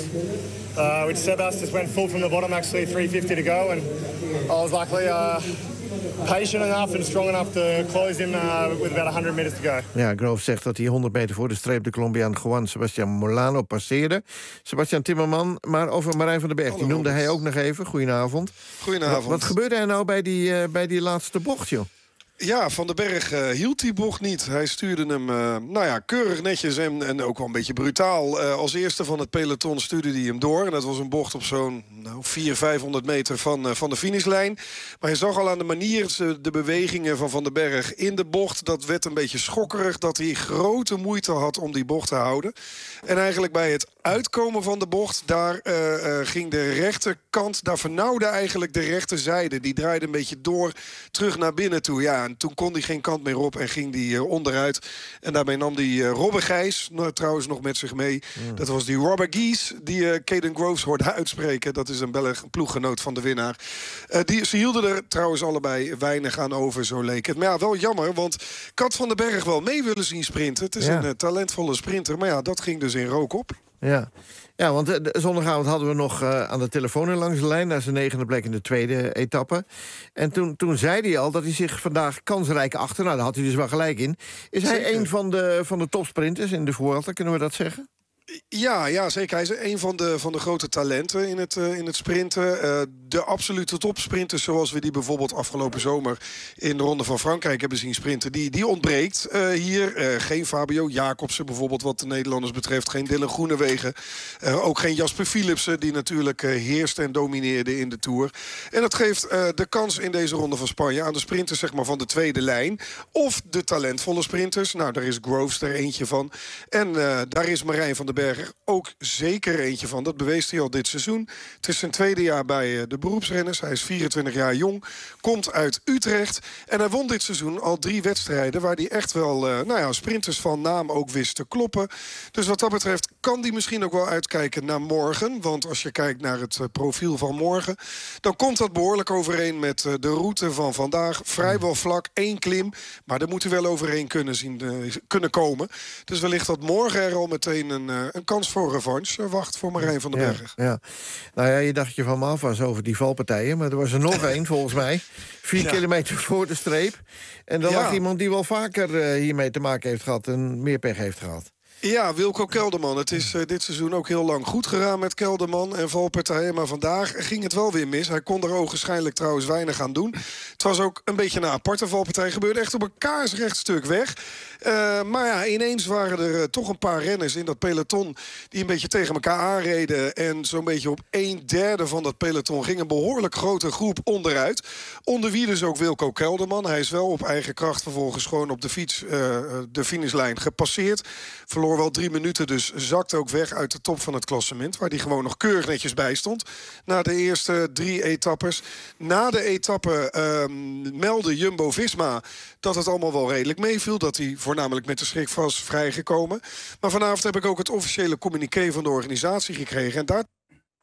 Uh, which Sebas just went full from the bottom, actually three fifty to go. And I was luckily uh, patient enough and strong enough to close him uh, with about one hundred meters to go. Ja, Grove zegt dat hij honderd meter voor de streep de Colombiaan Juan Sebastian Molano passeerde. Sebastian Timmerman, maar over Marijn van den Berg, die noemde hij ook nog even. Goedenavond. Goedenavond. Wat, wat gebeurde er nou bij die, uh, bij die laatste bocht, joh? Ja, Van den Berg uh, hield die bocht niet. Hij stuurde hem uh, nou ja, keurig netjes en, en ook wel een beetje brutaal. Uh, als eerste van het peloton stuurde hij hem door. En dat was een bocht op zo'n nou, vierhonderd, vijfhonderd meter van, uh, van de finishlijn. Maar je zag al aan de manier, de bewegingen van Van den Berg in de bocht. Dat werd een beetje schokkerig, dat hij grote moeite had om die bocht te houden. En eigenlijk bij het uitkomen van de bocht, daar uh, uh, ging de rechterkant, daar vernauwde eigenlijk de rechterzijde. Die draaide een beetje door, terug naar binnen toe. Ja, en toen kon hij geen kant meer op en ging hij uh, onderuit. En daarbij nam hij uh, Robbe Gijs, nou, trouwens nog met zich mee. Mm. Dat was die Robert Geese, die uh, Caden Groves hoorde uitspreken. Dat is een Belg, een ploeggenoot van de winnaar. Uh, die, ze hielden er trouwens allebei weinig aan over, zo leek het. Maar ja, wel jammer, want ik had Van den Berg wel mee willen zien sprinten. Het is ja. een uh, talentvolle sprinter, maar ja, dat ging dus in rook op. Ja, ja want uh, zondagavond hadden we nog uh, aan de telefoon langs de lijn. Naar zijn negende plek in de tweede etappe. En toen, toen zei hij al dat hij zich vandaag kansrijk achter... nou, daar had hij dus wel gelijk in. Is Zeker. hij een van de, van de topsprinters in de Vuelta, kunnen we dat zeggen? Ja, ja, zeker. Hij is een van de, van de grote talenten in het, uh, in het sprinten. Uh, de absolute topsprinters, zoals we die bijvoorbeeld afgelopen zomer in de Ronde van Frankrijk hebben zien sprinten, die, die ontbreekt uh, hier. Uh, geen Fabio Jacobsen bijvoorbeeld, wat de Nederlanders betreft. Geen Dylan Groenewegen. Uh, ook geen Jasper Philipsen, die natuurlijk uh, heerste en domineerde in de Tour. En dat geeft uh, de kans in deze Ronde van Spanje aan de sprinters, zeg maar, van de tweede lijn. Of de talentvolle sprinters. Nou, daar is Groves er eentje van. En uh, daar is Marijn van den Berg ook zeker eentje van. Dat bewees hij al dit seizoen. Het is zijn tweede jaar bij de beroepsrenners. Hij is vierentwintig jaar jong. Komt uit Utrecht. En hij won dit seizoen al drie wedstrijden waar hij echt wel uh, nou ja, sprinters van naam ook wist te kloppen. Dus wat dat betreft kan hij misschien ook wel uitkijken naar morgen. Want als je kijkt naar het uh, profiel van morgen, dan komt dat behoorlijk overeen met uh, de route van vandaag. Vrijwel vlak, één klim. Maar daar moet hij wel overeen kunnen, zien, uh, kunnen komen. Dus wellicht dat morgen er al meteen een, uh, een kans voor revanche wacht voor Marijn van den ja, Berg. Ja. Nou ja, je dacht je van me af was over die valpartijen. Maar er was er nog één, volgens mij. Vier ja. kilometer voor de streep. En dan ja. lag iemand die wel vaker uh, hiermee te maken heeft gehad en meer pech heeft gehad. Ja, Wilco Kelderman. Het is uh, dit seizoen ook heel lang goed gegaan met Kelderman en valpartijen. Maar vandaag ging het wel weer mis. Hij kon er ogenschijnlijk trouwens weinig aan doen. Het was ook een beetje een aparte valpartij. Gebeurde echt op een kaarsrecht stuk weg. Uh, maar ja, ineens waren er uh, toch een paar renners in dat peloton die een beetje tegen elkaar aanreden. En zo'n beetje op een derde van dat peloton ging een behoorlijk grote groep onderuit. Onder wie dus ook Wilco Kelderman. Hij is wel op eigen kracht vervolgens gewoon op de fiets uh, de finishlijn gepasseerd. Verloor wel drie minuten, dus zakte ook weg uit de top van het klassement, waar hij gewoon nog keurig netjes bij stond. Na de eerste drie etappes. Na de etappe uh, meldde Jumbo-Visma dat het allemaal wel redelijk meeviel. Dat hij voornamelijk met de schrik was vrijgekomen. Maar vanavond heb ik ook het officiële communiqué van de organisatie gekregen. En daar...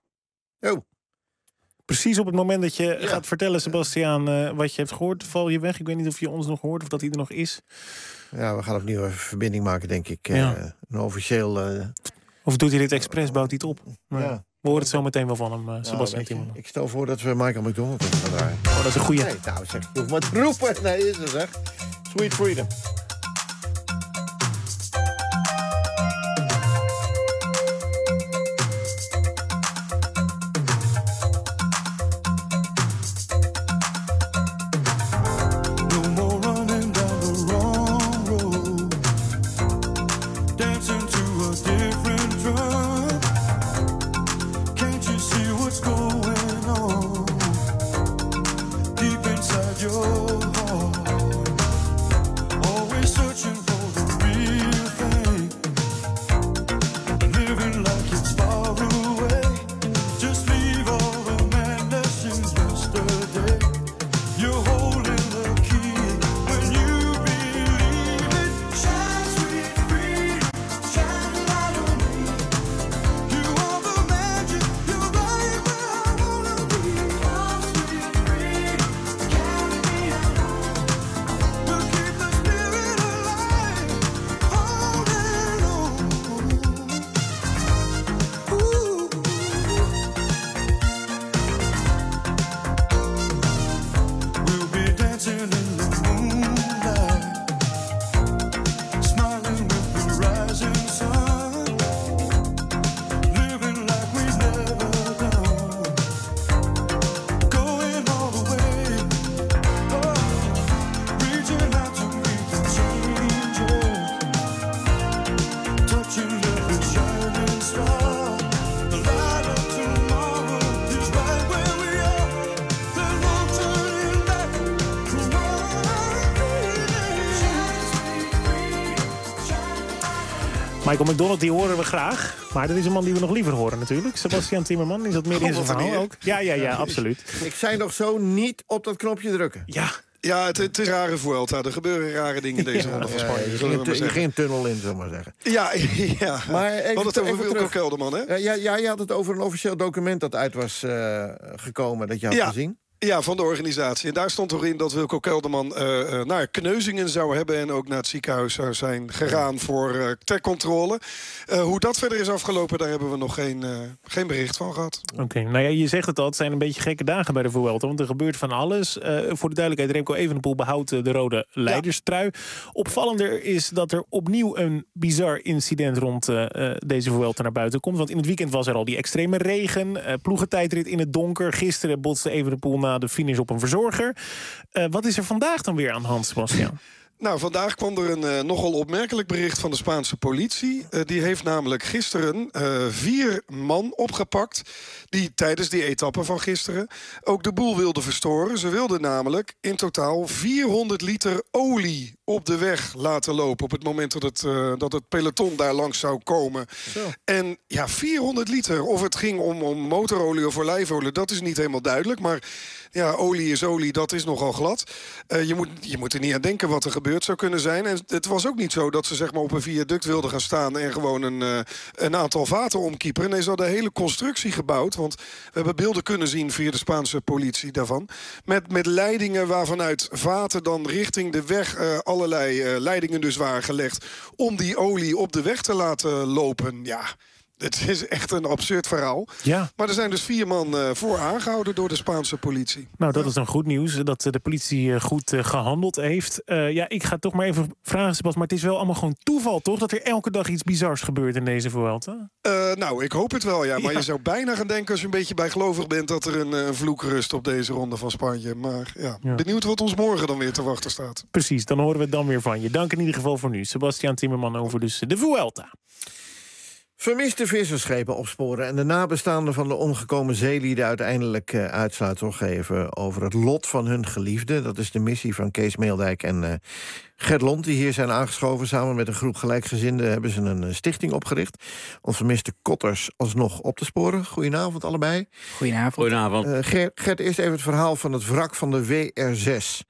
Oh. Precies op het moment dat je ja. gaat vertellen, Sebastiaan, uh, wat je hebt gehoord, val je weg. Ik weet niet of je ons nog hoort of dat hij er nog is. Ja, we gaan opnieuw even verbinding maken, denk ik. Ja. Uh, een officieel... Uh... Of doet hij dit expres, bouwt hij het op? Maar ja. We horen het zo meteen wel van hem, uh, Sebastiaan nou, ik, ik stel voor dat we Michael McDonald gaan draaien. Oh, dat is een goeie. Nee, nou zeg, je hoeft maar te roepen. Nee, is het zeg. Sweet Freedom. Deep inside your heart, always Michael McDonald, die horen we graag. Maar er is een man die we nog liever horen natuurlijk. Sebastian Timmerman, is dat meer in zijn verhaal ook? Ja, ja, ja, absoluut. Ik zei nog zo niet op dat knopje drukken. Ja. Ja, het, het is rare Vuelta. Er gebeuren rare dingen in deze ja, ronde van ja, Spanje. Je ging, een, je ging een tunnel in, zullen we maar zeggen. Ja, ja. Maar even, we hadden het over Wilco terug. Kelderman, hè? Ja, ja, je had het over een officieel document dat uit was uh, gekomen, dat je had ja. gezien. Ja, van de organisatie. En daar stond toch in dat Wilco Kelderman uh, uh, naar kneuzingen zou hebben... en ook naar het ziekenhuis zou zijn gegaan voor uh, ter controle. Uh, hoe dat verder is afgelopen, daar hebben we nog geen, uh, geen bericht van gehad. Oké, okay. Nou ja, je zegt het al, het zijn een beetje gekke dagen bij de Vuelta... want er gebeurt van alles. Uh, voor de duidelijkheid, Remco Evenepoel behoudt uh, de rode leiderstrui. Ja. Opvallender is dat er opnieuw een bizar incident rond uh, uh, deze Vuelta naar buiten komt. Want in het weekend was er al die extreme regen, uh, ploegentijdrit in het donker. Gisteren botste Evenepoel na de finish op een verzorger. Uh, wat is er vandaag dan weer aan de hand, Sebastian? Nou, vandaag kwam er een uh, nogal opmerkelijk bericht van de Spaanse politie. Uh, die heeft namelijk gisteren uh, vier man opgepakt... die tijdens die etappe van gisteren ook de boel wilden verstoren. Ze wilden namelijk in totaal vierhonderd liter olie op de weg laten lopen... op het moment dat het, uh, dat het peloton daar langs zou komen. Zo. En ja, vierhonderd liter. Of het ging om, om motorolie of olijfolie, dat is niet helemaal duidelijk. Maar ja, olie is olie, dat is nogal glad. Uh, je, moet, je moet er niet aan denken wat er gebeurd zou kunnen zijn. En het was ook niet zo dat ze zeg maar op een viaduct wilden gaan staan... en gewoon een, uh, een aantal vaten omkieperen. Nee, ze hadden een hele constructie gebouwd. Want we hebben beelden kunnen zien via de Spaanse politie daarvan. Met, met leidingen waarvanuit vaten dan richting de weg... Uh, allerlei uh, leidingen dus waren gelegd... om die olie op de weg te laten lopen. Ja... Het is echt een absurd verhaal. Ja. Maar er zijn dus vier man uh, voor aangehouden door de Spaanse politie. Nou, dat is dan goed nieuws. Dat de politie uh, goed uh, gehandeld heeft. Uh, ja, ik ga toch maar even vragen, Sebas. Maar het is wel allemaal gewoon toeval, toch? Dat er elke dag iets bizars gebeurt in deze Vuelta? Uh, nou, ik hoop het wel, ja. Maar ja. je zou bijna gaan denken, als je een beetje bijgelovig bent... dat er een, een vloek rust op deze ronde van Spanje. Maar ja, ja, benieuwd wat ons morgen dan weer te wachten staat. Precies, dan horen we het dan weer van je. Dank in ieder geval voor nu. Sebastian Timmerman over dus de Vuelta. Vermiste vissersschepen opsporen en de nabestaanden van de omgekomen zeelieden uiteindelijk uh, uitsluitsel geven over het lot van hun geliefde. Dat is de missie van Kees Meeldijk en uh, Gert Lont, die hier zijn aangeschoven. Samen met een groep gelijkgezinden hebben ze een uh, stichting opgericht om vermiste kotters alsnog op te sporen. Goedenavond allebei. Goedenavond. Goedenavond. Uh, Gert, Gert, eerst even het verhaal van het wrak van de W R zes.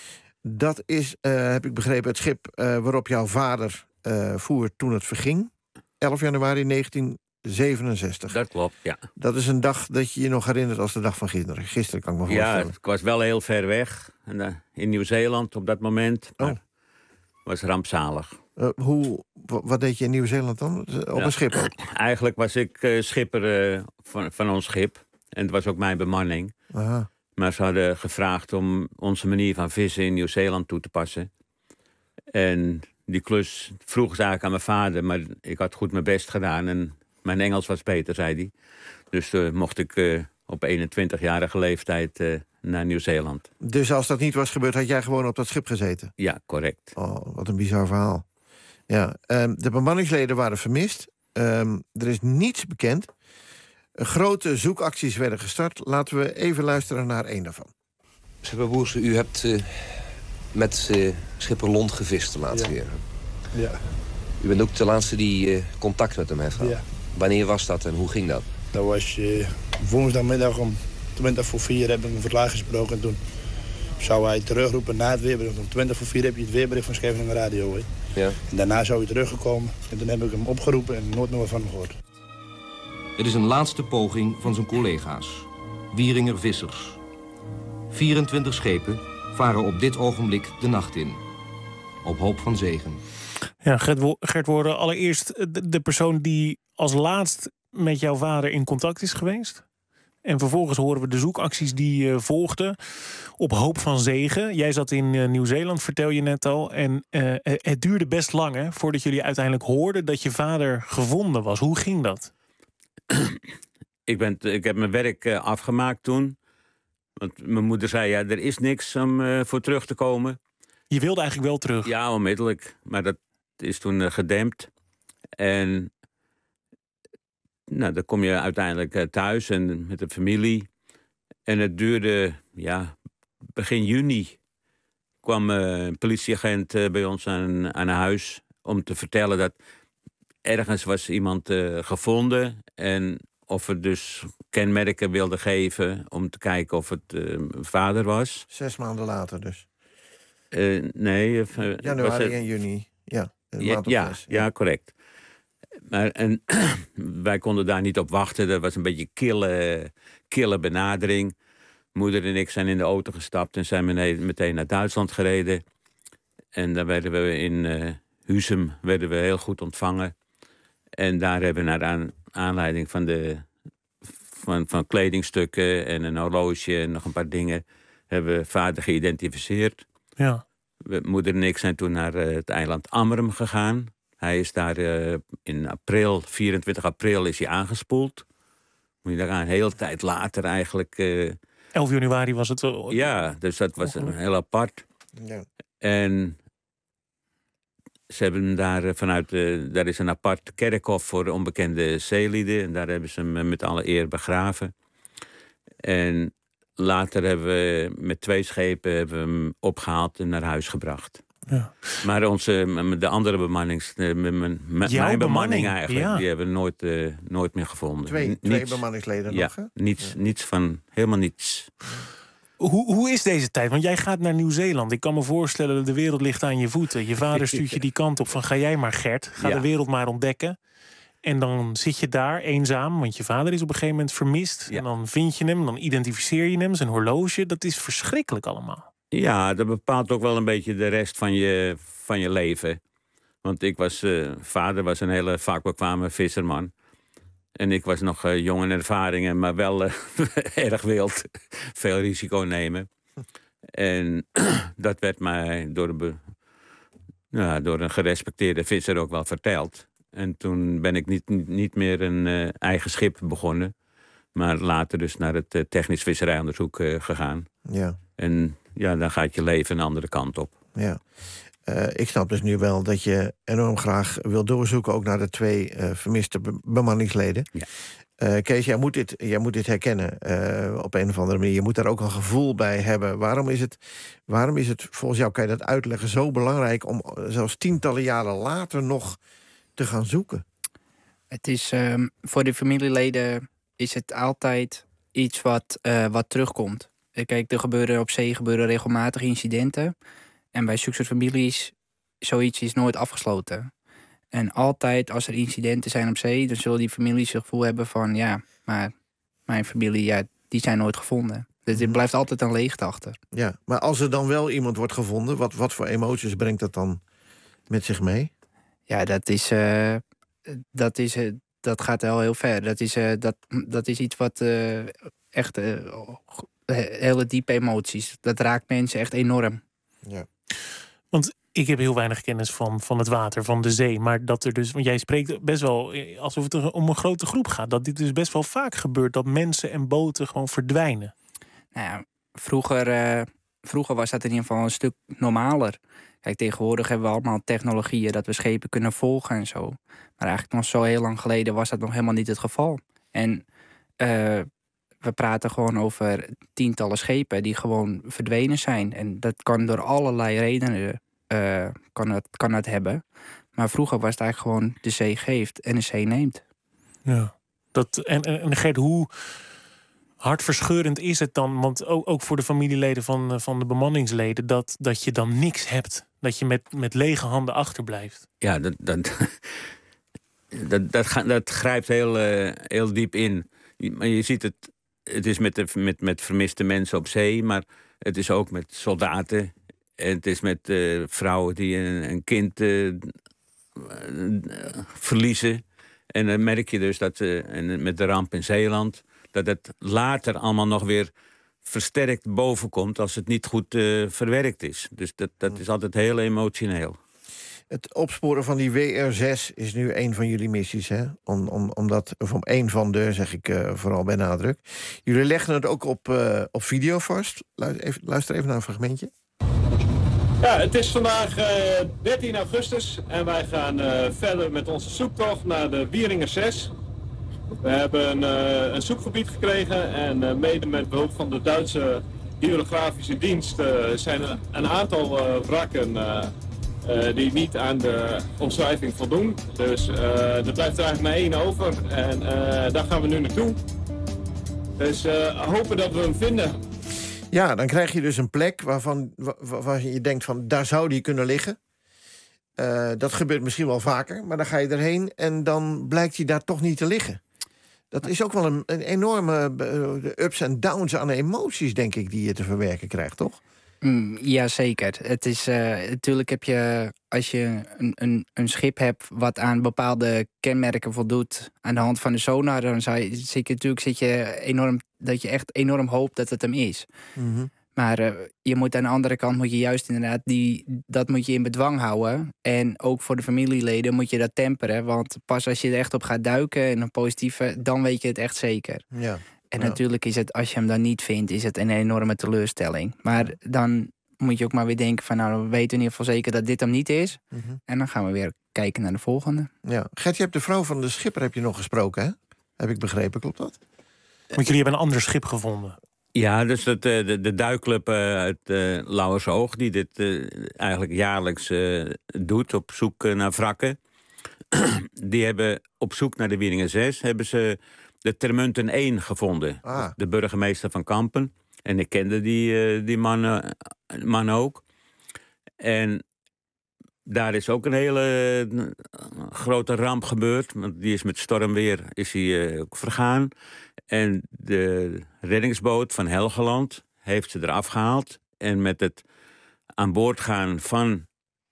Dat is, uh, heb ik begrepen, het schip uh, waarop jouw vader uh, voer toen het verging. elf januari negentien zevenenzestig. Dat klopt, ja. Dat is een dag dat je je nog herinnert als de dag van gisteren. Gisteren kan ik me voorstellen. Ja, ik was wel heel ver weg. In Nieuw-Zeeland op dat moment. Maar oh. was rampzalig. Uh, hoe, wat deed je in Nieuw-Zeeland dan? Op ja, een schip ook? Eigenlijk was ik uh, schipper uh, van, van ons schip. En het was ook mijn bemanning. Aha. Maar ze hadden gevraagd om onze manier van vissen in Nieuw-Zeeland toe te passen. En die klus vroeg ze eigenlijk aan mijn vader, maar ik had goed mijn best gedaan. En mijn Engels was beter, zei hij. Dus uh, mocht ik uh, op eenentwintigjarige leeftijd uh, naar Nieuw-Zeeland. Dus als dat niet was gebeurd, had jij gewoon op dat schip gezeten? Ja, correct. Oh, wat een bizar verhaal. Ja, um, de bemanningsleden waren vermist. Um, er is niets bekend. Grote zoekacties werden gestart. Laten we even luisteren naar één daarvan. Schipper Boerse, u hebt uh, met uh, schipper Lont gevist de laatste ja. keer. Ja. U bent ook de laatste die uh, contact met hem heeft gehad. Ja. Wanneer was dat en hoe ging dat? Dat was uh, woensdagmiddag om twintig voor vier heb ik een verlaag gesproken. En toen zou hij terugroepen na het weerbericht. Om twintig voor vier heb je het weerbericht van Scheveningen Radio. Hè. Ja. En daarna zou hij teruggekomen. En toen heb ik hem opgeroepen en nooit meer van hem gehoord. Het is een laatste poging van zijn collega's. Wieringer Vissers. vierentwintig schepen varen op dit ogenblik de nacht in. Op hoop van zegen. Ja, Gert, Gert Woorden, allereerst de, de persoon die als laatst met jouw vader in contact is geweest. En vervolgens horen we de zoekacties die uh, volgden op hoop van zegen. Jij zat in uh, Nieuw-Zeeland, vertel je net al. En uh, het duurde best lang hè, voordat jullie uiteindelijk hoorden dat je vader gevonden was. Hoe ging dat? Ik, ben, ik heb mijn werk uh, afgemaakt toen. Want mijn moeder zei, ja, er is niks om uh, voor terug te komen. Je wilde eigenlijk wel terug? Ja, onmiddellijk. Maar dat is toen uh, gedempt. En nou, dan kom je uiteindelijk uh, thuis en met de familie. En het duurde, ja, begin juni kwam uh, een politieagent uh, bij ons aan, aan huis om te vertellen dat ergens was iemand uh, gevonden. En of we dus kenmerken wilden geven om te kijken of het uh, vader was. Zes maanden later dus? Uh, nee. Uh, Januari het... en juni, ja. Ja, ja, ja, ja, correct. Maar en, wij konden daar niet op wachten. Dat was een beetje kille, kille benadering. Moeder en ik zijn in de auto gestapt en zijn meteen naar Duitsland gereden. En daar werden we in uh, Huzum werden we heel goed ontvangen. En daar hebben we naar aan, aanleiding van, de, van, van kledingstukken en een horloge en nog een paar dingen, hebben we vader geïdentificeerd. Ja. We, moeder en ik zijn toen naar uh, het eiland Amrum gegaan. Hij is daar uh, in april, vierentwintig april is hij aangespoeld. Moet je daar een hele tijd later eigenlijk... Uh, elf januari was het wel. Ja, dus dat was een heel apart. Ja. En ze hebben hem daar uh, vanuit... Uh, daar is een apart kerkhof voor onbekende zeelieden. En daar hebben ze hem met alle eer begraven. En later hebben we met twee schepen hebben we hem opgehaald en naar huis gebracht. Ja. Maar onze, de andere bemannings... Mijn, mijn bemanning, bemanning eigenlijk, ja. Die hebben we nooit, uh, nooit meer gevonden. Twee, niets, twee bemanningsleden ja, nog, hè? Niets, ja. niets van, helemaal niets. Hoe, hoe is deze tijd? Want jij gaat naar Nieuw-Zeeland. Ik kan me voorstellen dat de wereld ligt aan je voeten. Je vader stuurt je die kant op van ga jij maar Gert. Ga ja. de wereld maar ontdekken. En dan zit je daar eenzaam, want je vader is op een gegeven moment vermist. Ja. En dan vind je hem, dan identificeer je hem, zijn horloge. Dat is verschrikkelijk allemaal. Ja, dat bepaalt ook wel een beetje de rest van je, van je leven. Want ik was, uh, vader was een hele vakbekwame visserman. En ik was nog uh, jong in ervaringen, maar wel uh, erg wild. Veel risico nemen. En dat werd mij door, de be, ja, door een gerespecteerde visser ook wel verteld. En toen ben ik niet, niet meer een uh, eigen schip begonnen. Maar later dus naar het uh, technisch visserijonderzoek uh, gegaan. Ja. En ja, dan gaat je leven een andere kant op. Ja. Uh, ik snap dus nu wel dat je enorm graag wil doorzoeken ook naar de twee uh, vermiste be- bemanningsleden. Ja. Uh, Kees, jij moet dit, jij moet dit herkennen uh, op een of andere manier. Je moet daar ook een gevoel bij hebben. Waarom is het, waarom is het volgens jou, kan je dat uitleggen, zo belangrijk om zelfs tientallen jaren later nog te gaan zoeken? Het is um, voor de familieleden is het altijd iets wat, uh, wat terugkomt. Kijk, er gebeuren op zee gebeuren regelmatig incidenten. En bij zulke soort families, zoiets is nooit afgesloten. En altijd als er incidenten zijn op zee, dan zullen die families het gevoel hebben van ja, maar mijn familie, ja, die zijn nooit gevonden. Dus er blijft altijd een leegte achter. Ja, maar als er dan wel iemand wordt gevonden, wat, wat voor emoties brengt dat dan met zich mee? Ja, dat is, uh, dat is, uh, dat gaat wel heel ver. Dat is, uh, dat, dat is iets wat uh, echt uh, hele diepe emoties. Dat raakt mensen echt enorm. Ja. Want ik heb heel weinig kennis van, van het water, van de zee. Maar dat er dus, want jij spreekt best wel alsof het om een grote groep gaat. Dat dit dus best wel vaak gebeurt, dat mensen en boten gewoon verdwijnen. Nou ja, vroeger, uh, vroeger was dat in ieder geval een stuk normaler. Kijk, tegenwoordig hebben we allemaal technologieën dat we schepen kunnen volgen en zo. Maar eigenlijk nog zo heel lang geleden was dat nog helemaal niet het geval. En uh, we praten gewoon over tientallen schepen die gewoon verdwenen zijn. En dat kan door allerlei redenen uh, kan het, kan het hebben. Maar vroeger was het eigenlijk gewoon de zee geeft en de zee neemt. Ja. Dat, en, en, en Gert, hoe hartverscheurend is het dan, want ook, ook voor de familieleden van, van de bemanningsleden, dat, dat je dan niks hebt. Dat je met, met lege handen achterblijft. Ja, dat, dat, dat, dat, dat grijpt heel, uh, heel diep in. Maar je ziet het, het is met, de, met, met vermiste mensen op zee, maar het is ook met soldaten. En het is met uh, vrouwen die een, een kind uh, uh, verliezen. En dan merk je dus dat uh, en met de ramp in Zeeland, dat het later allemaal nog weer versterkt bovenkomt als het niet goed uh, verwerkt is. Dus dat, dat is altijd heel emotioneel. Het opsporen van die W R zes is nu een van jullie missies, hè? Om, om, om dat, of om één van de, zeg ik uh, vooral bij nadruk. Jullie leggen het ook op, uh, op video vast. Luister even, luister even naar een fragmentje. Ja, het is vandaag uh, dertien augustus en wij gaan uh, verder met onze zoektocht naar de Wieringer zes. We hebben uh, een zoekgebied gekregen en uh, mede met behulp van de Duitse hydrografische dienst uh, zijn er een aantal uh, wrakken uh, uh, die niet aan de omschrijving voldoen. Dus uh, er blijft er eigenlijk maar één over en uh, daar gaan we nu naartoe. Dus uh, hopen dat we hem vinden. Ja, dan krijg je dus een plek waarvan, waarvan je denkt van daar zou die kunnen liggen. Uh, dat gebeurt misschien wel vaker, maar dan ga je erheen en dan blijkt hij daar toch niet te liggen. Dat is ook wel een, een enorme uh, ups en downs aan emoties, denk ik, die je te verwerken krijgt, toch? Mm, ja, zeker. Het is, uh, natuurlijk heb je, als je een, een, een schip hebt wat aan bepaalde kenmerken voldoet aan de hand van de sonar, dan zou je, zit je natuurlijk zit je enorm, dat je echt enorm hoopt dat het hem is. Mm-hmm. Maar uh, je moet aan de andere kant moet je juist inderdaad die, dat moet je in bedwang houden. En ook voor de familieleden moet je dat temperen. Want pas als je er echt op gaat duiken en een positieve, dan weet je het echt zeker. Ja. En ja. natuurlijk is het, als je hem dan niet vindt, is het een enorme teleurstelling. Maar dan moet je ook maar weer denken van, nou, we weten in ieder geval zeker dat dit hem niet is. Mm-hmm. En dan gaan we weer kijken naar de volgende. Ja. Gert, je hebt de vrouw van de schipper heb je nog gesproken, hè? Heb ik begrepen, klopt dat? Want jullie hebben een ander schip gevonden. Ja, dus dat, de, de duikclub uit uh, Lauwersoog, die dit uh, eigenlijk jaarlijks uh, doet op zoek uh, naar wrakken. Die hebben op zoek naar de Wieringen zes, hebben ze de Termunten één gevonden. Ah. De burgemeester van Kampen. En ik kende die, uh, die man, uh, man ook. En daar is ook een hele uh, grote ramp gebeurd. Want die is met stormweer is hij, uh, ook vergaan. En de reddingsboot van Helgeland heeft ze eraf gehaald. En met het aan boord gaan van,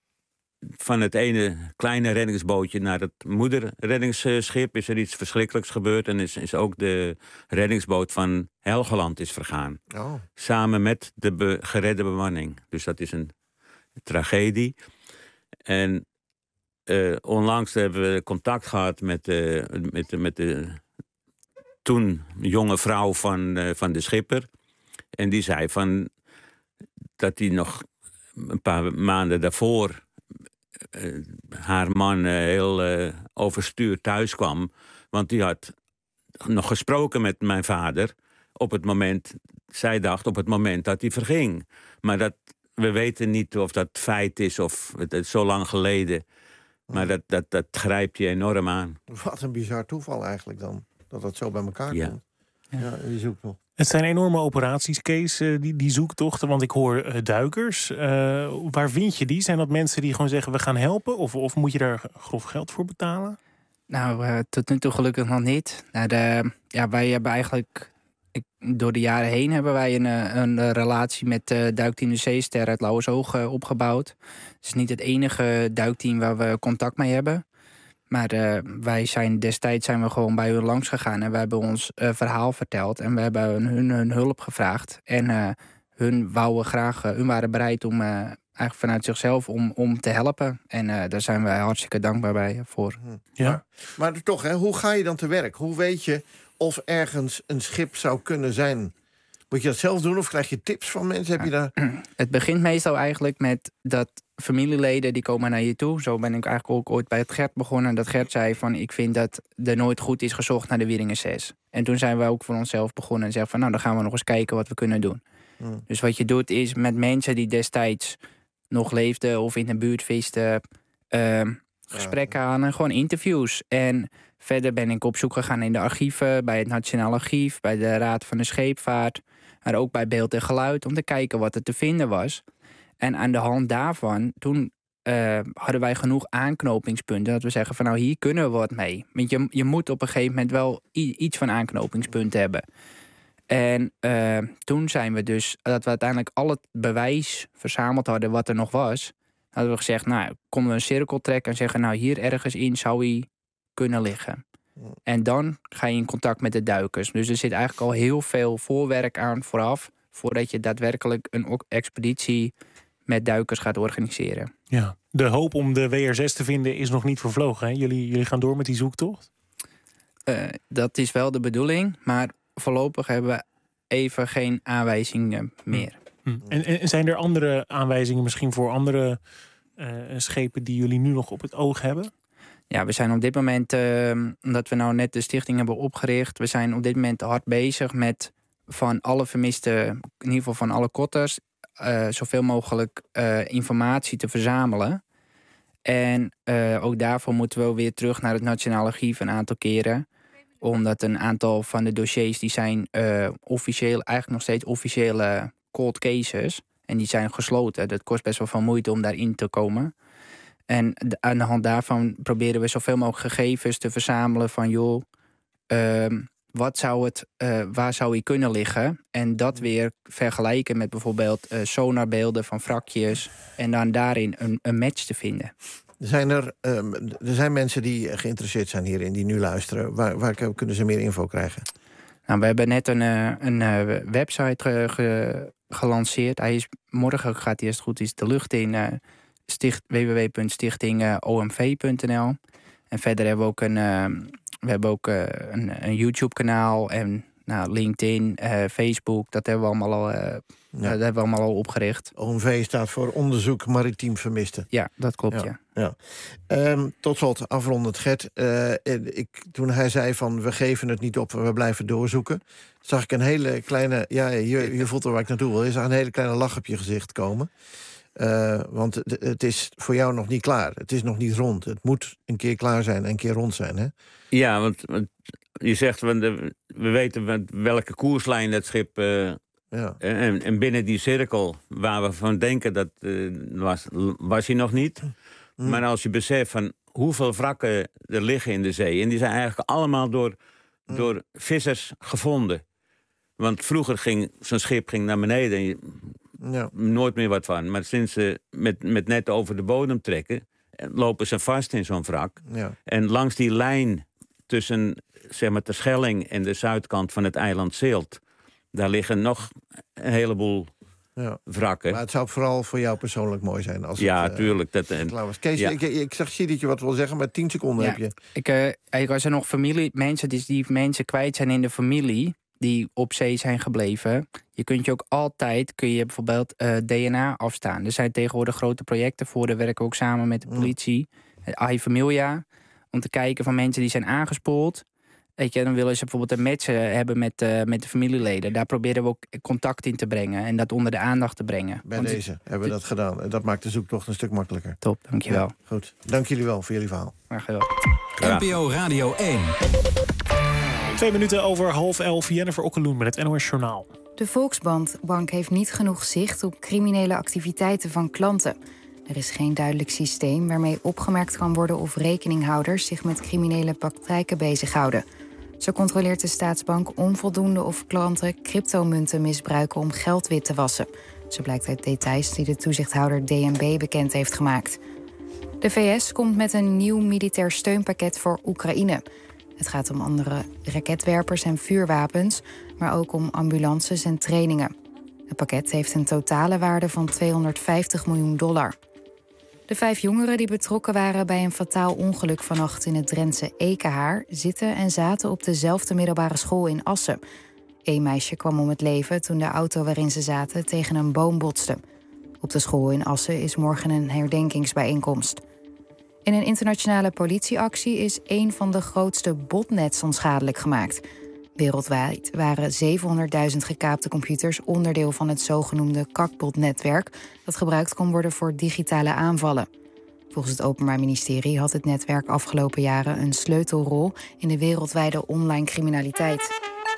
van het ene kleine reddingsbootje naar het moederreddingsschip is er iets verschrikkelijks gebeurd. En is, is ook de reddingsboot van Helgeland is vergaan. Oh. Samen met de be, geredde bemanning. Dus dat is een tragedie. En uh, onlangs hebben we contact gehad met, uh, met, met de toen jonge vrouw van, uh, van de schipper. En die zei van dat hij nog een paar maanden daarvoor uh, haar man uh, heel uh, overstuur thuis kwam. Want die had nog gesproken met mijn vader op het moment, zij dacht op het moment dat hij verging. Maar dat, we weten niet of dat feit is of het is zo lang geleden. Maar dat, dat, dat grijpt je enorm aan. Wat een bizar toeval eigenlijk dan. Dat dat zo bij elkaar ja. komt. Ja, die zoekt nog. Het zijn enorme operaties, Kees, die, die zoektochten. Want ik hoor uh, duikers. Uh, waar vind je die? Zijn dat mensen die gewoon zeggen we gaan helpen? Of, of moet je daar grof geld voor betalen? Nou, uh, tot nu toe gelukkig nog niet. Nou, de, ja, wij hebben eigenlijk ik, door de jaren heen hebben wij een, een relatie met uh, duikteam de Zeester uit Lauwersoog uh, opgebouwd. Het is niet het enige duikteam waar we contact mee hebben. Maar uh, wij zijn destijds zijn we gewoon bij hun langs gegaan en we hebben ons uh, verhaal verteld. En we hebben hun, hun hulp gevraagd. En uh, hun wouden graag, uh, hun waren bereid om uh, eigenlijk vanuit zichzelf om, om te helpen. En uh, daar zijn wij hartstikke dankbaar bij uh, voor. Ja. Maar, maar toch, hè, hoe ga je dan te werk? Hoe weet je of ergens een schip zou kunnen zijn? Moet je dat zelf doen of krijg je tips van mensen? Heb je daar... Het begint meestal eigenlijk met dat familieleden die komen naar je toe. Zo ben ik eigenlijk ook ooit bij het Gert begonnen. Dat Gert zei van ik vind dat er nooit goed is gezocht naar de Wieringen zes. En toen zijn we ook voor onszelf begonnen en zeggen van nou dan gaan we nog eens kijken wat we kunnen doen. Hmm. Dus wat je doet is met mensen die destijds nog leefden of in de buurt visten, uh, gesprekken ja. aan en gewoon interviews. En verder ben ik op zoek gegaan in de archieven, bij het Nationaal Archief, bij de Raad van de Scheepvaart, maar ook bij Beeld en Geluid, om te kijken wat er te vinden was. En aan de hand daarvan, toen uh, hadden wij genoeg aanknopingspunten, dat we zeggen van nou hier kunnen we wat mee. Want je, je moet op een gegeven moment wel i- iets van aanknopingspunten hebben. En uh, toen zijn we dus, dat we uiteindelijk al het bewijs verzameld hadden wat er nog was, hadden we gezegd, nou, konden we een cirkel trekken en zeggen, nou, hier ergens in zou hij kunnen liggen. En dan ga je in contact met de duikers. Dus er zit eigenlijk al heel veel voorwerk aan vooraf, voordat je daadwerkelijk een expeditie met duikers gaat organiseren. Ja, de hoop om de W R zes te vinden is nog niet vervlogen, hè? Jullie, jullie gaan door met die zoektocht? Uh, dat is wel de bedoeling, maar voorlopig hebben we even geen aanwijzingen meer. Hm. En, en zijn er andere aanwijzingen misschien voor andere uh, schepen die jullie nu nog op het oog hebben? Ja, we zijn op dit moment, uh, omdat we nou net de stichting hebben opgericht, we zijn op dit moment hard bezig met van alle vermiste, in ieder geval van alle kotters, uh, zoveel mogelijk uh, informatie te verzamelen. En uh, ook daarvoor moeten we weer terug naar het Nationaal Archief een aantal keren. Omdat een aantal van de dossiers die zijn uh, officieel, eigenlijk nog steeds officiële cold cases. En die zijn gesloten. Dat kost best wel veel moeite om daarin te komen. En de, aan de hand daarvan proberen we zoveel mogelijk gegevens te verzamelen van joh, uh, wat zou het, uh, waar zou hij kunnen liggen? En dat weer vergelijken met bijvoorbeeld uh, sonarbeelden van wrakjes. En dan daarin een, een match te vinden. Zijn er, um, er zijn mensen die geïnteresseerd zijn hierin, die nu luisteren. Waar, waar kunnen ze meer info krijgen? Nou, we hebben net een, uh, een uh, website ge, ge, gelanceerd. Hij is, morgen gaat hij, als het goed is, de lucht in. Uh, sticht, w w w punt stichting o m v punt n l. En verder hebben we ook een, uh, we hebben ook, uh, een, een YouTube-kanaal en nou, LinkedIn, uh, Facebook. Dat hebben we allemaal al, uh, ja. dat hebben we allemaal al opgericht. O M V staat voor Onderzoek Maritiem Vermisten. Ja, dat klopt, ja. ja. ja. Um, tot slot, afrondend, Gert. Uh, ik, toen hij zei van we geven het niet op, we blijven doorzoeken, zag ik een hele kleine, ja, je, je voelt er waar ik naartoe wil, je zag een hele kleine lach op je gezicht komen. Uh, want het, het is voor jou nog niet klaar. Het is nog niet rond. Het moet een keer klaar zijn en een keer rond zijn, hè? Ja, want, want je zegt, we weten welke koerslijn dat schip... Uh, ja. en, en binnen die cirkel waar we van denken, dat uh, was, was hij nog niet. Mm. Maar als je beseft van hoeveel wrakken er liggen in de zee, en die zijn eigenlijk allemaal door, mm. door vissers gevonden. Want vroeger ging zo'n schip ging naar beneden en je, ja. nooit meer wat van. Maar sinds ze met, met net over de bodem trekken, lopen ze vast in zo'n wrak. Ja. En langs die lijn tussen, zeg maar, de Schelling en de zuidkant van het eiland Zilt, daar liggen nog een heleboel ja. wrakken. Maar het zou vooral voor jou persoonlijk mooi zijn. Als ja, het, uh, tuurlijk. Dat, en, klaar was. Kees, ja. ik, ik zag zie dat je wat wil zeggen, maar tien seconden ja. heb je. Ik, uh, ik was er nog familie, mensen die, die mensen kwijt zijn in de familie, die op zee zijn gebleven. Je kunt je ook altijd, kun je bijvoorbeeld uh, D N A afstaan. Er zijn tegenwoordig grote projecten voor. Daar werken we ook samen met de politie. Mm. I Familia. Om te kijken van mensen die zijn aangespoeld. Weet je, dan willen ze bijvoorbeeld een match hebben met, uh, met de familieleden. Daar proberen we ook contact in te brengen. En dat onder de aandacht te brengen. Bij Want deze hebben we dat gedaan. En dat maakt de zoektocht een stuk makkelijker. Top, dankjewel. Ja, goed, dank jullie wel voor jullie verhaal. Graag gedaan. N P O Radio één. Twee minuten over half elf. Jennifer Okkeloen met het N O S Journaal. De Volksbank heeft niet genoeg zicht op criminele activiteiten van klanten. Er is geen duidelijk systeem waarmee opgemerkt kan worden of rekeninghouders zich met criminele praktijken bezighouden. Zo controleert de staatsbank onvoldoende of klanten cryptomunten misbruiken om geld wit te wassen. Zo blijkt uit details die de toezichthouder D N B bekend heeft gemaakt. De V S komt met een nieuw militair steunpakket voor Oekraïne. Het gaat om andere raketwerpers en vuurwapens, maar ook om ambulances en trainingen. Het pakket heeft een totale waarde van tweehonderdvijftig miljoen dollar. De vijf jongeren die betrokken waren bij een fataal ongeluk vannacht in het Drentse Ekehaar zitten en zaten op dezelfde middelbare school in Assen. Eén meisje kwam om het leven toen de auto waarin ze zaten tegen een boom botste. Op de school in Assen is morgen een herdenkingsbijeenkomst. In een internationale politieactie is een van de grootste botnets onschadelijk gemaakt. Wereldwijd waren zevenhonderdduizend gekaapte computers onderdeel van het zogenoemde Kakbot-netwerk dat gebruikt kon worden voor digitale aanvallen. Volgens het Openbaar Ministerie had het netwerk afgelopen jaren een sleutelrol in de wereldwijde online criminaliteit.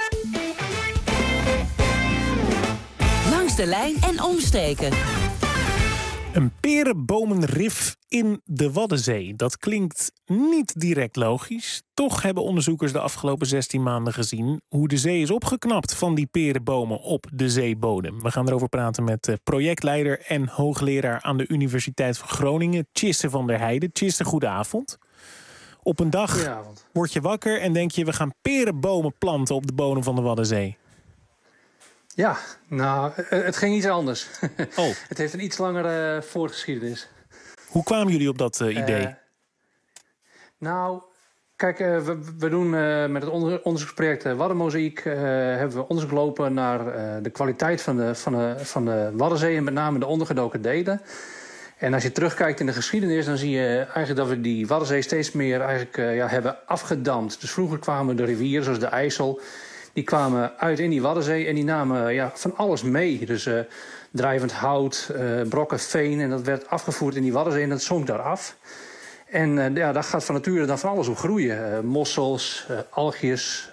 Langs de lijn en omstreken. Een perenbomenrif in de Waddenzee. Dat klinkt niet direct logisch. Toch hebben onderzoekers de afgelopen zestien maanden gezien hoe de zee is opgeknapt van die perenbomen op de zeebodem. We gaan erover praten met projectleider en hoogleraar aan de Universiteit van Groningen, Tjisse van der Heijden. Tjisse, goedenavond. Op een dag Goedenavond. Word je wakker en denk je we gaan perenbomen planten op de bodem van de Waddenzee. Ja, nou, het ging iets anders. Oh. Het heeft een iets langere voorgeschiedenis. Hoe kwamen jullie op dat uh, idee? Uh, nou, kijk, uh, we, we doen uh, met het onder, onderzoeksproject uh, Waddenmozaïek... Uh, hebben we onderzoek lopen naar uh, de kwaliteit van de, van, de, van de Waddenzee... en met name de ondergedoken delen. En als je terugkijkt in de geschiedenis, dan zie je eigenlijk dat we die Waddenzee steeds meer eigenlijk, uh, ja, hebben afgedamd. Dus vroeger kwamen de rivieren, zoals de IJssel... die kwamen uit in die Waddenzee en die namen ja, van alles mee. Dus uh, drijvend hout, uh, brokken veen en dat werd afgevoerd in die Waddenzee en dat zonk daar af. En uh, ja, daar gaat van nature dan van alles op groeien. Uh, mossels, uh, algjes,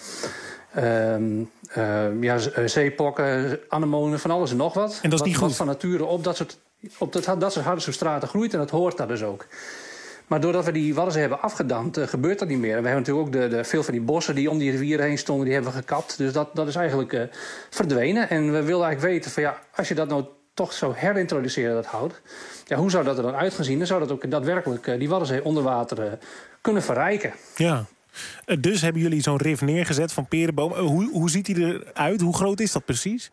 uh, um, uh, ja, zeepokken, anemonen, van alles en nog wat. En dat is niet wat, goed? Wat van nature op dat soort, op dat, dat soort harde substraten groeit en dat hoort daar dus ook. Maar doordat we die Waddenzee hebben afgedamd, uh, gebeurt dat niet meer. En we hebben natuurlijk ook de, de, veel van die bossen die om die rivieren heen stonden, die hebben we gekapt. Dus dat, dat is eigenlijk uh, verdwenen. En we wilden eigenlijk weten van ja, als je dat nou toch zou herintroduceren, dat hout, ja, hoe zou dat er dan uit gaan zien? Dan zou dat ook daadwerkelijk uh, die Waddenzee onder water uh, kunnen verrijken. Ja. Uh, dus hebben jullie zo'n rif neergezet van perenboom. Uh, hoe, hoe ziet die eruit? Hoe groot is dat precies?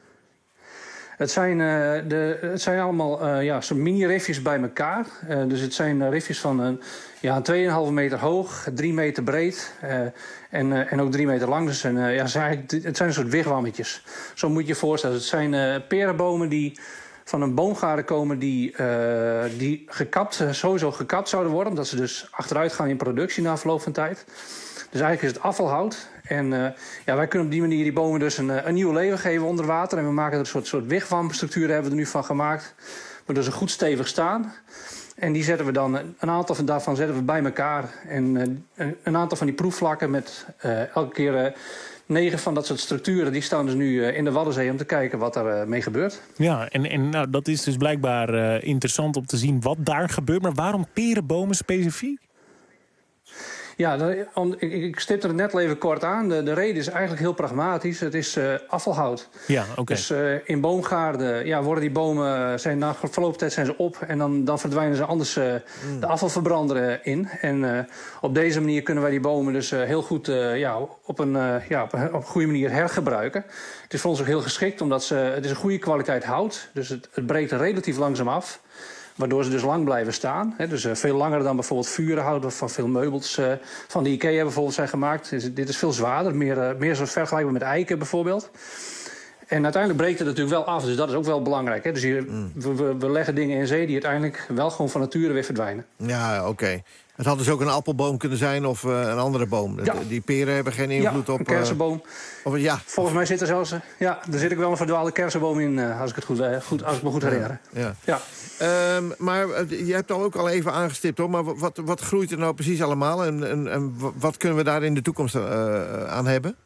Het zijn, uh, de, het zijn allemaal uh, ja, zo'n mini-rifjes bij elkaar. Uh, dus het zijn uh, rifjes van uh, ja, twee komma vijf meter hoog, drie meter breed uh, en, uh, en ook drie meter lang. Dus een, uh, ja, het zijn, het zijn een soort wigwammetjes. Zo moet je je voorstellen. Het zijn uh, perenbomen die van een boomgaarde komen die, uh, die gekapt, sowieso gekapt zouden worden. Omdat ze dus achteruit gaan in productie na verloop van tijd. Dus eigenlijk is het afvalhout. En uh, ja, wij kunnen op die manier die bomen dus een, een nieuw leven geven onder water. En we maken er een soort, soort wigwamstructuur hebben we er nu van gemaakt. Waardoor ze goed stevig staan. En die zetten we dan, een aantal van daarvan zetten we bij elkaar. En uh, een aantal van die proefvlakken met uh, elke keer uh, negen van dat soort structuren, die staan dus nu uh, in de Waddenzee om te kijken wat er uh, mee gebeurt. Ja, en, en nou, dat is dus blijkbaar uh, interessant om te zien wat daar gebeurt. Maar waarom perenbomen specifiek? Ja, dat, om, ik, ik stipte het net al even kort aan. De, de reden is eigenlijk heel pragmatisch. Het is uh, afvalhout. Ja, oké. Okay. Dus uh, in boomgaarden ja, worden die bomen, zijn, na verloop tijd zijn ze op. En dan, dan verdwijnen ze anders uh, mm. de afvalverbrander in. En uh, op deze manier kunnen wij die bomen dus uh, heel goed uh, ja, op, een, uh, ja, op, een, op een goede manier hergebruiken. Het is voor ons ook heel geschikt, omdat ze, het is een goede kwaliteit hout. Dus het, het breekt relatief langzaam af. Waardoor ze dus lang blijven staan. He, dus uh, veel langer dan bijvoorbeeld vurenhout of van veel meubels uh, van de IKEA bijvoorbeeld zijn gemaakt. Dus, dit is veel zwaarder, meer, uh, meer zo vergelijkbaar met eiken bijvoorbeeld. En uiteindelijk breekt het natuurlijk wel af, dus dat is ook wel belangrijk. Hè? Dus hier, mm. we, we leggen dingen in zee die uiteindelijk wel gewoon van nature weer verdwijnen. Ja, oké. Okay. Het had dus ook een appelboom kunnen zijn of uh, een andere boom. Ja. Die peren hebben geen invloed ja, op... een kersenboom. Uh, of, ja. Volgens mij zit er zelfs... Uh, ja, er zit ook wel een verdwaalde kersenboom in, uh, als ik het goed, uh, goed, als ik me goed herinner. Ja. ja. Um, maar uh, je hebt al ook al even aangestipt, hoor. Maar wat, wat groeit er nou precies allemaal? En, en, en wat kunnen we daar in de toekomst uh, aan hebben?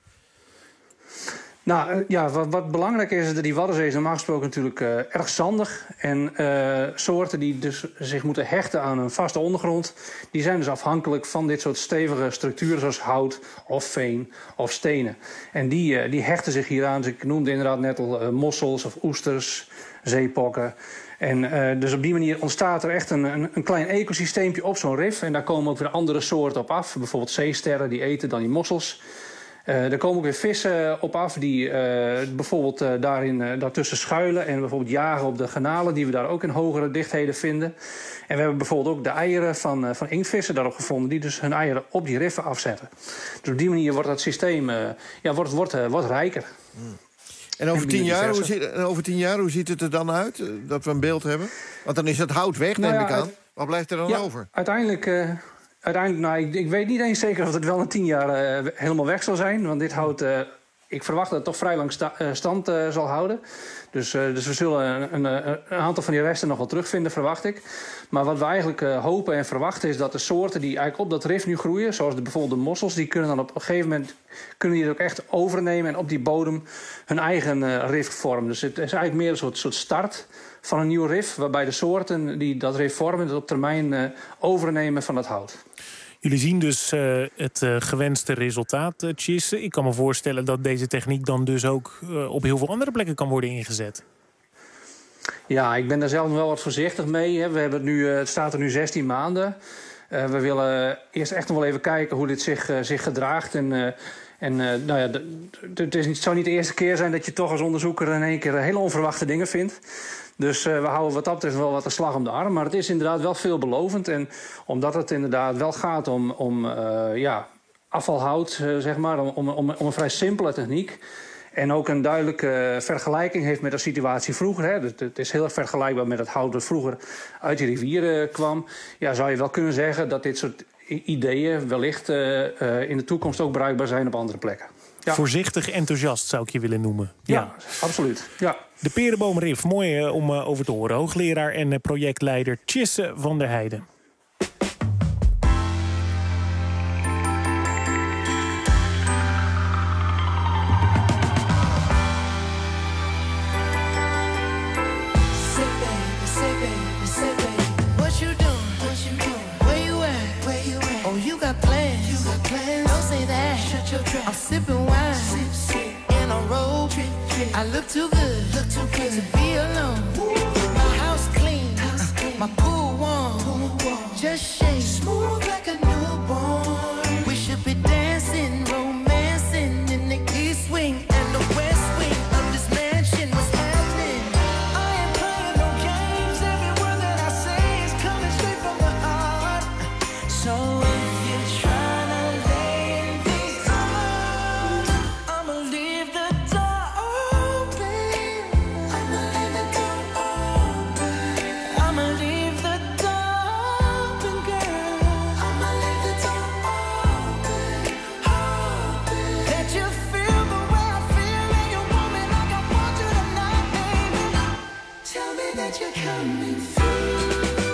Nou ja, wat, wat belangrijk is, is dat die Waddenzee is normaal gesproken natuurlijk uh, erg zandig. En uh, soorten die dus zich moeten hechten aan een vaste ondergrond, die zijn dus afhankelijk van dit soort stevige structuren zoals hout of veen of stenen. En die, uh, die hechten zich hieraan. Dus ik noemde inderdaad net al uh, mossels of oesters, zeepokken. En uh, dus op die manier ontstaat er echt een, een, een klein ecosysteempje op zo'n rif. En daar komen ook weer andere soorten op af. Bijvoorbeeld zeesterren, die eten dan die mossels. Uh, er komen ook weer vissen op af die uh, bijvoorbeeld uh, daarin, uh, daartussen schuilen en bijvoorbeeld jagen op de garnalen die we daar ook in hogere dichtheden vinden. En we hebben bijvoorbeeld ook de eieren van, uh, van inktvissen daarop gevonden die dus hun eieren op die riffen afzetten. Dus op die manier wordt dat systeem uh, ja, wordt, wordt, uh, wordt rijker. Mm. En over tien, jaar, hoe ziet, en over tien jaar, hoe ziet het er dan uit? Uh, dat we een beeld hebben? Want dan is het hout weg, neem nou ja, ik aan. Wat blijft er dan ja, over? Uiteindelijk... Uh, Uiteindelijk, nou, ik, ik weet niet eens zeker of het wel in tien jaar uh, helemaal weg zal zijn. Want dit houdt, uh, ik verwacht dat het toch vrij lang sta, uh, stand uh, zal houden. Dus, uh, dus we zullen een, een, een aantal van die resten nog wel terugvinden, verwacht ik. Maar wat we eigenlijk uh, hopen en verwachten is dat de soorten die eigenlijk op dat rif nu groeien, zoals de, bijvoorbeeld de mossels, die kunnen dan op een gegeven moment kunnen die het ook echt overnemen en op die bodem hun eigen uh, rif vormen. Dus het is eigenlijk meer een soort, soort start van een nieuw rif, waarbij de soorten die dat rif vormen het op termijn uh, overnemen van het hout. Jullie zien dus uh, het uh, gewenste resultaat, uh, Tjisse. Ik kan me voorstellen dat deze techniek dan dus ook uh, op heel veel andere plekken kan worden ingezet. Ja, ik ben daar zelf nog wel wat voorzichtig mee. Hè. We hebben het, nu, uh, het staat er nu zestien maanden. Uh, we willen eerst echt nog wel even kijken hoe dit zich, uh, zich gedraagt. En, uh, en uh, nou ja, het is niet, het zou niet de eerste keer zijn dat je toch als onderzoeker in één keer hele onverwachte dingen vindt. Dus uh, we houden wat dat betreft wel wat de slag om de arm. Maar het is inderdaad wel veelbelovend. En omdat het inderdaad wel gaat om, om uh, ja, afvalhout, uh, zeg maar, om, om, om een vrij simpele techniek. En ook een duidelijke uh, vergelijking heeft met de situatie vroeger. Hè. Het, het is heel erg vergelijkbaar met het hout dat vroeger uit die rivieren uh, kwam. Ja, zou je wel kunnen zeggen dat dit soort ideeën wellicht uh, uh, in de toekomst ook bruikbaar zijn op andere plekken. Ja. Voorzichtig enthousiast zou ik je willen noemen. Ja, ja. absoluut. Ja. De Perenboomriff, mooi uh, om uh, over te horen. Hoogleraar en uh, projectleider Tjisse van der Heijden. I'm sipping wine sip, sip. In a robe. Trip, trip. I look too good, look too good to be alone. Ooh. My house clean, house clean. My pool warm. Pool warm. Just shake smooth like a newborn. We should be dancing, romancing in the east wing and the west wing of this mansion. What's happening? I ain't playing no games. Every word that I say is coming straight from the heart. So if you're trying to lay in these arms, I'ma leave the door open. I'ma leave the door open. I'ma leave the door open, girl. I'ma leave the door open, open. Let you feel the way I feel, and you want me like I want you tonight, baby. Tell me that you're coming through.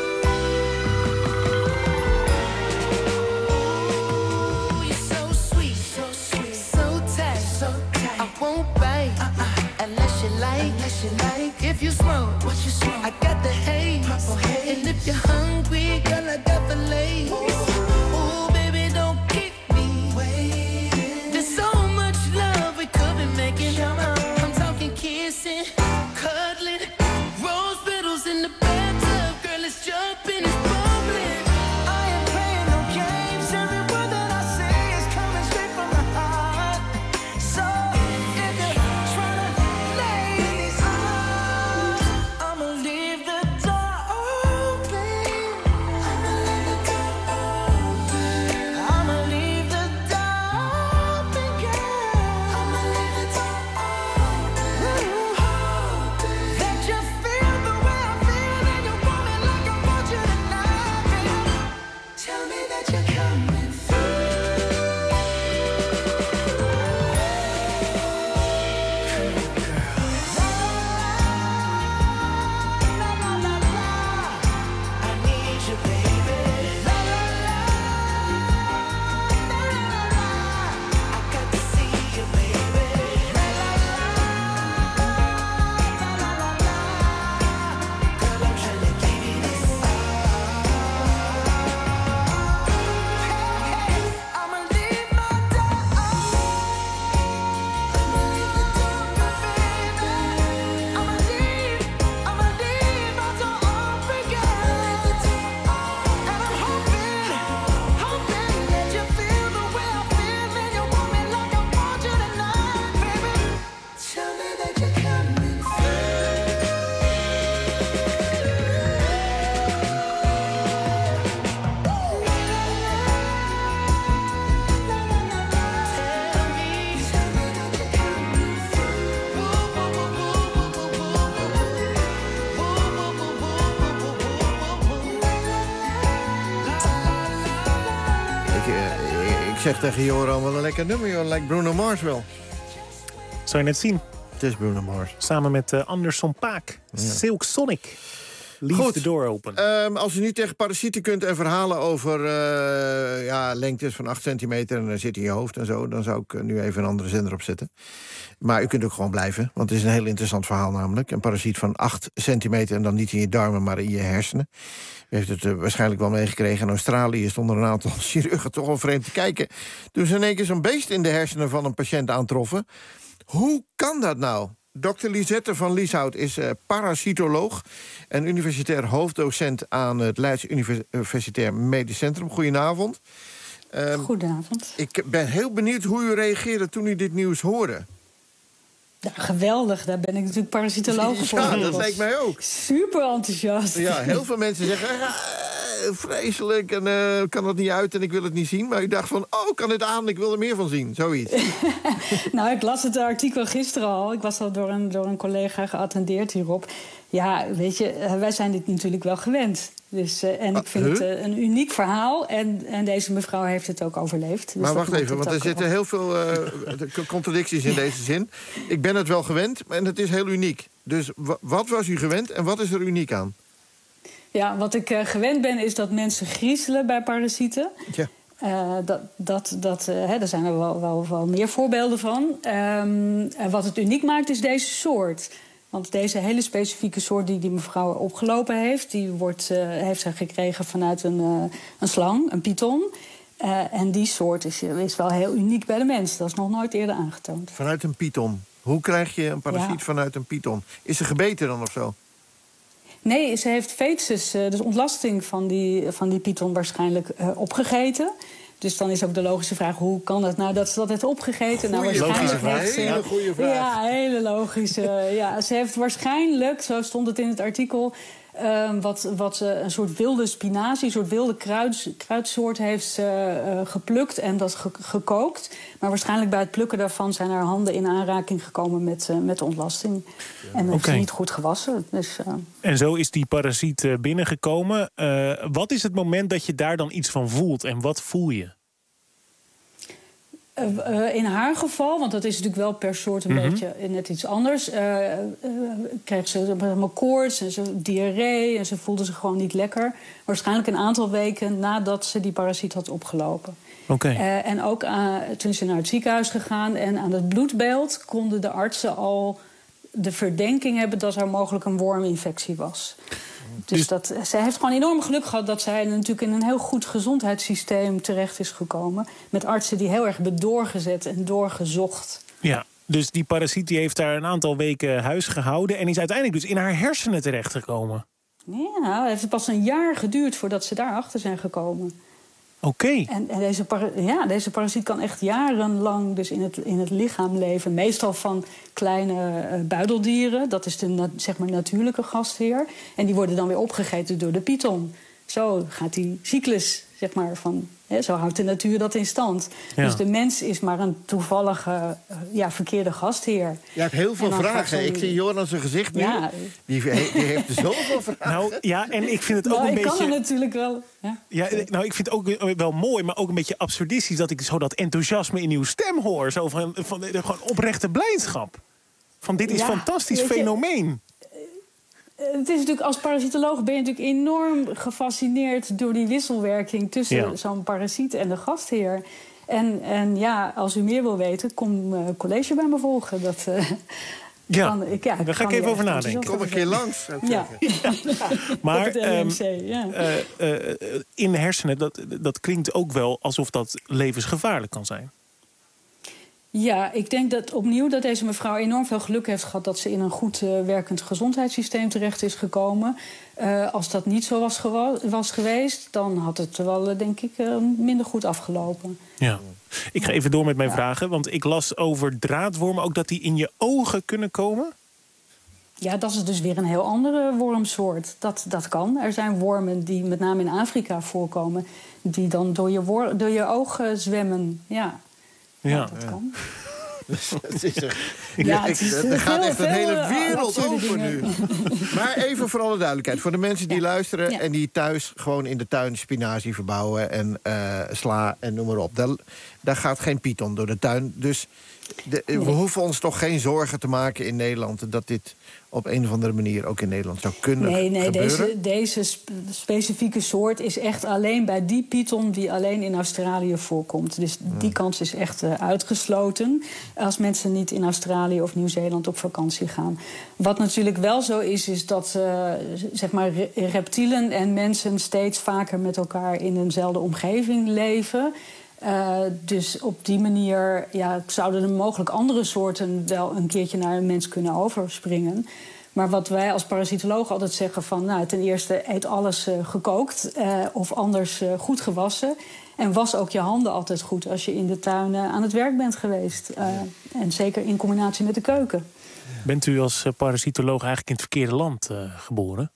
You're so sweet, so sweet, so tight, so tight. I won't bite uh-uh. unless you like, unless you like. If you smoke, what you smoke? I got the haze, purple haze. And if you're hungry, girl, I got the lace. Ooh, baby, don't keep me waiting. There's so much love we could be making. I'm talking kissing, cuddling, rose petals in the bathtub. Girl, it's jumping, it's bubbling. I ain't playing no games. Every word that I say is coming straight from the heart. So if you're trying to lay in these arms, I'ma leave the door open. I'ma leave the door open. I'ma leave the door open, girl. I'ma leave the door open, open. Let you feel the way I feel, and you want me like I want you tonight, baby. Tell me that you're coming Ik, eh, ik zeg tegen Joran, wel een lekker nummer, joh. Lijkt Bruno Mars wel. Zou je net zien? Het is Bruno Mars. Samen met uh, Anderson .Paak. Ja. Silk Sonic. Leave Goed. the door open. Um, als u niet tegen parasieten kunt en verhalen over uh, ja, lengtes van acht centimeter... en dan zit in je hoofd en zo, dan zou ik uh, nu even een andere zender opzetten. Maar u kunt ook gewoon blijven, want het is een heel interessant verhaal namelijk. Een parasiet van acht centimeter en dan niet in je darmen, maar in je hersenen. U heeft het uh, waarschijnlijk wel meegekregen. In Australië stonden een aantal chirurgen toch wel vreemd te kijken... toen ze in één keer zo'n beest in de hersenen van een patiënt aantroffen. Hoe kan dat nou? dokter Lisette van Lieshout is uh, parasitoloog en universitair hoofddocent aan het Leids Universitair Medisch Centrum. Goedenavond. Um, Goedenavond. Ik ben heel benieuwd hoe u reageerde toen u dit nieuws hoorde. Ja, geweldig, daar ben ik natuurlijk parasitoloog voor. Ja, dat lijkt mij ook. Super enthousiast. Ja, heel veel mensen zeggen, ah, vreselijk en uh, kan het niet uit en ik wil het niet zien. Maar u dacht van, oh, kan het aan, ik wil er meer van zien, zoiets. Nou, ik las het artikel gisteren al. Ik was al door een, door een collega geattendeerd hierop. Ja, weet je, wij zijn dit natuurlijk wel gewend. Dus, uh, en ik vind uh, het uh, een uniek verhaal. En, en deze mevrouw heeft het ook overleefd. Dus maar wacht even, want er zitten heel veel uh, contradicties in deze zin. Ik ben het wel gewend en het is heel uniek. Dus w- wat was u gewend en wat is er uniek aan? Ja, wat ik uh, gewend ben is dat mensen griezelen bij parasieten. Ja. Uh, dat, dat, dat, uh, hè, daar zijn er wel, wel, wel meer voorbeelden van. Um, en wat het uniek maakt is deze soort. Want deze hele specifieke soort die die mevrouw opgelopen heeft... die wordt, uh, heeft zij gekregen vanuit een, uh, een slang, een python. Uh, en die soort is, is wel heel uniek bij de mens. Dat is nog nooit eerder aangetoond. Vanuit een python. Hoe krijg je een parasiet ja. vanuit een python? Is ze gebeten dan of zo? Nee, ze heeft fetus, dus ontlasting van die, van die python waarschijnlijk uh, opgegeten. Dus dan is ook de logische vraag, hoe kan het nou dat ze dat heeft opgegeten? Goeie, nou, logische vraag. Ze, hele goede vraag. Ja, hele logische. Ja, ze heeft waarschijnlijk, zo stond het in het artikel... Uh, wat, wat uh, een soort wilde spinazie, een soort wilde kruid, kruidsoort heeft ze uh, geplukt en dat ge- gekookt. Maar waarschijnlijk bij het plukken daarvan zijn haar handen in aanraking gekomen met, uh, met de ontlasting. Ja. En heeft okay. ze niet goed gewassen. Dus, uh... En zo is die parasiet uh, binnengekomen. Uh, wat is het moment dat je daar dan iets van voelt en wat voel je? Uh, uh, in haar geval, want dat is natuurlijk wel per soort een mm-hmm. beetje net iets anders... Uh, uh, kreeg ze helemaal koorts en ze diarree en ze voelde zich gewoon niet lekker. Waarschijnlijk een aantal weken nadat ze die parasiet had opgelopen. Okay. Uh, en ook uh, toen is ze naar het ziekenhuis gegaan en aan het bloedbeeld konden de artsen al de verdenking hebben dat er mogelijk een worminfectie was. Dus, dus dat, zij heeft gewoon enorm geluk gehad dat zij natuurlijk in een heel goed gezondheidssysteem terecht is gekomen. Met artsen die heel erg hebben doorgezet en doorgezocht. Ja, dus die parasiet die heeft daar een aantal weken huis gehouden en is uiteindelijk dus in haar hersenen terechtgekomen. Ja, het heeft pas een jaar geduurd voordat ze daarachter zijn gekomen. Oké. Okay. En, en deze, para, ja, deze parasiet kan echt jarenlang dus in het, in het lichaam leven. Meestal van kleine uh, buideldieren. Dat is de na, zeg maar natuurlijke gastheer. En die worden dan weer opgegeten door de python. Zo gaat die cyclus, zeg maar, van... Hè, zo houdt de natuur dat in stand. Ja. Dus de mens is maar een toevallige, uh, ja, verkeerde gastheer. Je hebt heel veel vragen. Zo... Ik zie Joran zijn gezicht nu. Ja. Die, die heeft zoveel vragen. Nou, ja, en ik vind het ook nou, een ik beetje... kan er natuurlijk wel... Ja. Ja, nou, ik vind het ook wel mooi, maar ook een beetje absurdistisch... dat ik zo dat enthousiasme in uw stem hoor. Zo van, van de, de, gewoon oprechte blijdschap. Van dit is een ja, fantastisch fenomeen. Het is natuurlijk, als parasitoloog ben je natuurlijk enorm gefascineerd door die wisselwerking tussen ja. zo'n parasiet en de gastheer. En, en ja, als u meer wil weten, kom uh, college bij me volgen. Dat, uh, ja, kan, ik, ja daar ga ik even over nadenken. Kom een keer langs. Ja. ja. Maar het L M C, um, ja. uh, uh, in de hersenen, dat, dat klinkt ook wel alsof dat levensgevaarlijk kan zijn. Ja, ik denk dat opnieuw dat deze mevrouw enorm veel geluk heeft gehad... dat ze in een goed uh, werkend gezondheidssysteem terecht is gekomen. Uh, als dat niet zo was, gewa- was geweest, dan had het wel, uh, denk ik, uh, minder goed afgelopen. Ja. Ik ga even door met mijn ja. vragen, want ik las over draadwormen... ook dat die in je ogen kunnen komen? Ja, dat is dus weer een heel andere wormsoort. Dat, dat kan. Er zijn wormen die met name in Afrika voorkomen... die dan door je, wor- door je ogen zwemmen, ja. Ja, ja, dat kan. Het is er, ja, het is er gaat echt een hele wereld over nu. Maar even voor alle duidelijkheid. Voor de mensen die ja. luisteren ja. en die thuis gewoon in de tuin spinazie verbouwen... en uh, sla en noem maar op. Daar, daar gaat geen python door de tuin. Dus de, nee. we hoeven ons toch geen zorgen te maken in Nederland... dat dit op een of andere manier ook in Nederland zou kunnen nee, nee, gebeuren. Deze, deze sp- specifieke soort is echt alleen bij die python... die alleen in Australië voorkomt. Dus hmm. die kans is echt uh, uitgesloten... als mensen niet in Australië of Nieuw-Zeeland op vakantie gaan. Wat natuurlijk wel zo is, is dat uh, zeg maar re- reptielen en mensen... steeds vaker met elkaar in eenzelfde omgeving leven... Uh, dus op die manier ja, zouden er mogelijk andere soorten... wel een keertje naar een mens kunnen overspringen. Maar wat wij als parasitoloog altijd zeggen van... nou, ten eerste eet alles uh, gekookt uh, of anders uh, goed gewassen. En was ook je handen altijd goed als je in de tuin uh, aan het werk bent geweest. Uh, en zeker in combinatie met de keuken. Bent u als uh, parasitoloog eigenlijk in het verkeerde land uh, geboren?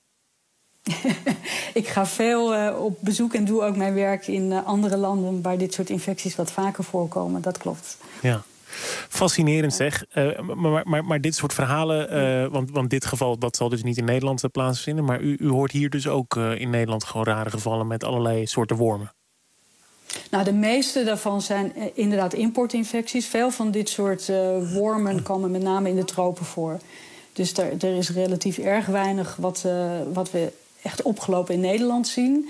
Ik ga veel uh, op bezoek en doe ook mijn werk in uh, andere landen... waar dit soort infecties wat vaker voorkomen, dat klopt. Ja. Fascinerend zeg. Uh, maar, maar, maar dit soort verhalen, uh, want, want dit geval dat zal dus niet in Nederland uh, plaatsvinden. Maar u, u hoort hier dus ook uh, in Nederland gewoon rare gevallen met allerlei soorten wormen. Nou, de meeste daarvan zijn uh, inderdaad importinfecties. Veel van dit soort uh, wormen komen met name in de tropen voor. Dus er, er is relatief erg weinig wat, uh, wat we echt opgelopen in Nederland zien.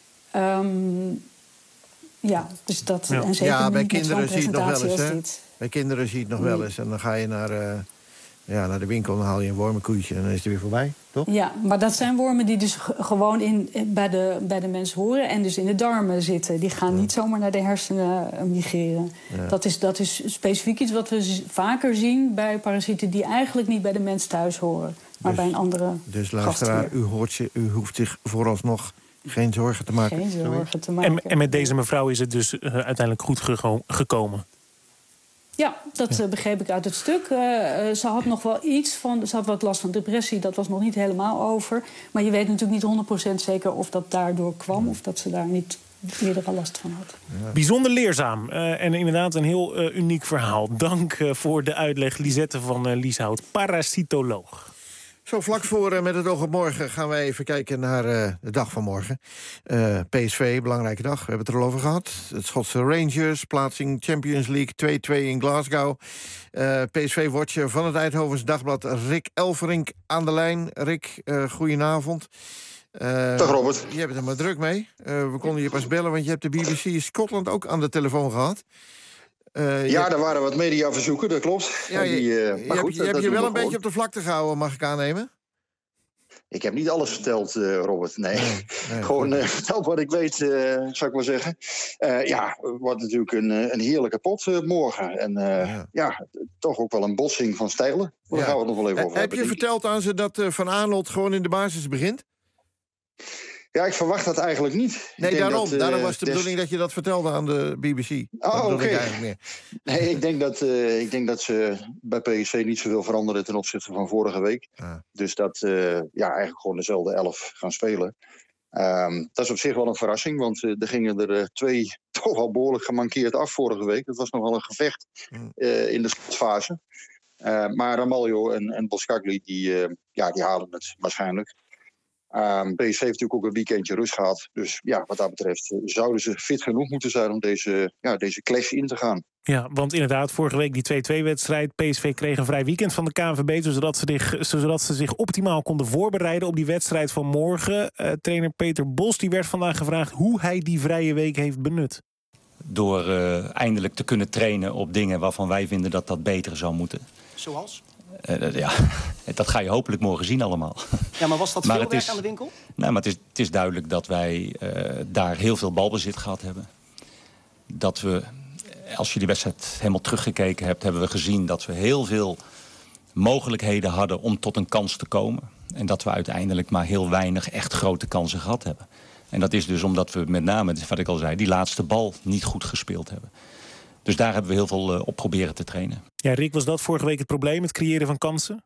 Um, ja, dus dat... Ja, en zeker ja bij niet kinderen zie je het nog wel eens, hè? Dit. Bij kinderen zie je het nog wel eens. En dan ga je naar, uh, ja, naar de winkel en dan haal je een wormenkoetje en dan is het weer voorbij, toch? Ja, maar dat zijn wormen die dus g- gewoon in, bij, de, bij de mens horen en dus in de darmen zitten. Die gaan ja. niet zomaar naar de hersenen uh, migreren. Ja. Dat, is, dat is specifiek iets wat we z- vaker zien bij parasieten die eigenlijk niet bij de mens thuis horen, maar dus, bij een andere Dus luisteraar, u, hoort je, u hoeft zich vooralsnog geen zorgen te maken. Geen zorgen te maken. En, en met deze mevrouw is het dus uh, uiteindelijk goed gego- gekomen? Ja, dat uh, begreep ik uit het stuk. Uh, uh, ze had nog wel iets van... Ze had wat last van depressie, dat was nog niet helemaal over. Maar je weet natuurlijk niet honderd procent zeker of dat daardoor kwam... of dat ze daar niet eerder al last van had. Ja. Bijzonder leerzaam uh, en inderdaad een heel uh, uniek verhaal. Dank uh, voor de uitleg, Lisette van uh, Lieshout, parasitoloog. Zo vlak voor uh, Met het oog op morgen gaan wij even kijken naar uh, de dag van morgen. Uh, P S V, belangrijke dag, we hebben het er al over gehad. Het Schotse Rangers, plaatsing Champions League twee-twee in Glasgow. Uh, P S V-watcher van het Eindhovens Dagblad, Rick Elverink aan de lijn. Rick, uh, goedenavond. Uh, Dag Robert. Je hebt het er maar druk mee. Uh, we konden je pas bellen, want je hebt de B B C Scotland ook aan de telefoon gehad. Uh, ja, er waren wat mediaverzoeken, dat klopt. Ja, je, die, uh, maar goed, je, je hebt je wel een beetje gewoon op de vlakte gehouden, mag ik aannemen? Ik heb niet alles verteld, uh, Robert. Nee, nee, nee gewoon uh, verteld wat ik weet, uh, zou ik maar zeggen. Uh, ja, het wordt natuurlijk een, een heerlijke pot uh, morgen. En uh, ja. ja, toch ook wel een botsing van stijlen. Daar ja. gaan we het nog wel even over uh, hebben. Heb je verteld aan ze dat uh, Van Aanholt gewoon in de basis begint? Ja, ik verwacht dat eigenlijk niet. Nee, ik daarom. Dat, uh, daarom was de des... bedoeling dat je dat vertelde aan de B B C. Oh, oké. Okay. Nee, ik denk, dat, uh, ik denk dat ze bij P S V niet zoveel veranderen ten opzichte van vorige week. Ah. Dus dat uh, ja, eigenlijk gewoon dezelfde elf gaan spelen. Um, dat is op zich wel een verrassing, want uh, er gingen er uh, twee toch wel behoorlijk gemankeerd af vorige week. Dat was nogal een gevecht uh, in de slotfase. Uh, maar Ramaljo en, en Boskagli, die, uh, ja, die halen het waarschijnlijk. Um, P S V heeft natuurlijk ook een weekendje rust gehad. Dus ja, wat dat betreft uh, zouden ze fit genoeg moeten zijn om deze, ja, deze clash in te gaan. Ja, want inderdaad, vorige week die twee-twee-wedstrijd. P S V kreeg een vrij weekend van de K N V B... zodat ze, zich, zodat ze zich optimaal konden voorbereiden op die wedstrijd van morgen. Uh, trainer Peter Bos die werd vandaag gevraagd hoe hij die vrije week heeft benut. Door uh, eindelijk te kunnen trainen op dingen waarvan wij vinden dat dat beter zou moeten. Zoals? Uh, ja, dat ga je hopelijk morgen zien allemaal. Ja, maar was dat veel werk aan de winkel? Nou, maar het is, het is duidelijk dat wij uh, daar heel veel balbezit gehad hebben. Dat we, als je die wedstrijd helemaal teruggekeken hebt, hebben we gezien dat we heel veel mogelijkheden hadden om tot een kans te komen. En dat we uiteindelijk maar heel weinig echt grote kansen gehad hebben. En dat is dus omdat we met name, wat ik al zei, die laatste bal niet goed gespeeld hebben. Dus daar hebben we heel veel uh, op proberen te trainen. Ja, Rick, was dat vorige week het probleem, het creëren van kansen?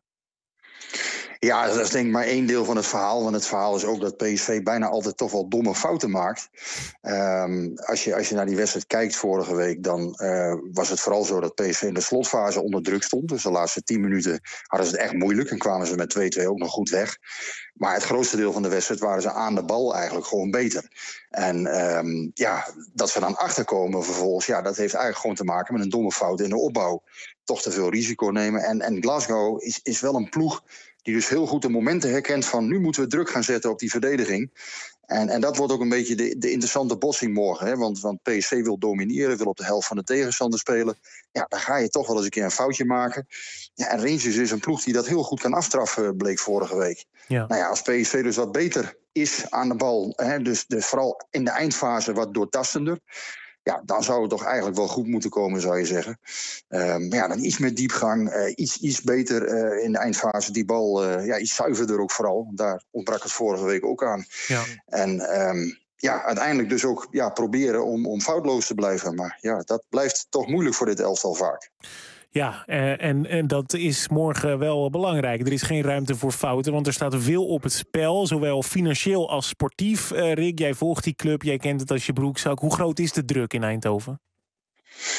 Ja, dat is denk ik maar één deel van het verhaal. Want het verhaal is ook dat P S V bijna altijd toch wel domme fouten maakt. Um, als, je, als je naar die wedstrijd kijkt vorige week, dan uh, was het vooral zo dat P S V in de slotfase onder druk stond. Dus de laatste tien minuten hadden ze het echt moeilijk en kwamen ze met twee-twee ook nog goed weg. Maar het grootste deel van de wedstrijd waren ze aan de bal eigenlijk gewoon beter. En um, ja, dat ze dan achterkomen vervolgens, ja, dat heeft eigenlijk gewoon te maken met een domme fout in de opbouw. Toch te veel risico nemen. En, en Glasgow is, is wel een ploeg die dus heel goed de momenten herkent van nu moeten we druk gaan zetten op die verdediging. En, en dat wordt ook een beetje de, de interessante botsing morgen. Hè? Want, want P S V wil domineren, wil op de helft van de tegenstander spelen. Ja, dan ga je toch wel eens een keer een foutje maken. Ja, en Rangers is een ploeg die dat heel goed kan afstraffen, bleek vorige week. Ja. Nou ja, als P S V dus wat beter is aan de bal, hè, dus, dus vooral in de eindfase wat doortastender, ja, dan zou het toch eigenlijk wel goed moeten komen, zou je zeggen. Uh, maar ja, dan iets meer diepgang, uh, iets, iets beter uh, in de eindfase. Die bal uh, ja, iets zuiverder ook vooral. Daar ontbrak het vorige week ook aan. Ja. En um, ja, uiteindelijk dus ook ja, proberen om, om foutloos te blijven. Maar ja, dat blijft toch moeilijk voor dit elftal vaak. Ja, en, en dat is morgen wel belangrijk. Er is geen ruimte voor fouten, want er staat veel op het spel. Zowel financieel als sportief. Uh, Rick, jij volgt die club, jij kent het als je broekzak. Hoe groot is de druk in Eindhoven?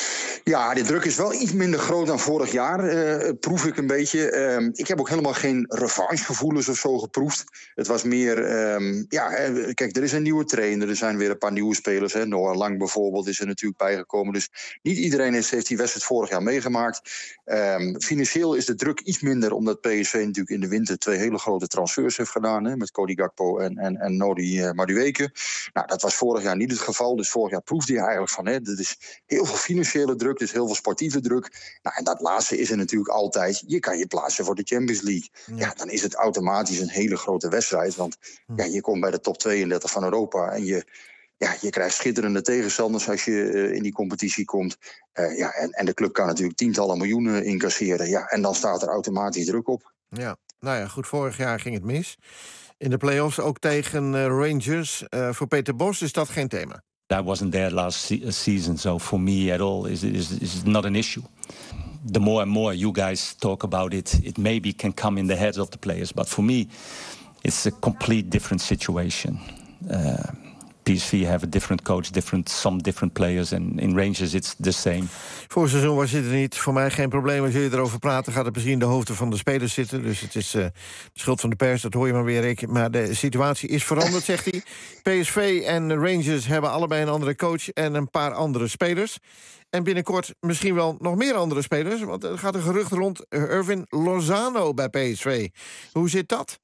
Ja, de druk is wel iets minder groot dan vorig jaar, uh, proef ik een beetje. Um, ik heb ook helemaal geen revanchegevoelens of zo geproefd. Het was meer, um, ja, kijk, er is een nieuwe trainer, er zijn weer een paar nieuwe spelers. Hè. Noah Lang bijvoorbeeld is er natuurlijk bijgekomen. Dus niet iedereen heeft, heeft die wedstrijd vorig jaar meegemaakt. Um, financieel is de druk iets minder, omdat P S V natuurlijk in de winter twee hele grote transfers heeft gedaan. Hè, met Cody Gakpo en, en, en Nodi uh, Madueke. Nou, dat was vorig jaar niet het geval. Dus vorig jaar proefde je eigenlijk van, hè, er is heel veel financiële druk, dus heel veel sportieve druk. Nou, en dat laatste is er natuurlijk altijd. Je kan je plaatsen voor de Champions League. Ja, ja dan is het automatisch een hele grote wedstrijd. Want ja, je komt bij de top tweeëndertig van Europa en je, ja, je krijgt schitterende tegenstanders als je uh, in die competitie komt. Uh, ja, en, en de club kan natuurlijk tientallen miljoenen incasseren. Ja, en dan staat er automatisch druk op. Ja, nou ja, goed, vorig jaar ging het mis. In de play-offs ook tegen uh, Rangers. Uh, voor Peter Bos is dat geen thema. I wasn't there last se- season, so for me at all is is is not an issue. The more and more you guys talk about it, it maybe can come in the heads of the players. But for me, it's a complete different situation. Uh, P S V have a different coach, different some different players, and in Rangers it's the same. Voor seizoen was dit er niet. Voor mij geen probleem. Als jullie erover praten, gaat het misschien in de hoofden van de spelers zitten. Dus het is uh, de schuld van de pers, dat hoor je maar weer, Rick. Maar de situatie is veranderd, zegt hij. P S V en Rangers hebben allebei een andere coach en een paar andere spelers. En binnenkort misschien wel nog meer andere spelers. Want er gaat een gerucht rond Irving Lozano bij P S V. Hoe zit dat?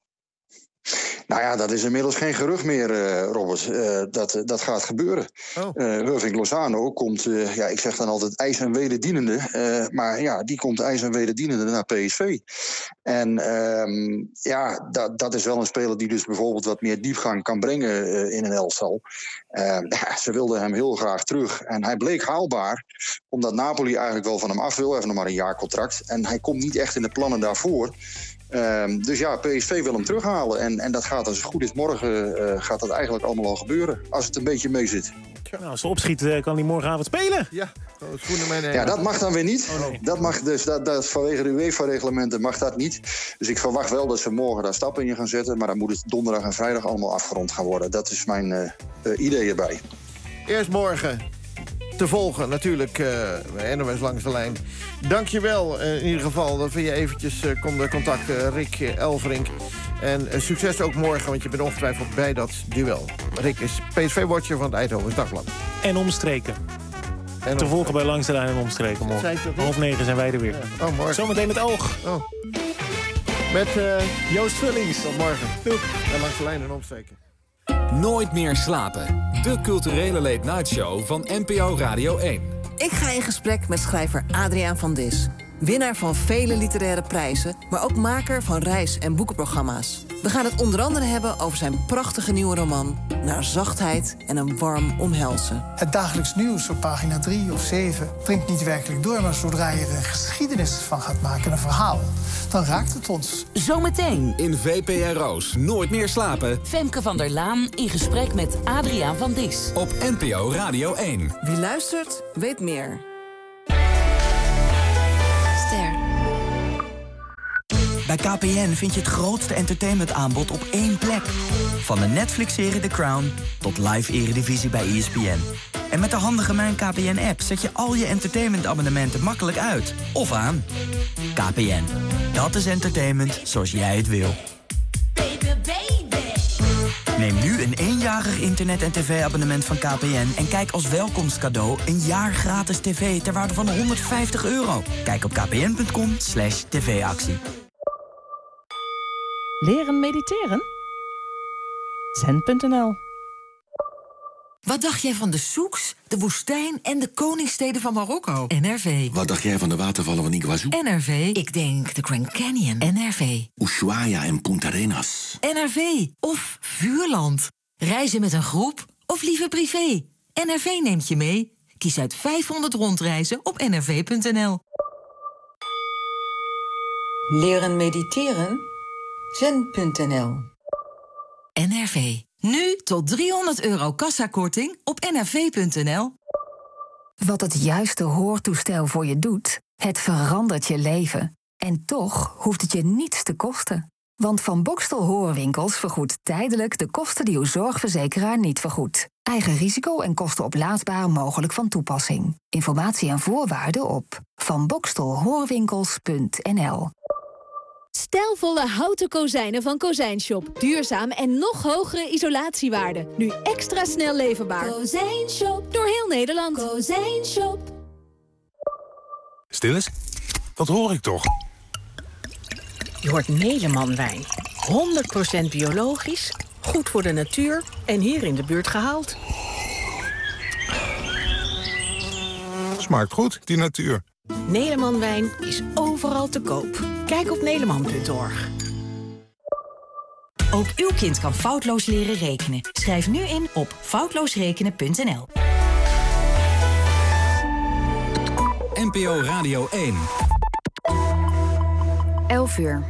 Nou ja, dat is inmiddels geen gerucht meer, uh, Robert. Uh, dat, uh, dat gaat gebeuren. Oh. Uh, Irving Lozano komt, uh, ja, ik zeg dan altijd ijs en wederdienende. Uh, maar ja, die komt ijs en wederdienende naar P S V. En um, ja, dat, dat is wel een speler die dus bijvoorbeeld wat meer diepgang kan brengen uh, in een elftal. Uh, ja, ze wilden hem heel graag terug. En hij bleek haalbaar, omdat Napoli eigenlijk wel van hem af wil. Hij heeft nog maar een jaar contract. En hij komt niet echt in de plannen daarvoor. Um, dus ja, P S V wil hem terughalen. En, en dat gaat, als het goed is, morgen uh, gaat dat eigenlijk allemaal al gebeuren. Als het een beetje mee zit. Nou, als ze opschiet, uh, kan hij morgenavond spelen. Ja, schoenen meenemen. Ja, dat mag dan weer niet. Oh, nee. Dat mag dus, dat, dat, vanwege de UEFA-reglementen mag dat niet. Dus ik verwacht wel dat ze morgen daar stappen in gaan zetten. Maar dan moet het donderdag en vrijdag allemaal afgerond gaan worden. Dat is mijn uh, uh, idee erbij. Eerst morgen te volgen, natuurlijk, uh, N O S Langs de Lijn. Dank je wel, uh, in ieder geval, dat we je eventjes uh, konden contacten, Rick uh, Elverink. En uh, succes ook morgen, want je bent ongetwijfeld bij dat duel. Rick is P S V-watcher van het Eindhovens Dagblad. En omstreken. En te volgen bij Langs de Lijn en omstreken morgen. Half negen zijn wij er weer. Ja. Oh, morgen. Zometeen het oog. Oh. Met uh, Joost Vullings. Tot morgen. Doei. En Langs de Lijn en omstreken. Nooit meer slapen. De culturele late night show van N P O Radio één. Ik ga in gesprek met schrijver Adriaan van Dis. Winnaar van vele literaire prijzen, maar ook maker van reis- en boekenprogramma's. We gaan het onder andere hebben over zijn prachtige nieuwe roman Naar zachtheid en een warm omhelzen. Het dagelijks nieuws op pagina drie of zeven dringt niet werkelijk door, maar zodra je er een geschiedenis van gaat maken, een verhaal, dan raakt het ons. Zometeen in V P R O's Nooit meer slapen. Femke van der Laan in gesprek met Adriaan van Dis. Op N P O Radio één. Wie luistert, weet meer. Bij K P N vind je het grootste entertainmentaanbod op één plek. Van de Netflix-serie The Crown tot live eredivisie bij E S P N. En met de handige Mijn K P N-app zet je al je entertainmentabonnementen makkelijk uit. Of aan. K P N. Dat is entertainment zoals jij het wil. Neem nu een eenjarig internet- en tv-abonnement van K P N... en kijk als welkomstcadeau een jaar gratis tv ter waarde van honderdvijftig euro. Kijk op kpn.com slash tv-actie. Leren mediteren? Zen punt n l. Wat dacht jij van de souks, de woestijn en de koningssteden van Marokko? N R V. Wat dacht jij van de watervallen van Iguazu? N R V. Ik denk de Grand Canyon. N R V. Ushuaia en Punta Arenas. N R V. Of Vuurland. Reizen met een groep of liever privé? N R V neemt je mee. Kies uit vijfhonderd rondreizen op n r v punt n l. Leren mediteren? Zen punt n l. N R V. Nu tot driehonderd euro kassakorting op n r v punt n l. Wat het juiste hoortoestel voor je doet, het verandert je leven. En toch hoeft het je niets te kosten. Want Van Bokstel Hoorwinkels vergoedt tijdelijk de kosten die uw zorgverzekeraar niet vergoedt. Eigen risico en kosten oplaadbaar mogelijk van toepassing. Informatie en voorwaarden op van bokstel hoorwinkels punt n l. Stijlvolle houten kozijnen van Kozijnshop. Duurzaam en nog hogere isolatiewaarde. Nu extra snel leverbaar. Kozijnshop. Door heel Nederland. Kozijnshop. Stil eens. Dat hoor ik toch? Je hoort Nederman wijn. honderd procent biologisch, goed voor de natuur en hier in de buurt gehaald. Smaakt goed, die natuur. Nederman wijn is overal te koop. Kijk op nederman punt org. Ook uw kind kan foutloos leren rekenen. Schrijf nu in op foutloosrekenen punt n l. N P O Radio één. elf uur.